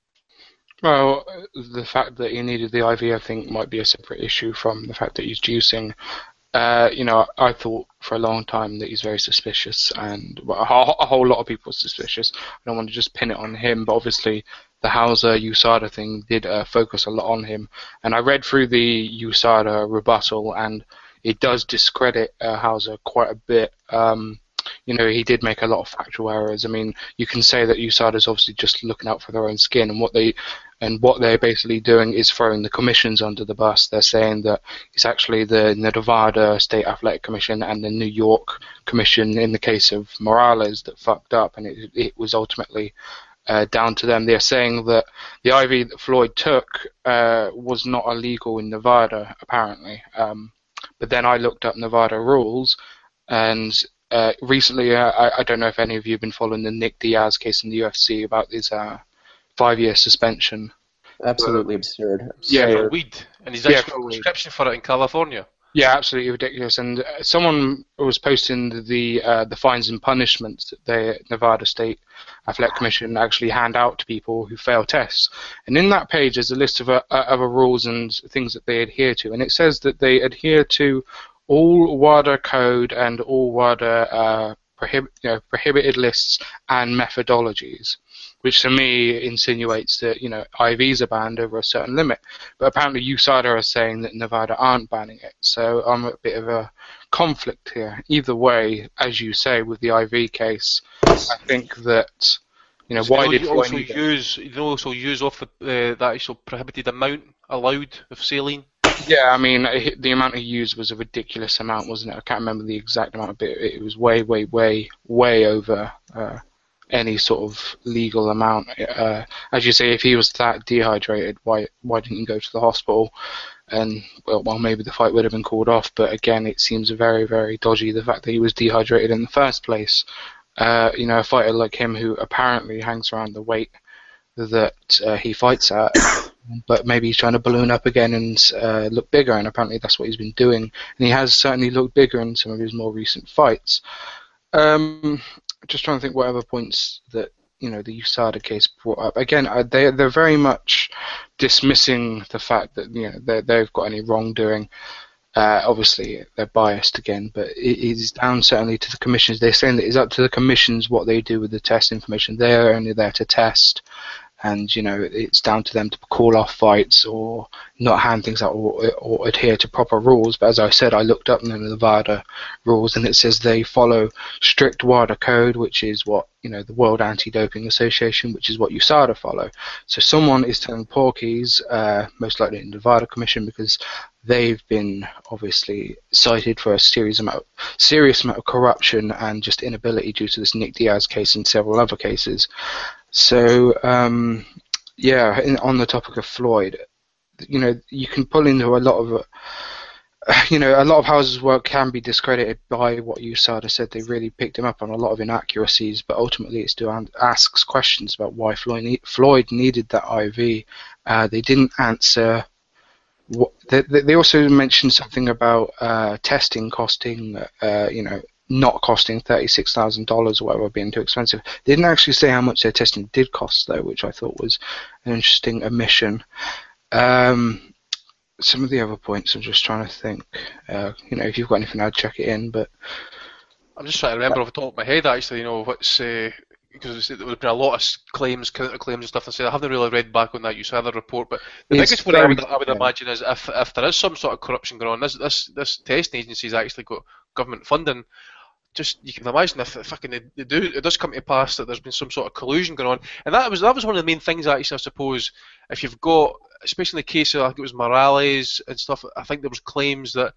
Well, the fact that he needed the I V, I think, might be a separate issue from the fact that he's juicing. Uh, you know, I thought for a long time that he's very suspicious, and well, a, whole, a whole lot of people are suspicious. I don't want to just pin it on him, but obviously the Hauser U S A D A thing did uh, focus a lot on him. And I read through the U S A D A rebuttal, and it does discredit uh, Hauser quite a bit. Um, you know, he did make a lot of factual errors. I mean, you can say that U S A D A is obviously just looking out for their own skin, and what they and what they're basically doing is throwing the commissions under the bus. They're saying that it's actually the Nevada State Athletic Commission and the New York Commission in the case of Morales that fucked up, and it, it was ultimately uh, down to them. They're saying that the I V that Floyd took uh, was not illegal in Nevada, apparently. Um, but then I looked up Nevada rules, and uh, recently, uh, I, I don't know if any of you have been following the Nick Diaz case in the U F C about his uh, five-year suspension. Absolutely absurd. absurd. Yeah, for weed, and he's actually got a prescription for it in California. Yeah, absolutely ridiculous. And uh, someone was posting the uh, the fines and punishments that the Nevada State Athletic Commission actually hand out to people who fail tests. And in that page, there's a list of uh, other rules and things that they adhere to. And it says that they adhere to all WADA code and all WADA uh, prohib- you know, prohibited lists and methodologies, which to me insinuates that, you know, I Vs are banned over a certain limit. But apparently U S A D A are saying that Nevada aren't banning it. So I'm a bit of a conflict here. Either way, as you say, with the I V case, I think that, you know, so why you did you also use you also use off the, uh, that actual prohibited amount allowed of saline? Yeah, I mean, it, the amount he used was a ridiculous amount, wasn't it? I can't remember the exact amount, but it, it was way, way, way, way over uh, any sort of legal amount. Uh, as you say, if he was that dehydrated, why why didn't he go to the hospital? And, well, well, maybe the fight would have been called off, but again, it seems very, very dodgy, the fact that he was dehydrated in the first place. Uh, you know, a fighter like him who apparently hangs around the weight that uh, he fights at, but maybe he's trying to balloon up again and uh, look bigger, and apparently that's what he's been doing, and he has certainly looked bigger in some of his more recent fights. Um, just trying to think what other points that, you know, the U S A D A case brought up. Again, uh, they they're very much dismissing the fact that, you know, they they've got any wrongdoing. Uh, obviously, they're biased again, but it is down certainly to the commissions. They're saying that it's up to the commissions what they do with the test information. They're only there to test. and you know it's down to them to call off fights or not hand things out or, or adhere to proper rules. But as I said, I looked up the Nevada rules, and it says they follow strict WADA code, which is what you know the World Anti-Doping Association, which is what U S A D A follow. So someone is telling porkies, uh, most likely in the Nevada Commission, because they've been obviously cited for a serious amount, serious amount of corruption and just inability due to this Nick Diaz case and several other cases. So, um, yeah, in, on the topic of Floyd, you know, you can pull into a lot of, uh, you know, a lot of how his work can be discredited by what U S A D A said. They really picked him up on a lot of inaccuracies, but ultimately it still asks questions about why Floyd, ne- Floyd needed that I V. Uh, they didn't answer. What, they, they also mentioned something about uh, testing costing, uh, you know, not costing thirty-six thousand dollars or whatever, being too expensive. They didn't actually say how much their testing did cost, though, which I thought was an interesting omission. Um, some of the other points, I'm just trying to think. Uh, you know, if you've got anything, I'd check it in. But I'm just trying to remember off the top of my head, actually, you know, what's... Uh, because there would be a lot of claims, counter-claims and stuff. And say I haven't really read back on that U S A D A report, but the It's biggest one I would, very- I would yeah. imagine is if if there is some sort of corruption going on, this this this testing agency's actually got government funding. Just you can imagine if, if fucking they, they do, it does come to pass that there's been some sort of collusion going on, and that was that was one of the main things actually. I suppose if you've got, especially in the case of I think it was Morales and stuff, I think there was claims that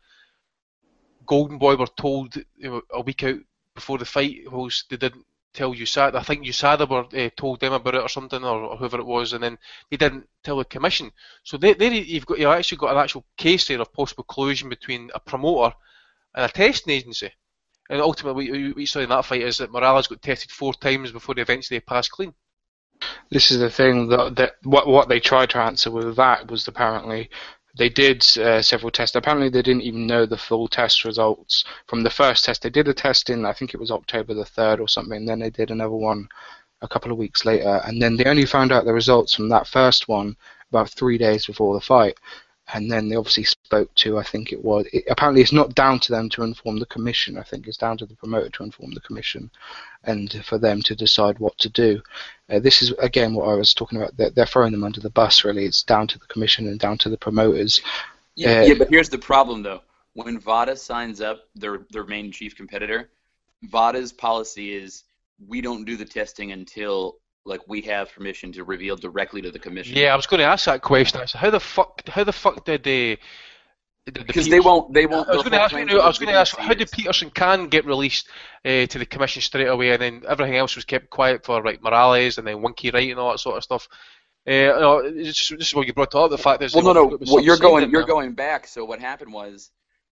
Golden Boy were told you know, a week out before the fight was they didn't tell U S A D A. I think U S A D A were uh, told them about it or something, or, or whoever it was, and then they didn't tell the commission. So they, they you've got you actually got an actual case there of possible collusion between a promoter and a testing agency. And ultimately, what you- what you saw in that fight is that Morales got tested four times before they eventually passed clean. this is the thing that, that what what they tried to answer with that was apparently they did uh, several tests. Apparently, they didn't even know the full test results from the first test. They did a test in, I think it was October the third or something. Then they did another one a couple of weeks later, and then they only found out the results from that first one about three days before the fight. And then they obviously spoke to, I think it was, it, apparently it's not down to them to inform the commission. I think it's down to the promoter to inform the commission and for them to decide what to do. Uh, this is, again, what I was talking about. They're, they're throwing them under the bus, really. It's down to the commission and down to the promoters. Yeah, Uh, yeah, but here's the problem, though. When VADA signs up, their their main chief competitor, VADA's policy is we don't do the testing until like we have permission to reveal directly to the commission. Yeah, I was going to ask that question. I said, how the fuck, how the fuck did they? Because they won't, they won't. I was they'll going to ask claim you. I was that going to ask the how did Peterson can get released uh, to the commission straight away, and then everything else was kept quiet for like Morales and then Winky Wright and all that sort of stuff. Uh, you know, it's just, this is what you brought up. The fact is, Well, they no, were- no. it was Well, you're something going, saying you're that- going back. So what happened was,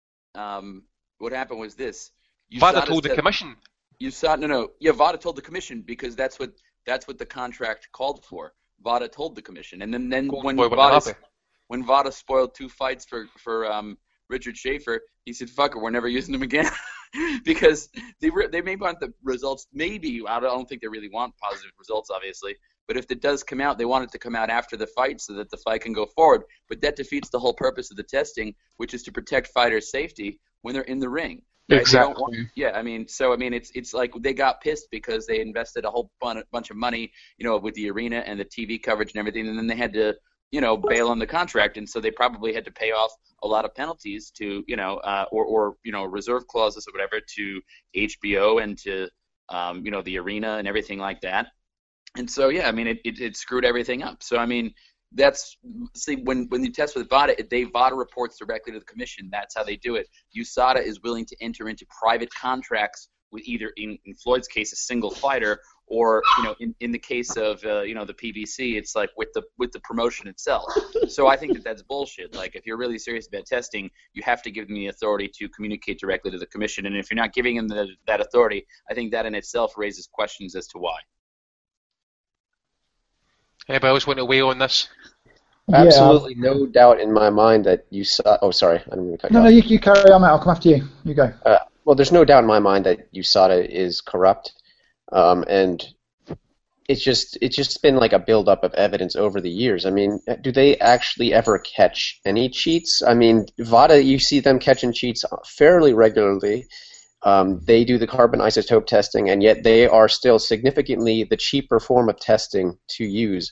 um, what happened was this. VADA USADA told the said- commission. USADA, no, no. Yeah, VADA told the commission because that's what that's what the contract called for. VADA told the commission, and then then when Boy wasn't VADA happy. when VADA spoiled two fights for for um, Richard Schaefer, he said, "Fuck it, we're never using them again," because they re- they may want the results. Maybe I don't, I don't think they really want positive results, obviously. But if it does come out, they want it to come out after the fight so that the fight can go forward. But that defeats the whole purpose of the testing, which is to protect fighters' safety when they're in the ring. Right? They don't want- Exactly. yeah, I mean, so I mean, it's it's like they got pissed because they invested a whole bun- bunch of money, you know, with the arena and the T V coverage and everything, and then they had to, you know, bail on the contract, and so they probably had to pay off a lot of penalties to, you know, uh, or or you know, reserve clauses or whatever to H B O and to, um, you know, the arena and everything like that. And so, yeah, I mean, it, it, it screwed everything up. So, I mean, that's see when when you test with VADA, they VADA reports directly to the commission. That's how they do it. U S A D A is willing to enter into private contracts with either, in, in Floyd's case, a single fighter, or you know, in, in the case of uh, you know the P B C, it's like with the with the promotion itself. So I think that that's bullshit. Like if you're really serious about testing, you have to give them the authority to communicate directly to the commission. And if you're not giving them the, that authority, I think that in itself raises questions as to why. Anybody else want to weigh on this? Absolutely no doubt in my mind that you saw. Oh, sorry, I didn't mean to cut you No, off. no, you, you carry on, mate. I'll come after you. You go. Uh, well, there's no doubt in my mind that U S A D A is corrupt, um, and it's just it's just been like a buildup of evidence over the years. I mean, do they actually ever catch any cheats? I mean, VADA, you see them catching cheats fairly regularly. Um, they do the carbon isotope testing, and yet they are still significantly the cheaper form of testing to use.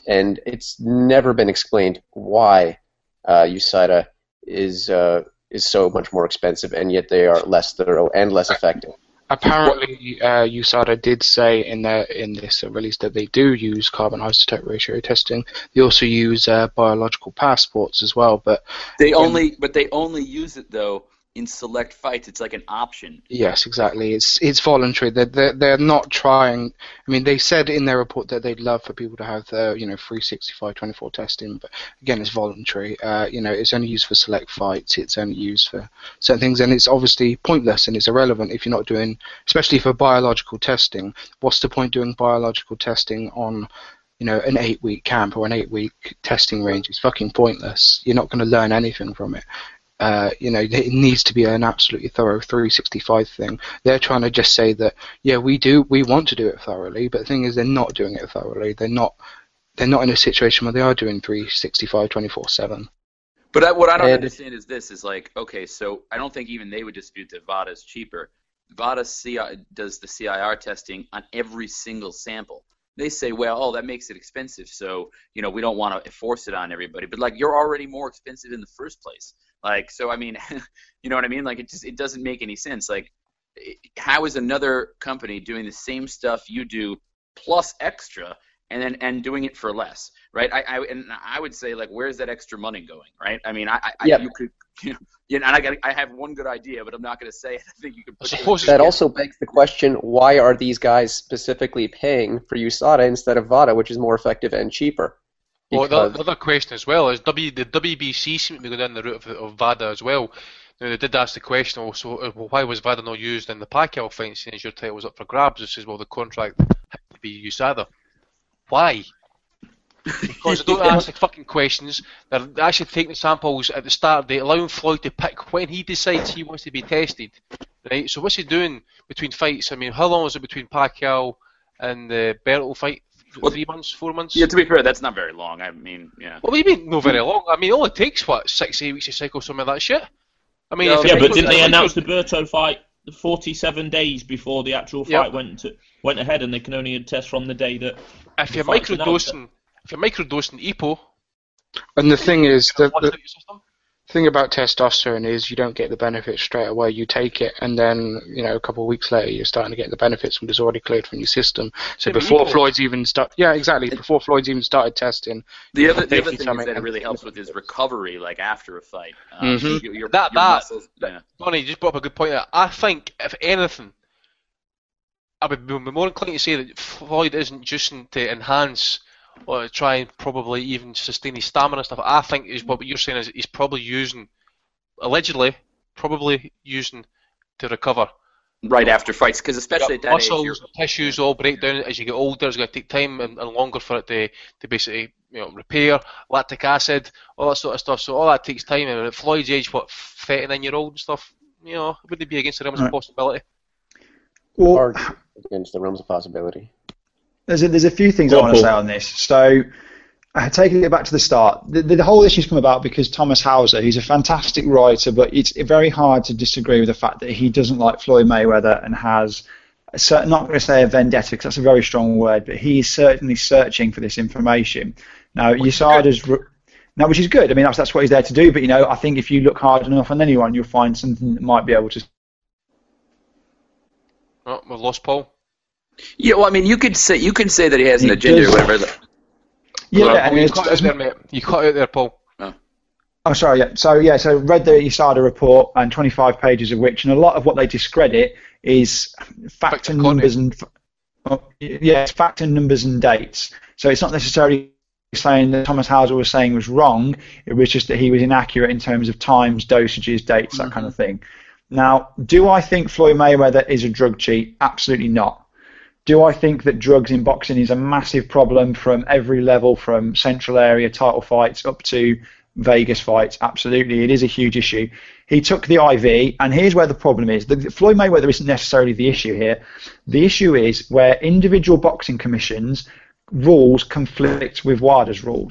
and it's never been explained why uh, U S A D A is uh, is so much more expensive, and yet they are less thorough and less effective. Apparently, uh, U S A D A did say in their in this release that they do use carbon isotope ratio testing. They also use uh, biological passports as well, but They only, but they only use it though in select fights. It's like an option. yes, exactly. It's it's voluntary. They're, they're they're not trying. I mean, they said in their report that they'd love for people to have the you know three sixty-five twenty-four testing, but again, it's voluntary. Uh, you know, it's only used for select fights. It's only used for certain things, and it's obviously pointless and it's irrelevant if you're not doing, especially for biological testing. What's the point doing biological testing on you know an eight-week camp or an eight-week testing range? It's fucking pointless. You're not going to learn anything from it. Uh, you know, it needs to be an absolutely thorough three sixty-five thing. They're trying to just say that, yeah, we do, we want to do it thoroughly, but the thing is, they're not doing it thoroughly. They're not, they're not in a situation where they are doing three sixty-five twenty-four seven. But I, what I don't And- understand is this: is like, okay, so I don't think even they would dispute that VADA is cheaper. VADA C I, does the C I R testing on every single sample. They say, well, oh, that makes it expensive, so you know we don't want to force it on everybody. But like, you're already more expensive in the first place. Like, so I mean, you know what I mean? Like, it just it doesn't make any sense. Like, how is another company doing the same stuff you do plus extra, and then and doing it for less, right? I, I and I would say, like, where's that extra money going, right? I mean, I, I Yeah. you could, you know, yeah, and I got I have one good idea, but I'm not going to say it. I think you can put it. That also begs the question, why are these guys specifically paying for U S A D A instead of VADA, which is more effective and cheaper? Well, the, Because- the other question as well is w, the W B C seem to be going down the route of, of VADA as well. Now, they did ask the question also, uh, well, why was VADA not used in the Pacquiao fight, seeing as your title was up for grabs? This is, well, the contract had to be U S A D A. Why? Because they don't ask the fucking questions. They're actually taking the samples at the start. They allowing Floyd to pick when he decides he wants to be tested. Right? So what's he doing between fights? I mean, how long is it between Pacquiao and the Berto fight? Three months, four months? Yeah, to be fair, that's not very long. I mean, yeah. What do you mean, not very long? I mean, it only takes, what, six, eight weeks to cycle some of that shit? I mean, No, if Yeah, it but goes- didn't they if it announce goes- the Berto fight forty-seven days before the actual Yep. fight went to, went ahead, and they can only test from the day that If the you're fight's announced? microdosing, if you're microdosing E P O, And the thing is, the, what's the your system? thing about testosterone is you don't get the benefits straight away. You take it, and then you know a couple of weeks later, you're starting to get the benefits when it's already cleared from your system. So Yeah, but before you can- Floyd's even start, yeah, exactly. Before Floyd's even started testing, The other, the taking other thing is something that it and- really helps with his recovery, like after a fight. Um, Mhm. your, your, That- your that- muscles, yeah. Donnie, you just brought up a good point there. I think, if anything, I would be more inclined to say that Floyd isn't juicing to enhance or to try and probably even sustain his stamina and stuff. I think is what you're saying is he's probably using, allegedly, probably using to recover. Right after fights, because especially at that muscles, age, you're, tissues all break down as you get older. It's going to take time and, and longer for it to, to basically you know repair, lactic acid, all that sort of stuff. So all that takes time. And at Floyd's age, what, thirty-nine year old and stuff, you know, would it be against the realms of Right. possibility? Well, Or against the realms of possibility. There's a, there's a few things I want to say on this. So, uh, taking it back to the start, the, the, the whole issue's come about because Thomas Hauser, he's a fantastic writer, but it's very hard to disagree with the fact that he doesn't like Floyd Mayweather and has, a certain, not going to say a vendetta because that's a very strong word, but he is certainly searching for this information. Now, U S A D A's... Now, which is good. I mean, that's, that's what he's there to do, but, you know, I think if you look hard enough on anyone, you'll find something that might be able to... Oh, we've lost Paul. yeah. Well, I mean, you could say you can say that he has an He agenda does. or whatever. Yeah, Well, I mean, you it's, cut out there, mate. You cut out there, Paul. Oh, sorry. Yeah. So yeah. So read the U S A D A report and twenty-five pages of which, and a lot of what they discredit is fact and numbers and oh, yeah, it's fact and numbers and dates. So it's not necessarily saying that Thomas Hauser was saying was wrong. It was just that he was inaccurate in terms of times, dosages, dates, that kind of thing. Now, do I think Floyd Mayweather is a drug cheat? Absolutely not. Do I think that drugs in boxing is a massive problem from every level, from central area title fights up to Vegas fights? Absolutely, it is a huge issue. He took the I V, and here's where the problem is. The, Floyd Mayweather isn't necessarily the issue here. The issue is where individual boxing commissions rules conflict with WADA's rules.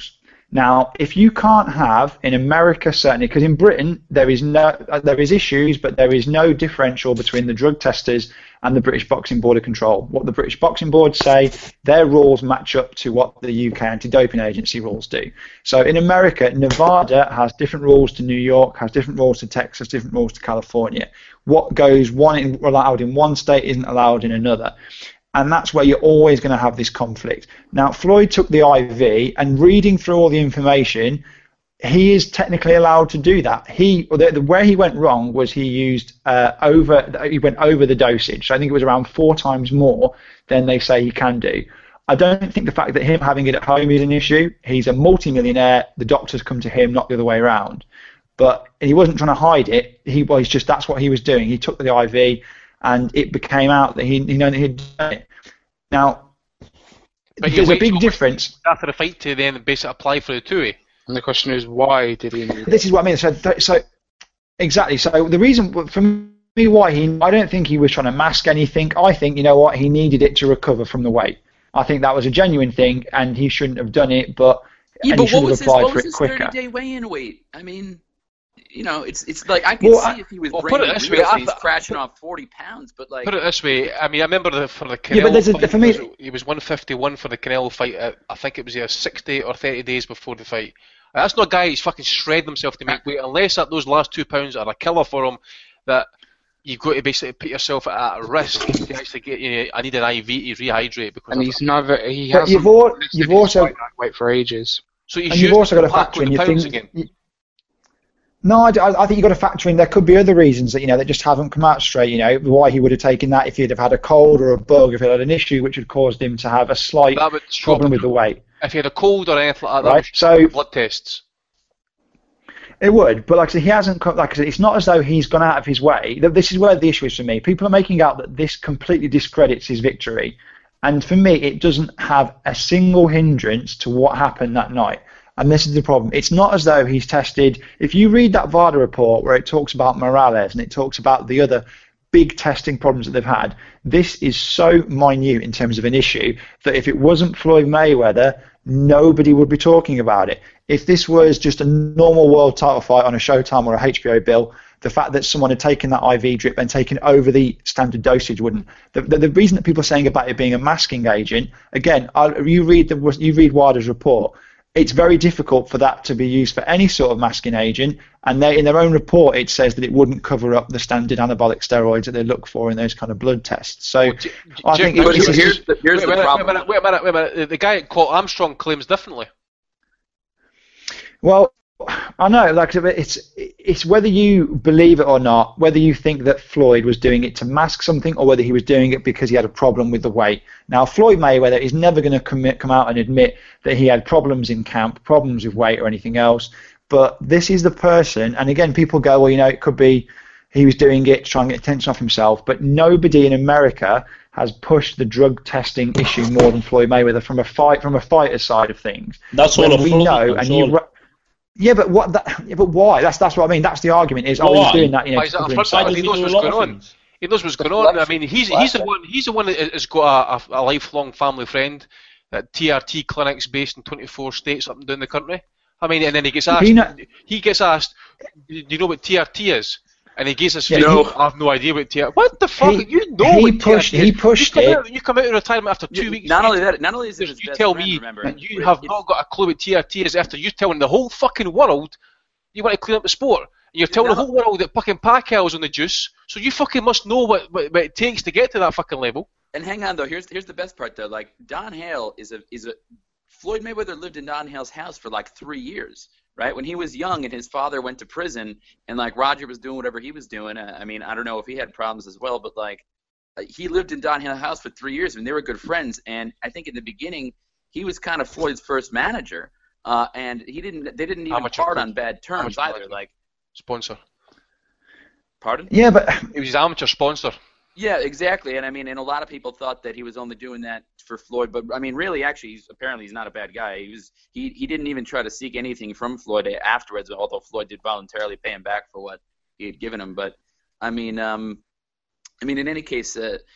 Now, if you can't have in America, certainly, because in Britain there is no uh, there is issues, but there is no differential between the drug testers and the British Boxing Board of Control. What the British Boxing Board say, their rules match up to what the U K Anti-Doping Agency rules do. So in America, Nevada has different rules to New York, has different rules to Texas, different rules to California. What goes one in, allowed in one state isn't allowed in another. And that's where you're always going to have this conflict. Now, Floyd took the I V, and reading through all the information, he is technically allowed to do that. He, the, the, where he went wrong was he used uh, over, he went over the dosage. So I think it was around four times more than they say he can do. I don't think the fact that him having it at home is an issue. He's a multi-millionaire. The doctors come to him, not the other way around. But he wasn't trying to hide it. He was just, that's what he was doing. He took the I V, and it became out that he, he known that he'd done it. Now, but there's a big difference. After the fight to then basically apply for the two A. And the question is, why did he need This is what I mean. So, so exactly. So the reason for me why he, I don't think he was trying to mask anything. I think, you know what, he needed it to recover from the weight. I think that was a genuine thing, and he shouldn't have done it. But yeah, and but he what should was have his, applied what for was it his quicker. thirty-day weigh-in weight? I mean, you know, it's it's like I can Well, see I- if he was well, put bringing it it this real, way, I he's th- crashing off forty pounds, but like Put it this way, I mean, I remember the, for the Canelo Yeah, but there's a- fight, for me- it was- he was one fifty-one for the Canelo fight. At, I think it was either sixty or thirty days before the fight. That's not a guy who's fucking shredding himself to make weight, unless that those last two pounds are a killer for him. That you've got to basically put yourself at a risk to actually get. You know, I need an I V to rehydrate because. And of he's that. never. He But hasn't. you've, al- listed you've his also fight that weight for ages. So he's and you've used also got to the pack factor with in the your pounds things. again. you- No, I, I I think you've got to factor in there could be other reasons that you know that just haven't come out straight. You know why he would have taken that if he'd have had a cold or a bug, if he had an issue which had caused him to have a slight That would problem with the weight. If he had a cold or anything like that, Right, so- blood tests. It would, but like I said, he hasn't. co- Like I said, it's not as though he's gone out of his way. Th- This is where the issue is for me. People are making out that this completely discredits his victory, and for me, it doesn't have a single hindrance to what happened that night. And this is the problem. It's not as though he's tested. If you read that VADA report where it talks about Morales and it talks about the other big testing problems that they've had, this is so minute in terms of an issue that if it wasn't Floyd Mayweather, nobody would be talking about it. If this was just a normal world title fight on a Showtime or a H B O bill, the fact that someone had taken that I V drip and taken over the standard dosage wouldn't. The, the, the reason that people are saying about it being a masking agent, again, I, you read the you read WADA's report. It's very difficult for that to be used for any sort of masking agent, and they, in their own report, it says that it wouldn't cover up the standard anabolic steroids that they look for in those kind of blood tests. So, I think but it was here's just- the, here's wait, the a minute, problem. wait a minute, wait a minute, wait a minute. The, the guy called Armstrong claims differently. Well, I know, like it's it's whether you believe it or not, whether you think that Floyd was doing it to mask something or whether he was doing it because he had a problem with the weight. Now, Floyd Mayweather is never going to commit, come out and admit that he had problems in camp, problems with weight or anything else. But this is the person, and again, people go, well, you know, it could be he was doing it to try and get attention off himself. But nobody in America has pushed the drug testing issue more than Floyd Mayweather from a fight from a fighter's side of things. That's When all a we fraud, know, that's and you. all. ru- Yeah, but what? That, yeah, but why? That's that's what I mean. That's the argument. Is Well, oh, he was why? doing that. You know, Why is that a covering front? himself. He knows do what's a lot going of on. things. He knows what's going on. I mean, he's he's the one he's the one that has got a, a, a lifelong family friend at T R T clinics based in twenty-four states up and down the country. I mean, and then he gets asked. He know- He gets asked, "Do you know what T R T is?" And he gives us Yeah, face, he- I have no idea what T R T. What the fuck? He- you know he what pushed- T R T is. he pushed you come it. Out, you come out of retirement after two You- weeks. not only that, not only is it his you best tell friend, me remember, that you it- have it's- not got a clue what T R T is after you telling the whole fucking world you want to clean up the sport. And you're telling the whole world that fucking Pacquiao's on the juice, so you fucking must know what, what, what it takes to get to that fucking level. And hang on though, here's here's the best part though. Like Don Hale is a is a Floyd Mayweather lived in Don Hale's house for like three years, right? When he was young and his father went to prison, and like Roger was doing whatever he was doing. Uh, I mean, I don't know if he had problems as well, but like uh, he lived in Don Hale's house for three years, and they were good friends. And I think in the beginning, he was kind of Floyd's first manager, uh, and he didn't. They didn't even Amateur part coach. on bad terms Amateur either. manager. Like, Sponsor. pardon? Yeah, but He was his amateur sponsor. Yeah, exactly. And I mean, and a lot of people thought that he was only doing that for Floyd, but I mean, really, actually, he's apparently he's not a bad guy. He was he he didn't even try to seek anything from Floyd afterwards, although Floyd did voluntarily pay him back for what he had given him. But I mean, um, I mean, in any case, uh,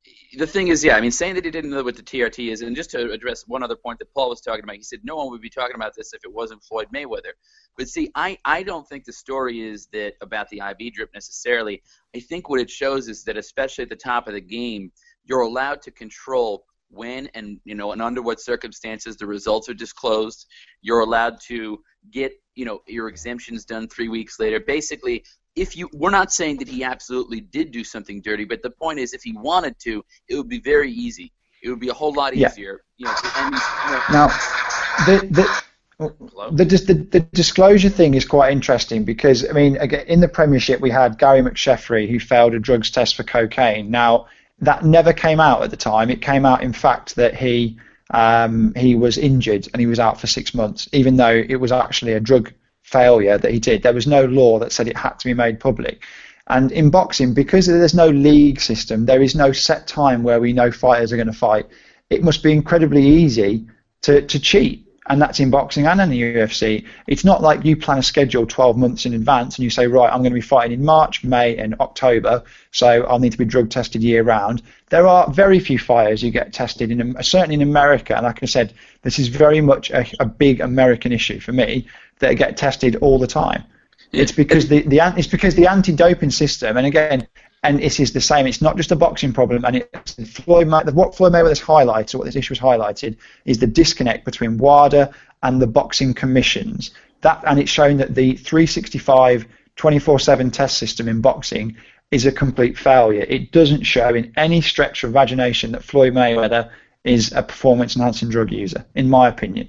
the thing is, yeah, I mean, saying that he didn't know what the T R T is, and just to address one other point that Paul was talking about, he said no one would be talking about this if it wasn't Floyd Mayweather. But see, I, I don't think the story is that about the I V drip necessarily. I think what it shows is that, especially at the top of the game, you're allowed to control when and, you know, and under what circumstances the results are disclosed. You're allowed to get, you know, your exemptions done three weeks later. Basically, if you, we're not saying that he absolutely did do something dirty, but the point is, if he wanted to, it would be very easy. It would be a whole lot easier. Yeah. You know, to, and, you know, now, the the. The, the the disclosure thing is quite interesting because, I mean, again, in the Premiership we had Gary McSheffrey who failed a drugs test for cocaine. Now, that never came out at the time. It came out, in fact, that he um, he was injured and he was out for six months, even though it was actually a drug failure that he did. There was no law that said it had to be made public. And in boxing, because there's no league system, there is no set time where we know fighters are going to fight. It must be incredibly easy to, to cheat. And that's in boxing and in the U F C. It's not like you plan a schedule twelve months in advance and you say, right, I'm going to be fighting in March, May, and October, so I'll need to be drug tested year round. There are very few fighters who get tested, in certainly in America, and like I said, this is very much a, a big American issue for me, that get tested all the time. It's because the, the it's because the anti-doping system, and again, and this is the same. It's not just a boxing problem, and it's Floyd. What Floyd Mayweather's highlighted, or what this issue has highlighted, is the disconnect between WADA and the boxing commissions. That, and it's shown that the three sixty-five, twenty-four seven test system in boxing is a complete failure. It doesn't show in any stretch of imagination that Floyd Mayweather is a performance-enhancing drug user, in my opinion.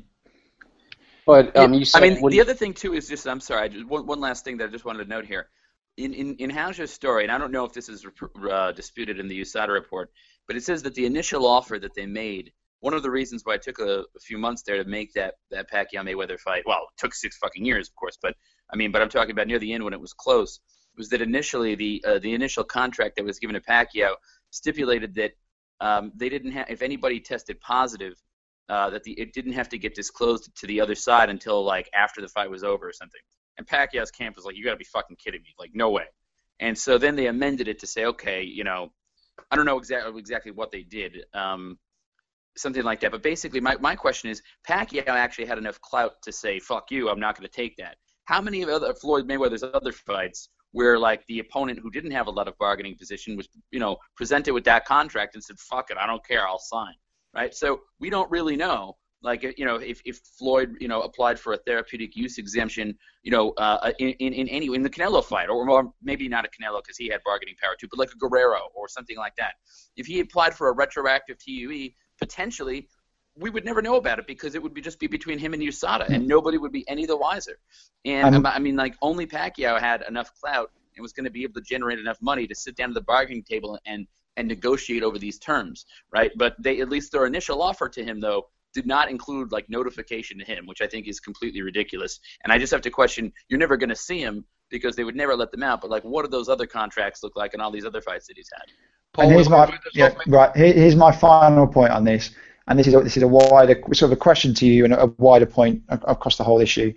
But um, you said, I mean, the other thing too is just, I'm sorry, I just, one, one last thing that I just wanted to note here. In, in, in Hauser's story, and I don't know if this is uh, disputed in the U S A D A report, but it says that the initial offer that they made, one of the reasons why it took a, a few months there to make that, that Pacquiao-Mayweather fight, well, it took six fucking years, of course, but I mean, but I'm talking about near the end when it was close, was that initially the uh, the initial contract that was given to Pacquiao stipulated that um, they didn't have, if anybody tested positive, uh, that the, it didn't have to get disclosed to the other side until like after the fight was over or something. And Pacquiao's camp was like, you got to be fucking kidding me. Like, no way. And so then they amended it to say, okay, you know, I don't know exactly exactly what they did, um, something like that. But basically, my, my question is, Pacquiao actually had enough clout to say, fuck you, I'm not going to take that. How many of other Floyd Mayweather's other fights where, like, the opponent who didn't have a lot of bargaining position was, you know, presented with that contract and said, fuck it, I don't care, I'll sign, right? So we don't really know. Like, you know, if, if Floyd, you know, applied for a therapeutic use exemption, you know, uh, in, in, in any, in the Canelo fight, or, or maybe not a Canelo because he had bargaining power too, but like a Guerrero or something like that. If he applied for a retroactive T U E, potentially we would never know about it because it would be just be between him and U S A D A, and nobody would be any the wiser. And um, I mean, like, only Pacquiao had enough clout and was going to be able to generate enough money to sit down at the bargaining table and, and negotiate over these terms, right? But they, at least their initial offer to him, though, did not include like notification to him, which I think is completely ridiculous. And I just have to question, you're never going to see him because they would never let them out. But like, what do those other contracts look like in all these other fights that he's had? Paul, and here's my yeah, right. Here, here's my final point on this, and this is this is a wider sort of a question to you and a wider point across the whole issue.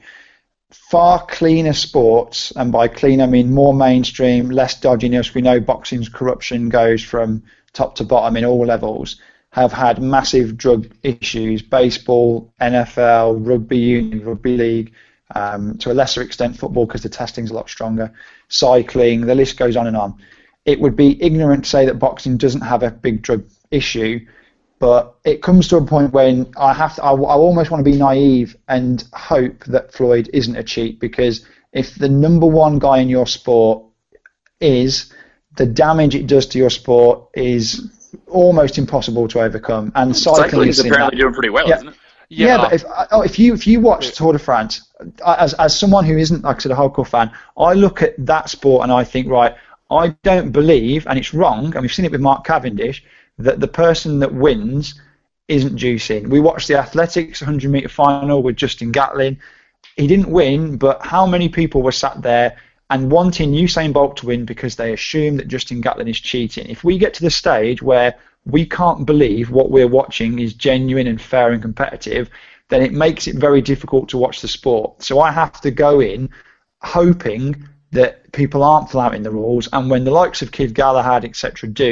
Far cleaner sports, and by clean I mean more mainstream, less dodginess. We know boxing's corruption goes from top to bottom in all levels. Have had massive drug issues, baseball, N F L, rugby union, rugby league, um, to a lesser extent football because the testing's a lot stronger, cycling, the list goes on and on. It would be ignorant to say that boxing doesn't have a big drug issue, but it comes to a point when I have to, I, I almost want to be naive and hope that Floyd isn't a cheat, because if the number one guy in your sport is, the damage it does to your sport is almost impossible to overcome. And cycling, cycling is apparently doing pretty well, yeah. isn't it? Yeah, yeah, but if oh, if you if you watch Tour de France, as as someone who isn't, like I said, a hardcore fan, I look at that sport and I think, right, I don't believe, and it's wrong, and we've seen it with Mark Cavendish, that the person that wins isn't juicing. We watched the athletics one hundred metre final with Justin Gatlin. He didn't win, but how many people were sat there and wanting Usain Bolt to win because they assume that Justin Gatlin is cheating? If we get to the stage where we can't believe what we're watching is genuine and fair and competitive, then it makes it very difficult to watch the sport. So I have to go in hoping that people aren't flouting the rules, and when the likes of Kid Galahad, et cetera, do,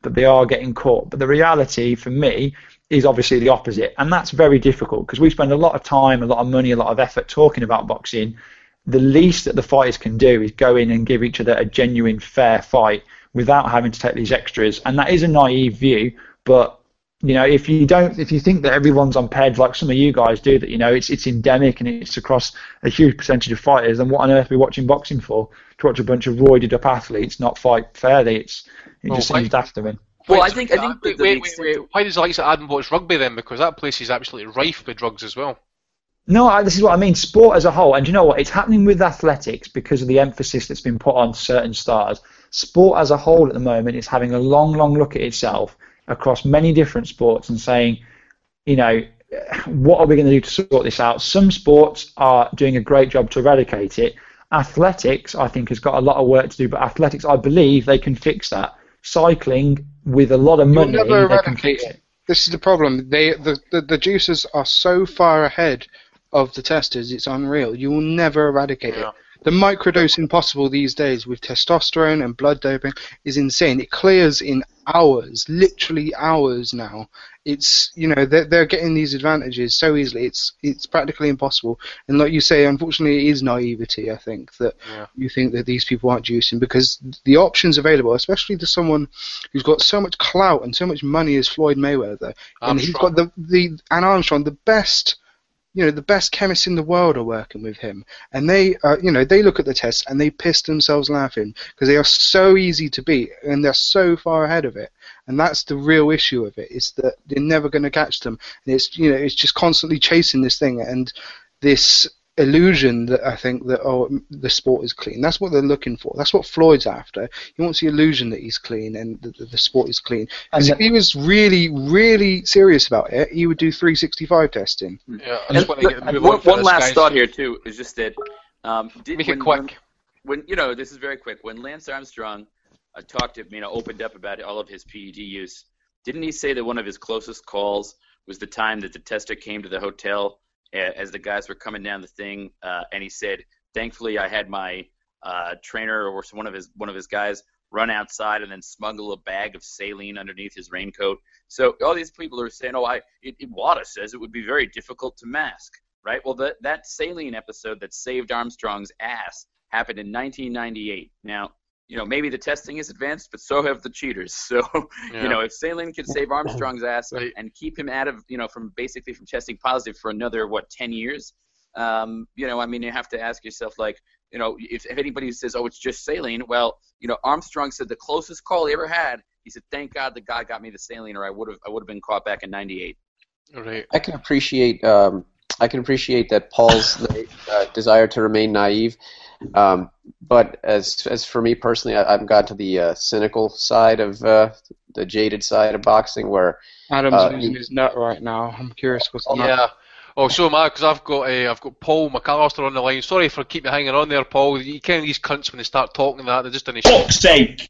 but they are getting caught. But the reality for me is obviously the opposite, and that's very difficult because we spend a lot of time, a lot of money, a lot of effort talking about boxing. The least that the fighters can do is go in and give each other a genuine, fair fight without having to take these extras, and that is a naive view, but you know, if you don't, if you think that everyone's on peds like some of you guys do, that you know it's it's endemic and it's across a huge percentage of fighters, then what on earth are we watching boxing for? To watch a bunch of roided up athletes not fight fairly? It's it Well, just why- seems daft to me. Well, I think I think wait, the, wait, the wait, wait. Why does the likes of Adam watch rugby then? Because that place is absolutely rife with drugs as well. No, I, this is what I mean. Sport as a whole, and you know what? It's happening with athletics because of the emphasis that's been put on certain stars. Sport as a whole at the moment is having a long, long look at itself across many different sports and saying, you know, what are we going to do to sort this out? Some sports are doing a great job to eradicate it. Athletics, I think, has got a lot of work to do, but athletics, I believe they can fix that. Cycling, with a lot of money, You'll never they can eradicate fix it. it. This is the problem. They the, the the juicers are so far ahead of the testers. It's unreal. You will never eradicate it. The microdosing possible these days with testosterone and blood doping is insane. It clears in hours, literally hours now. It's, you know, they're, they're getting these advantages so easily. It's it's practically impossible. And like you say, unfortunately, it is naivety, I think, that Yeah. you think that these people aren't juicing because the options available, especially to someone who's got so much clout and so much money as Floyd Mayweather, and he's got the, the and Armstrong, the best, you know, the best chemists in the world are working with him, and they, uh, you know, they look at the tests and they piss themselves laughing because they are so easy to beat and they're so far ahead of it, and that's the real issue of it. Is that they're never going to catch them, and it's, you know, it's just constantly chasing this thing and this illusion that I think that, oh, the sport is clean. That's what they're looking for. That's what Floyd's after. He wants the illusion that he's clean and the, the, the sport is clean. Because if he was really, really serious about it, he would do three sixty-five testing. Yeah, I And just want to get look, move one, on for one this, last guys. thought here too is just that um, did, Make when, it quick. When, when you know, this is very quick. When Lance Armstrong uh, talked to you know opened up about all of his P E D use, didn't he say that one of his closest calls was the time that the tester came to the hotel a- as the guys were coming down the thing, uh, and he said, "Thankfully, I had my uh, trainer or one of his one of his guys run outside and then smuggle a bag of saline underneath his raincoat." So all these people are saying, "Oh, I it, it, WADA says it would be very difficult to mask." Right? Well, that that saline episode that saved Armstrong's ass happened in nineteen ninety-eight. Now, you know, maybe the testing is advanced, but so have the cheaters. So, Yeah. you know, if saline could save Armstrong's ass and keep him out of, you know, from basically from testing positive for another, what, ten years, um, you know, I mean, you have to ask yourself, like, you know, if, if anybody says, oh, it's just saline, well, you know, Armstrong said the closest call he ever had, he said, thank God the guy got me the saline or I would have I would have been caught back in ninety-eight. Right. I can appreciate um, I can appreciate that Paul's uh, desire to remain naive, um, but as as for me personally, I, I've got to the uh, cynical side of uh, the jaded side of boxing, where Adam's uh, losing his nut right now. I'm curious what's the Yeah. Oh, so am I, because I've got uh, I've got Paul McAllister on the line. Sorry for keeping hanging on there, Paul. You kind of these cunts when they start talking that they're just in a fuck's sake.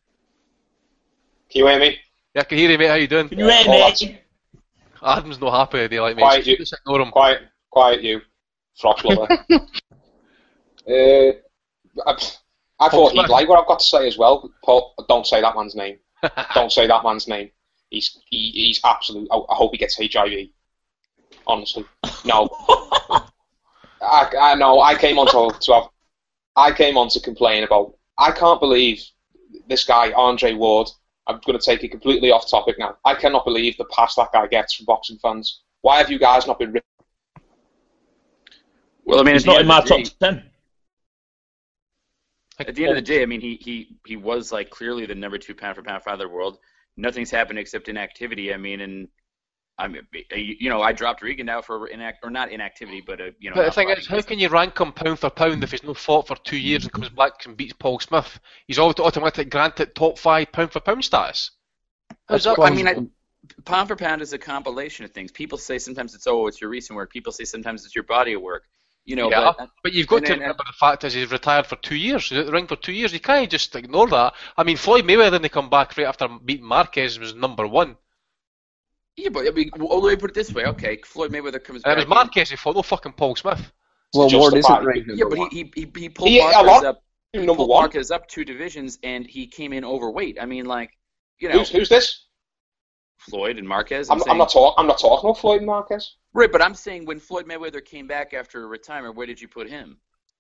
Can you hear me? Yeah, I can hear you, mate. How you doing? Can you hear Oh, me? that's- Adam's not happy. They like me. Quiet So you. just ignore him. Quiet, quiet you, frock lover. uh, I, I thought he'd like what I've got to say as well. Paul, don't say that man's name. Don't say that man's name. He's he, he's absolute. I, I hope he gets H I V. Honestly, no. I, I know. I came on to, to have. I came on to complain about. I can't believe this guy Andre Ward. I'm going to take it completely off topic now. I cannot believe the pass that guy gets from boxing fans. Why have you guys not been? Well, I mean, It's at the not end in my of the top day- ten. At the end of the day, I mean, he, he, he was like clearly the number two pound for pound fighter of the world. Nothing's happened except inactivity. I mean, and I mean, you know, I dropped Regan now for inact or not inactivity, but uh, you know. But the not thing fighting. is, how can you rank him pound for pound if he's not fought for two years and comes back and beats Paul Smith? He's auto- automatically granted top five pound for pound status. How's that? I mean, I, pound for pound is a compilation of things. People say sometimes it's oh, it's your recent work. People say sometimes it's your body of work. You know, yeah, but, but you've got and to then- remember the fact is he's retired for two years. He's at the ring for two years. You can't just ignore that. I mean, Floyd Mayweather, when they come back right after beating Marquez, was number one. Yeah, but I mean, well, let me put it this way. Okay, Floyd Mayweather comes And back. it was Marquez who fought, no fucking Paul Smith. Well, Ward isn't ranked Yeah, number but one. he he he, he pulled He- a Marquez lot- up. He number pulled one. Marquez up two divisions, and he came in overweight. I mean, like, you know, who's, who's this? Floyd and Marquez. I'm, I'm, I'm saying, not talking. I'm not talking about Floyd and Marquez. right, but I'm saying when Floyd Mayweather came back after retirement, where did you put him?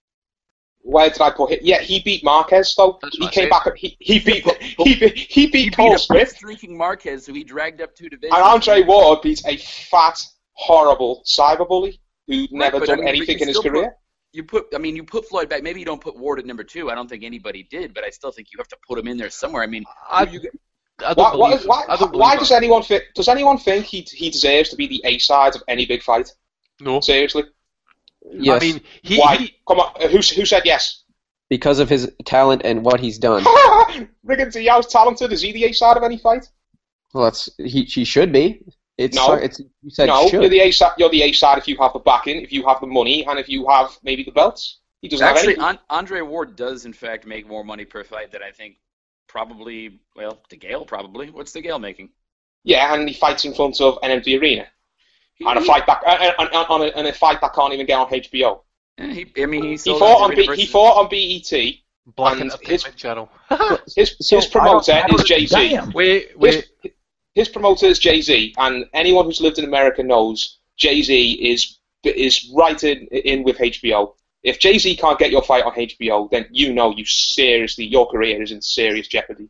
Where did I put him? Yeah, he beat Marquez though. That's He what I came said. back. He he beat he beat he beat He Cole beat a Smith. drinking Marquez, who he dragged up two divisions. And Andre Ward beat a fat, horrible cyberbully who'd Right, never but, done I mean, but anything you in his still career. Put, you put, I mean, you put Floyd back. Maybe you don't put Ward at number two. I don't think anybody did, but I still think you have to put him in there somewhere. I mean, I, you, I don't Why, why, believe why, I don't why believe does that. anyone think? Does anyone think he he deserves to be the A side of any big fight? No. Seriously. Yes. I mean, he, Why? he Come on. uh, Who who said yes? Because of his talent and what he's done. Riggins, are you as talented? Is he the A side of any fight? Well, that's he. He should be. It's No. it's you said No, should. you're the A side. You're the A side if you have the backing, if you have the money, and if you have maybe the belts. He doesn't actually, have any. An, Andre Ward does, in fact, make more money per fight than I think probably, well, DeGale probably. What's DeGale making? Yeah, and he fights in front of an empty arena, He, and a he- fight that uh, uh, uh, on a, and a fight that can't even get on H B O. yeah, he, I mean, he, He sold fought out on to B, Arena he versus- fought on B E T. Black and Entertainment Channel. His his promoter is Jay Z. Damn. Wait, wait. His, his promoter is Jay Z, and anyone who's lived in America knows Jay Z is is right in in with H B O. If Jay Z can't get your fight on H B O, then you know you seriously your career is in serious jeopardy.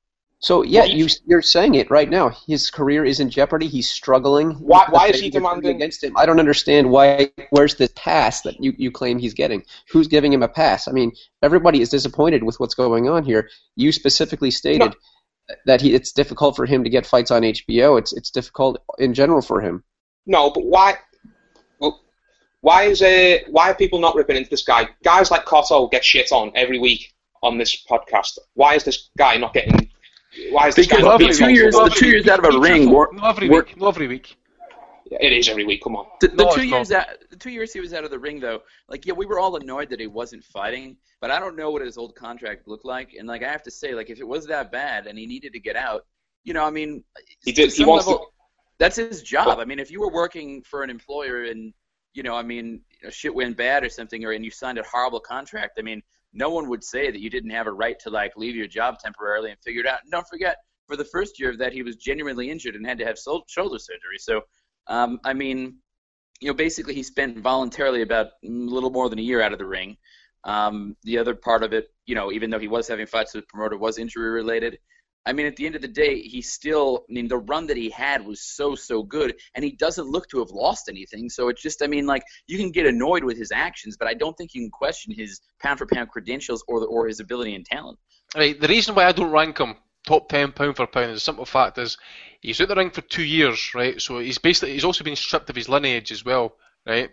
So yeah, Well, you you're saying it right now. His career is in jeopardy. He's struggling. Why- why The is he fans are turning demanding- against him? I don't understand why. Where's the pass that you, you claim he's getting? Who's giving him a pass? I mean, everybody is disappointed with what's going on here. You specifically stated that he it's difficult for him to get fights on H B O. It's it's difficult in general for him. No, but why? Well, why is uh, why are people not ripping into this guy? Guys like Cotto get shit on every week on this podcast. Why is this guy not getting? Why is this Because guy not the being two years, the two years out of a ring, were, Not every were- week. Not every week. It is every week. Come on. The, the No, two it's years not. out, the two years he was out of the ring, though, like yeah, we were all annoyed that he wasn't fighting, but I don't know what his old contract looked like, and like I have to say, like if it was that bad and he needed to get out, you know, I mean, He did. to He some wants level, to. that's his job. Well- I mean, if you were working for an employer and you know, I mean, shit went bad or something, or and you signed a horrible contract, I mean, no one would say that you didn't have a right to like leave your job temporarily and figure it out. And don't forget, for the first year of that, he was genuinely injured and had to have sol- shoulder surgery. So, um, I mean, you know, basically he spent voluntarily about a little more than a year out of the ring. Um, the other part of it, you know, even though he was having fights with the promoter, was injury related. I mean, at the end of the day, he still, I mean, the run that he had was so, so good, and he doesn't look to have lost anything. So it's just, I mean, like, you can get annoyed with his actions, but I don't think you can question his pound-for-pound credentials or the, or his ability and talent. Right, the reason why I don't rank him top ten pound for pound is the simple fact is he's out the ring for two years, right? So he's basically he's also been stripped of his lineage as well, right?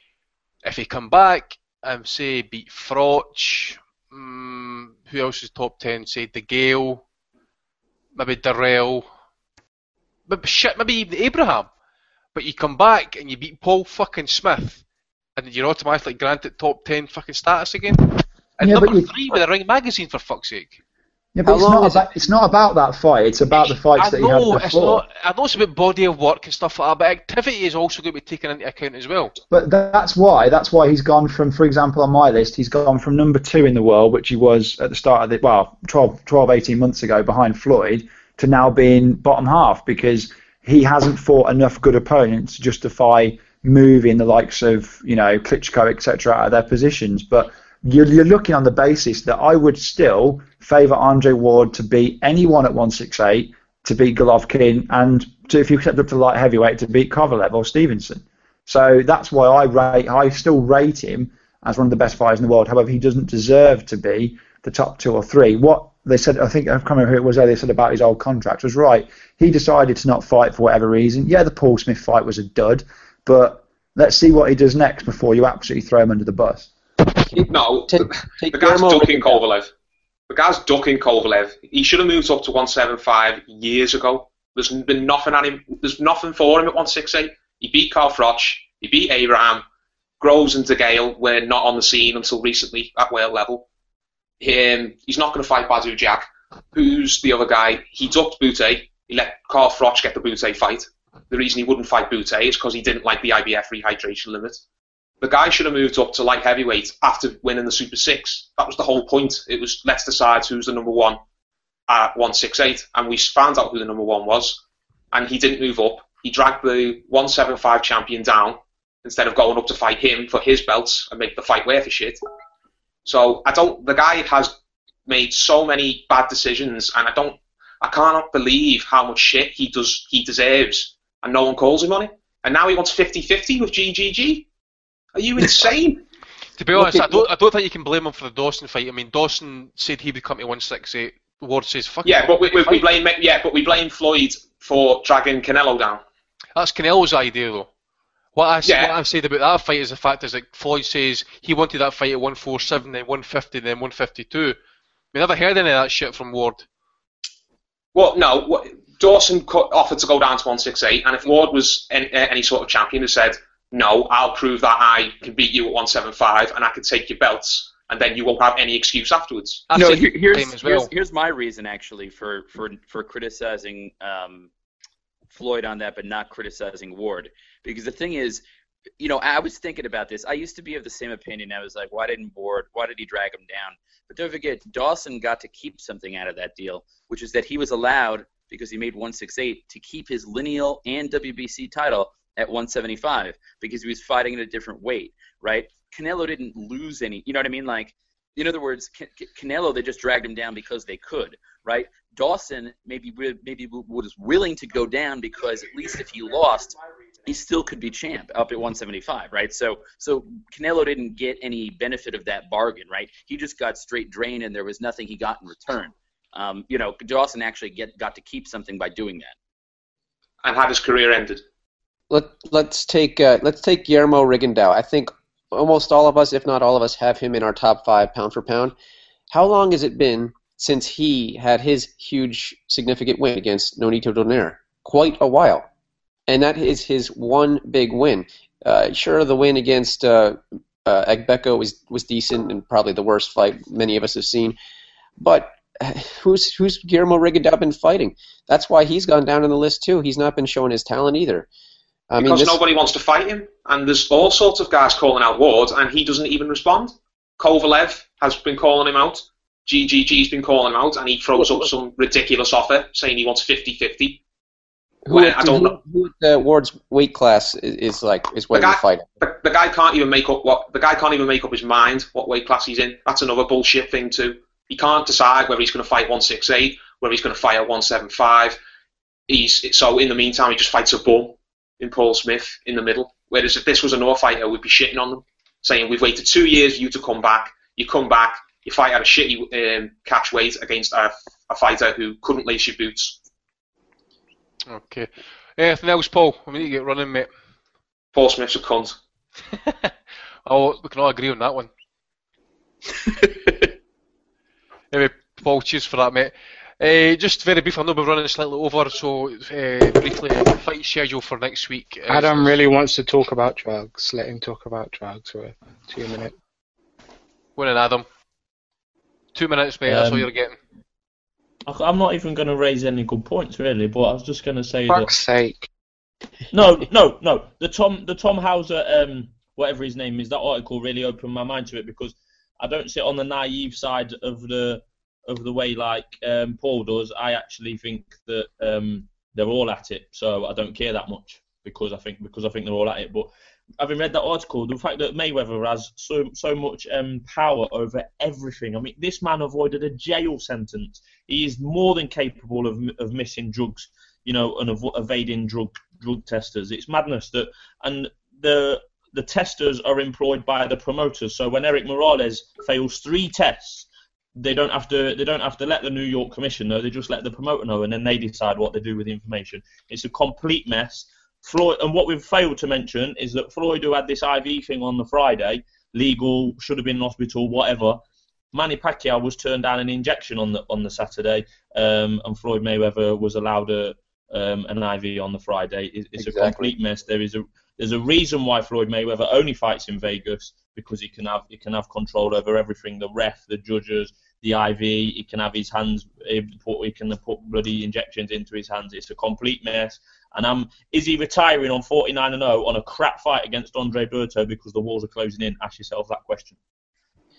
If he come back and say beat Froch, um, who else is top ten? Say DeGale, maybe Darrell, maybe shit, maybe even Abraham. But you come back and you beat Paul fucking Smith, and then you're automatically granted top ten fucking status again. And Yeah, but number you- three with the Ring magazine, for fuck's sake. Yeah, but How it's long not is about it's not about that fight. It's about the fights I that he know, had it's before. not, I know it's about body of work and stuff like that, but activity is also going to be taken into account as well. But that's why that's why he's gone from, for example, on my list, he's gone from number two in the world, which he was at the start of the well, twelve, twelve, eighteen months ago behind Floyd, to now being bottom half because he hasn't fought enough good opponents to justify moving the likes of you know Klitschko, et cetera, out of their positions. But you're, you're looking on the basis that I would still favour Andre Ward to beat anyone at one sixty-eight, to beat Golovkin, and to, if you stepped up to light heavyweight, to beat Kovalev or Stevenson. So that's why I rate, I still rate him as one of the best fighters in the world. However, he doesn't deserve to be the top two or three. What they said, I think I can't remember who it was they said about his old contract was right. He decided to not fight for whatever reason. Yeah, the Paul Smith fight was a dud, but let's see what he does next before you absolutely throw him under the bus. No, Take- the, take the guy's Guillermo ducking Rigondeaux. Kovalev. The guy's ducking Kovalev. He should have moved up to one seventy-five years ago. There's been nothing at him. There's nothing for him at one sixty-eight. He beat Carl Froch. He beat Abraham. Groves and DeGale were not on the scene until recently at world level. Um, he's not going to fight Badou Jack. Who's the other guy? He ducked Butte. He let Carl Froch get the Butte fight. The reason he wouldn't fight Butte is because he didn't like the I B F rehydration limit. The guy should have moved up to light heavyweight after winning the Super Six. That was the whole point. It was let's decide who's the number one at one sixty-eight, and we found out who the number one was, and he didn't move up. He dragged the one seventy-five champion down instead of going up to fight him for his belts and make the fight worth a shit. So I don't. The guy has made so many bad decisions, and I don't. I cannot believe how much shit he does. He deserves, and no one calls him on it. And now he wants fifty-fifty with G G G. Are you insane? To be honest, I don't. I don't think you can blame him for the Dawson fight. I mean, Dawson said he would come to one sixty-eight. Ward says, "Fuck." Yeah, it, but we, we, we blame. Yeah, but we blame Floyd for dragging Canelo down. That's Canelo's idea, though. What I Yeah. what I've said about that fight is the fact is that Floyd says he wanted that fight at one forty-seven, then one fifty, then one fifty-two. We never heard any of that shit from Ward. Well, no. What, Dawson cut, offered to go down to one sixty-eight, and if Ward was any, any sort of champion who said, "No, I'll prove that I can beat you at one seventy-five, and I can take your belts," and then you won't have any excuse afterwards. No, here, here's, here's here's my reason actually for for for criticizing um, Floyd on that, but not criticizing Ward, because the thing is, you know, I was thinking about this. I used to be of the same opinion. I was like, why didn't Ward? Why did he drag him down? But don't forget, Dawson got to keep something out of that deal, which is that he was allowed, because he made one sixty-eight, to keep his lineal and W B C title at one seventy-five because he was fighting at a different weight, right? Canelo didn't lose any, you know what I mean? Like, in other words, Can- Canelo, they just dragged him down because they could, right? Dawson maybe maybe was willing to go down because at least if he lost, he still could be champ up at one seventy-five, right? So so Canelo didn't get any benefit of that bargain, right? He just got straight drained and there was nothing he got in return. Um, you know, Dawson actually get got to keep something by doing that. And had his career ended. Let let's take uh, let's take Guillermo Rigondeaux. I think almost all of us, if not all of us, have him in our top five pound for pound. How long has it been since he had his huge, significant win against Nonito Donaire? Quite a while, and that is his one big win. Uh, sure, the win against uh, uh, Agbeko was was decent and probably the worst fight many of us have seen, but who's who's Guillermo Rigondeaux been fighting? That's why he's gone down on the list too. He's not been showing his talent either. I because mean, this... nobody wants to fight him, and there's all sorts of guys calling out Ward, and he doesn't even respond. Kovalev has been calling him out. G G G's been calling him out, and he throws up some ridiculous offer saying he wants fifty-fifty. Who, When, I don't who, know. who at uh, Ward's weight class is, is like is The where guy, you're fighting. the, the guy can't even make up what the guy can't even make up his mind what weight class he's in. That's another bullshit thing too. He can't decide whether he's going to fight one sixty-eight, whether he's going to fight at one seventy-five. He's so in the meantime he just fights a bum in Paul Smith in the middle. Whereas if this was another fighter, we'd be shitting on them, saying we've waited two years for you to come back. You come back, you fight at a shitty um, catch weight against a, a fighter who couldn't lace your boots. Okay. Anything else, Paul? We need to get running, mate. Paul Smith's a cunt. Oh, we can all agree on that one. Anyway, Paul, cheers for that, mate. Uh, just very briefly, I know we're running slightly over, so uh, briefly, fight schedule for next week. Is, Adam really wants to talk about drugs. Let him talk about drugs for two minutes. Go on, Adam. Two minutes, mate. That's Um, all you're getting. I- I'm not even going to raise any good points, really, but I was just going to say For that. fuck's sake. No, no, no. The Tom, the Tom Hauser, um, whatever his name is, that article really opened my mind to it because I don't sit on the naive side of the of the way like um, Paul does. I actually think that um, they're all at it, so I don't care that much because I think because I think they're all at it. But having read that article, the fact that Mayweather has so so much um, power over everything. I mean, this man avoided a jail sentence. He is more than capable of of missing drugs, you know, and of evading drug drug testers. It's madness that, and the the testers are employed by the promoters. So when Eric Morales fails three tests, they don't have to they don't have to let the New York Commission know. They just let the promoter know, and then they decide what they do with the information. It's a complete mess. Floyd, and what we've failed to mention is that Floyd, who had this I V thing on the Friday, legal, should have been in hospital, whatever. Manny Pacquiao was turned down an injection on the on the Saturday, um, and Floyd Mayweather was allowed a um, an I V on the Friday. It, it's Exactly. a complete mess. There is a there's a reason why Floyd Mayweather only fights in Vegas, because he can have he can have control over everything: the ref, the judges, the I V. He can have his hands. He put he can put bloody injections into his hands. It's a complete mess. And um, is he retiring on forty-nine and oh on a crap fight against Andre Berto because the walls are closing in? Ask yourself that question.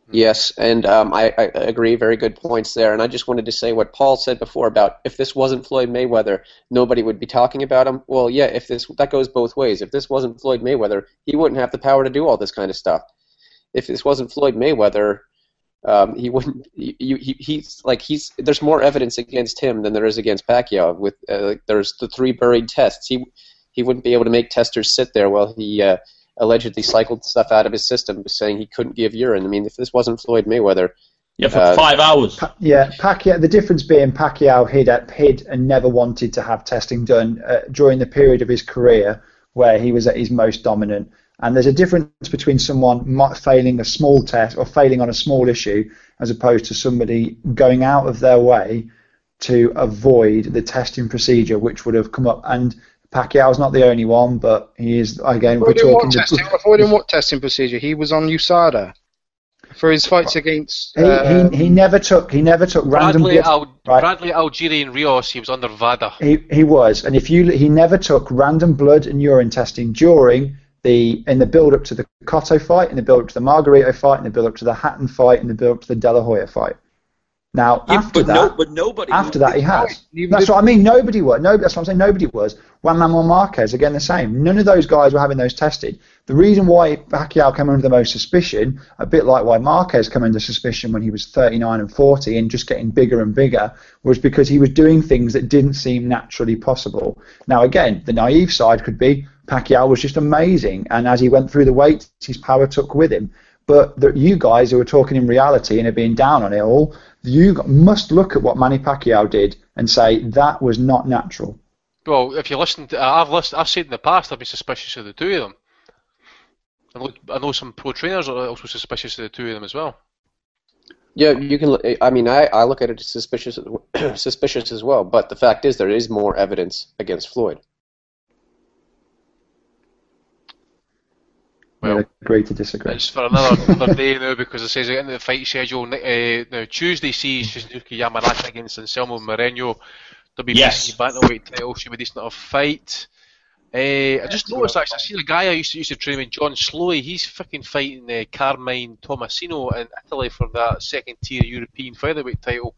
Yes, and um, I, I agree. Very good points there. And I just wanted to say what Paul said before about if this wasn't Floyd Mayweather, nobody would be talking about him. Well, yeah, if this that goes both ways. If this wasn't Floyd Mayweather, he wouldn't have the power to do all this kind of stuff. If this wasn't Floyd Mayweather, um, he wouldn't. He, he, he's like he's. There's more evidence against him than there is against Pacquiao. With uh, there's the three buried tests. He he wouldn't be able to make testers sit there while he. Uh, allegedly cycled stuff out of his system, saying he couldn't give urine. I mean, if this wasn't Floyd Mayweather... Yeah, for uh, five hours. Pa- yeah, Pacquiao, the difference being Pacquiao hid, hid and never wanted to have testing done uh, during the period of his career where he was at his most dominant. And there's a difference between someone not failing a small test or failing on a small issue as opposed to somebody going out of their way to avoid the testing procedure, which would have come up. And Pacquiao's not the only one, but he is, again, we're Avoiding talking... what testing? Avoiding what testing procedure? He was on U S A D A for his fights against... He, Uh, he, he never took he never took random Bradley, blood, Al- right? Bradley Algieri and Rios, he was under VADA. He he was, and if you he never took random blood and urine testing during the in the build up to the Cotto fight, in the build up to the Margarito fight, in the build up to the Hatton fight, in the build up to the De La Hoya fight. Now Yeah, after but that, no- but nobody after was. that he has. Even That's if- what I mean. Nobody was. No, that's what I'm saying. Nobody was. Juan Manuel Marquez again the same. None of those guys were having those tested. The reason why Pacquiao came under the most suspicion, a bit like why Marquez came under suspicion when he was thirty-nine and forty and just getting bigger and bigger, was because he was doing things that didn't seem naturally possible. Now again, the naive side could be Pacquiao was just amazing, and as he went through the weights, his power took with him. But the, you guys who are talking in reality and are being down on it all, you must look at what Manny Pacquiao did and say that was not natural. Well, if you listen to, I've listened, I've said in the past I've been suspicious of the two of them. I know, I know some pro trainers are also suspicious of the two of them as well. Yeah, you can. I mean, I, I look at it as suspicious, suspicious as well. But the fact is, there is more evidence against Floyd. Well, I agree to disagree. It's for another, another day now because it says in the fight schedule. Uh, now Tuesday sees Shizuki Yamanaka against Anselmo Moreno. W B C Yes. bantamweight title should be a decent enough fight. Uh, I just noticed actually, I see a guy I used to used to train with, John Slowey. He's fucking fighting uh, Carmine Tomasino in Italy for that second tier European featherweight title.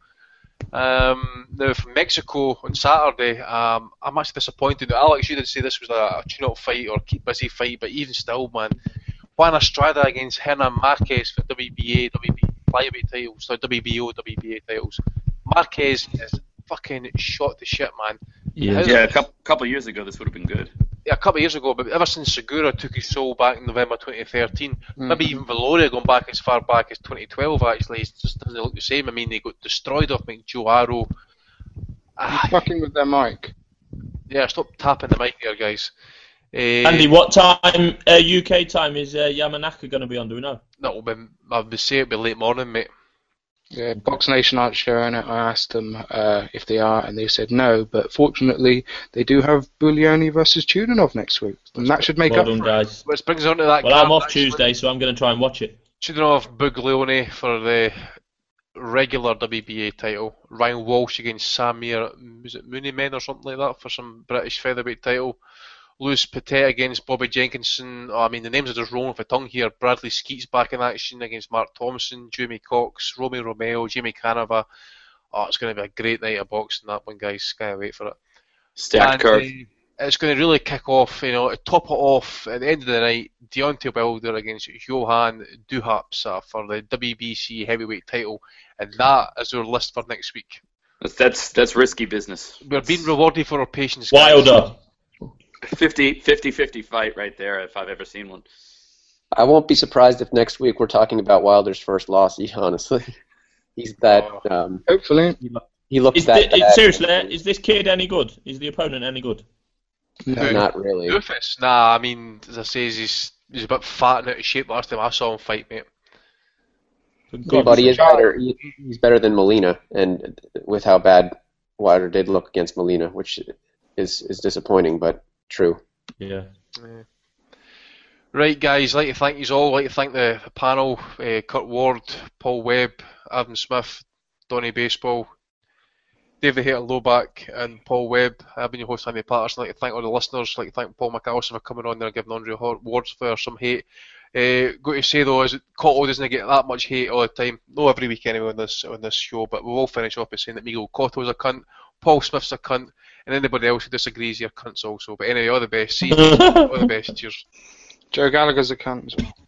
Um, now from Mexico on Saturday, um, I'm actually disappointed. Alex, you did say this was a, a tune-up fight or keep busy fight, but even still, man, Juan Estrada against Hernan Marquez for W B A, W B A flyweight titles, so W B O, W B A titles. Marquez is fucking shot to shit, man. Yeah, How- Yeah, a couple, couple years ago, this would have been good. yeah, a couple of years ago, but ever since Segura took his soul back in November twenty thirteen, maybe even Valoria going back as far back as twenty twelve, actually, it just doesn't look the same. I mean, they got destroyed off McJoe You're fucking with their mic. Yeah, stop tapping the mic there, guys. Uh, Andy, what time, uh, U K time, is uh, Yamanaka going to be on? Do we know? That'll be, I would say it'll be late morning, mate. Yeah, Box Nation aren't showing it. I asked them uh, if they are, and they said no. But fortunately, they do have Buglioni versus Chudinov next week, and that should make Well up done, for guys. Which brings us on to that. Well, I'm card, off actually. Tuesday, so I'm going to try and watch it. Chudinov Buglioni for the regular W B A title. Ryan Walsh against Samir, was it Mooneyman or something like that for some British featherweight title. Lewis Patet against Bobby Jenkinson. Oh, I mean, the names are just rolling off the tongue here. Bradley Skeets back in action against Mark Thompson, Jamie Cox, Romeo Romeo, Jamie Canova. Oh, it's going to be a great night of boxing, that one, guys. Can't wait for it. Stacked And, card. uh, it's going to really kick off, you know, to top it off at the end of the night, Deontay Wilder against Johan Duhapsa for the W B C heavyweight title, and that is our list for next week. That's that's, that's risky business. We're being rewarded for our patience, guys. Wilder. fifty fifty fight right there, if I've ever seen one. I won't be surprised if next week we're talking about Wilder's first loss. Honestly, he's that. Um, Hopefully, he looks Is that. thi- bad. seriously, is this kid any good? Is the opponent any good? No, not really. Doofus? Nah, I mean, as I say, he's he's a bit fat and out of shape last time I saw him fight, mate. Yeah, but he is better. He, he's better than Molina, and with how bad Wilder did look against Molina, which is is disappointing, but true. Yeah. Yeah. Right, guys, I'd like to thank you all. I'd like to thank the, the panel, uh, Kurt Ward, Paul Webb, Adam Smith, Donny Baseball, David Hater Lowback, and Paul Webb. I've been your host, Andy Patterson. I'd like to thank all the listeners. I'd like to thank Paul McAllister for coming on there and giving Andre awards for some hate. Uh, got to say though, is Cotto doesn't get that much hate all the time. No, every week anyway on this on this show. But we'll all finish off by saying that Miguel Cotto's a cunt, Paul Smith's a cunt, and anybody else who disagrees, you're cunts also. But anyway, all the best. See you. All the best. Cheers. Joe Gallagher's a cunt as well.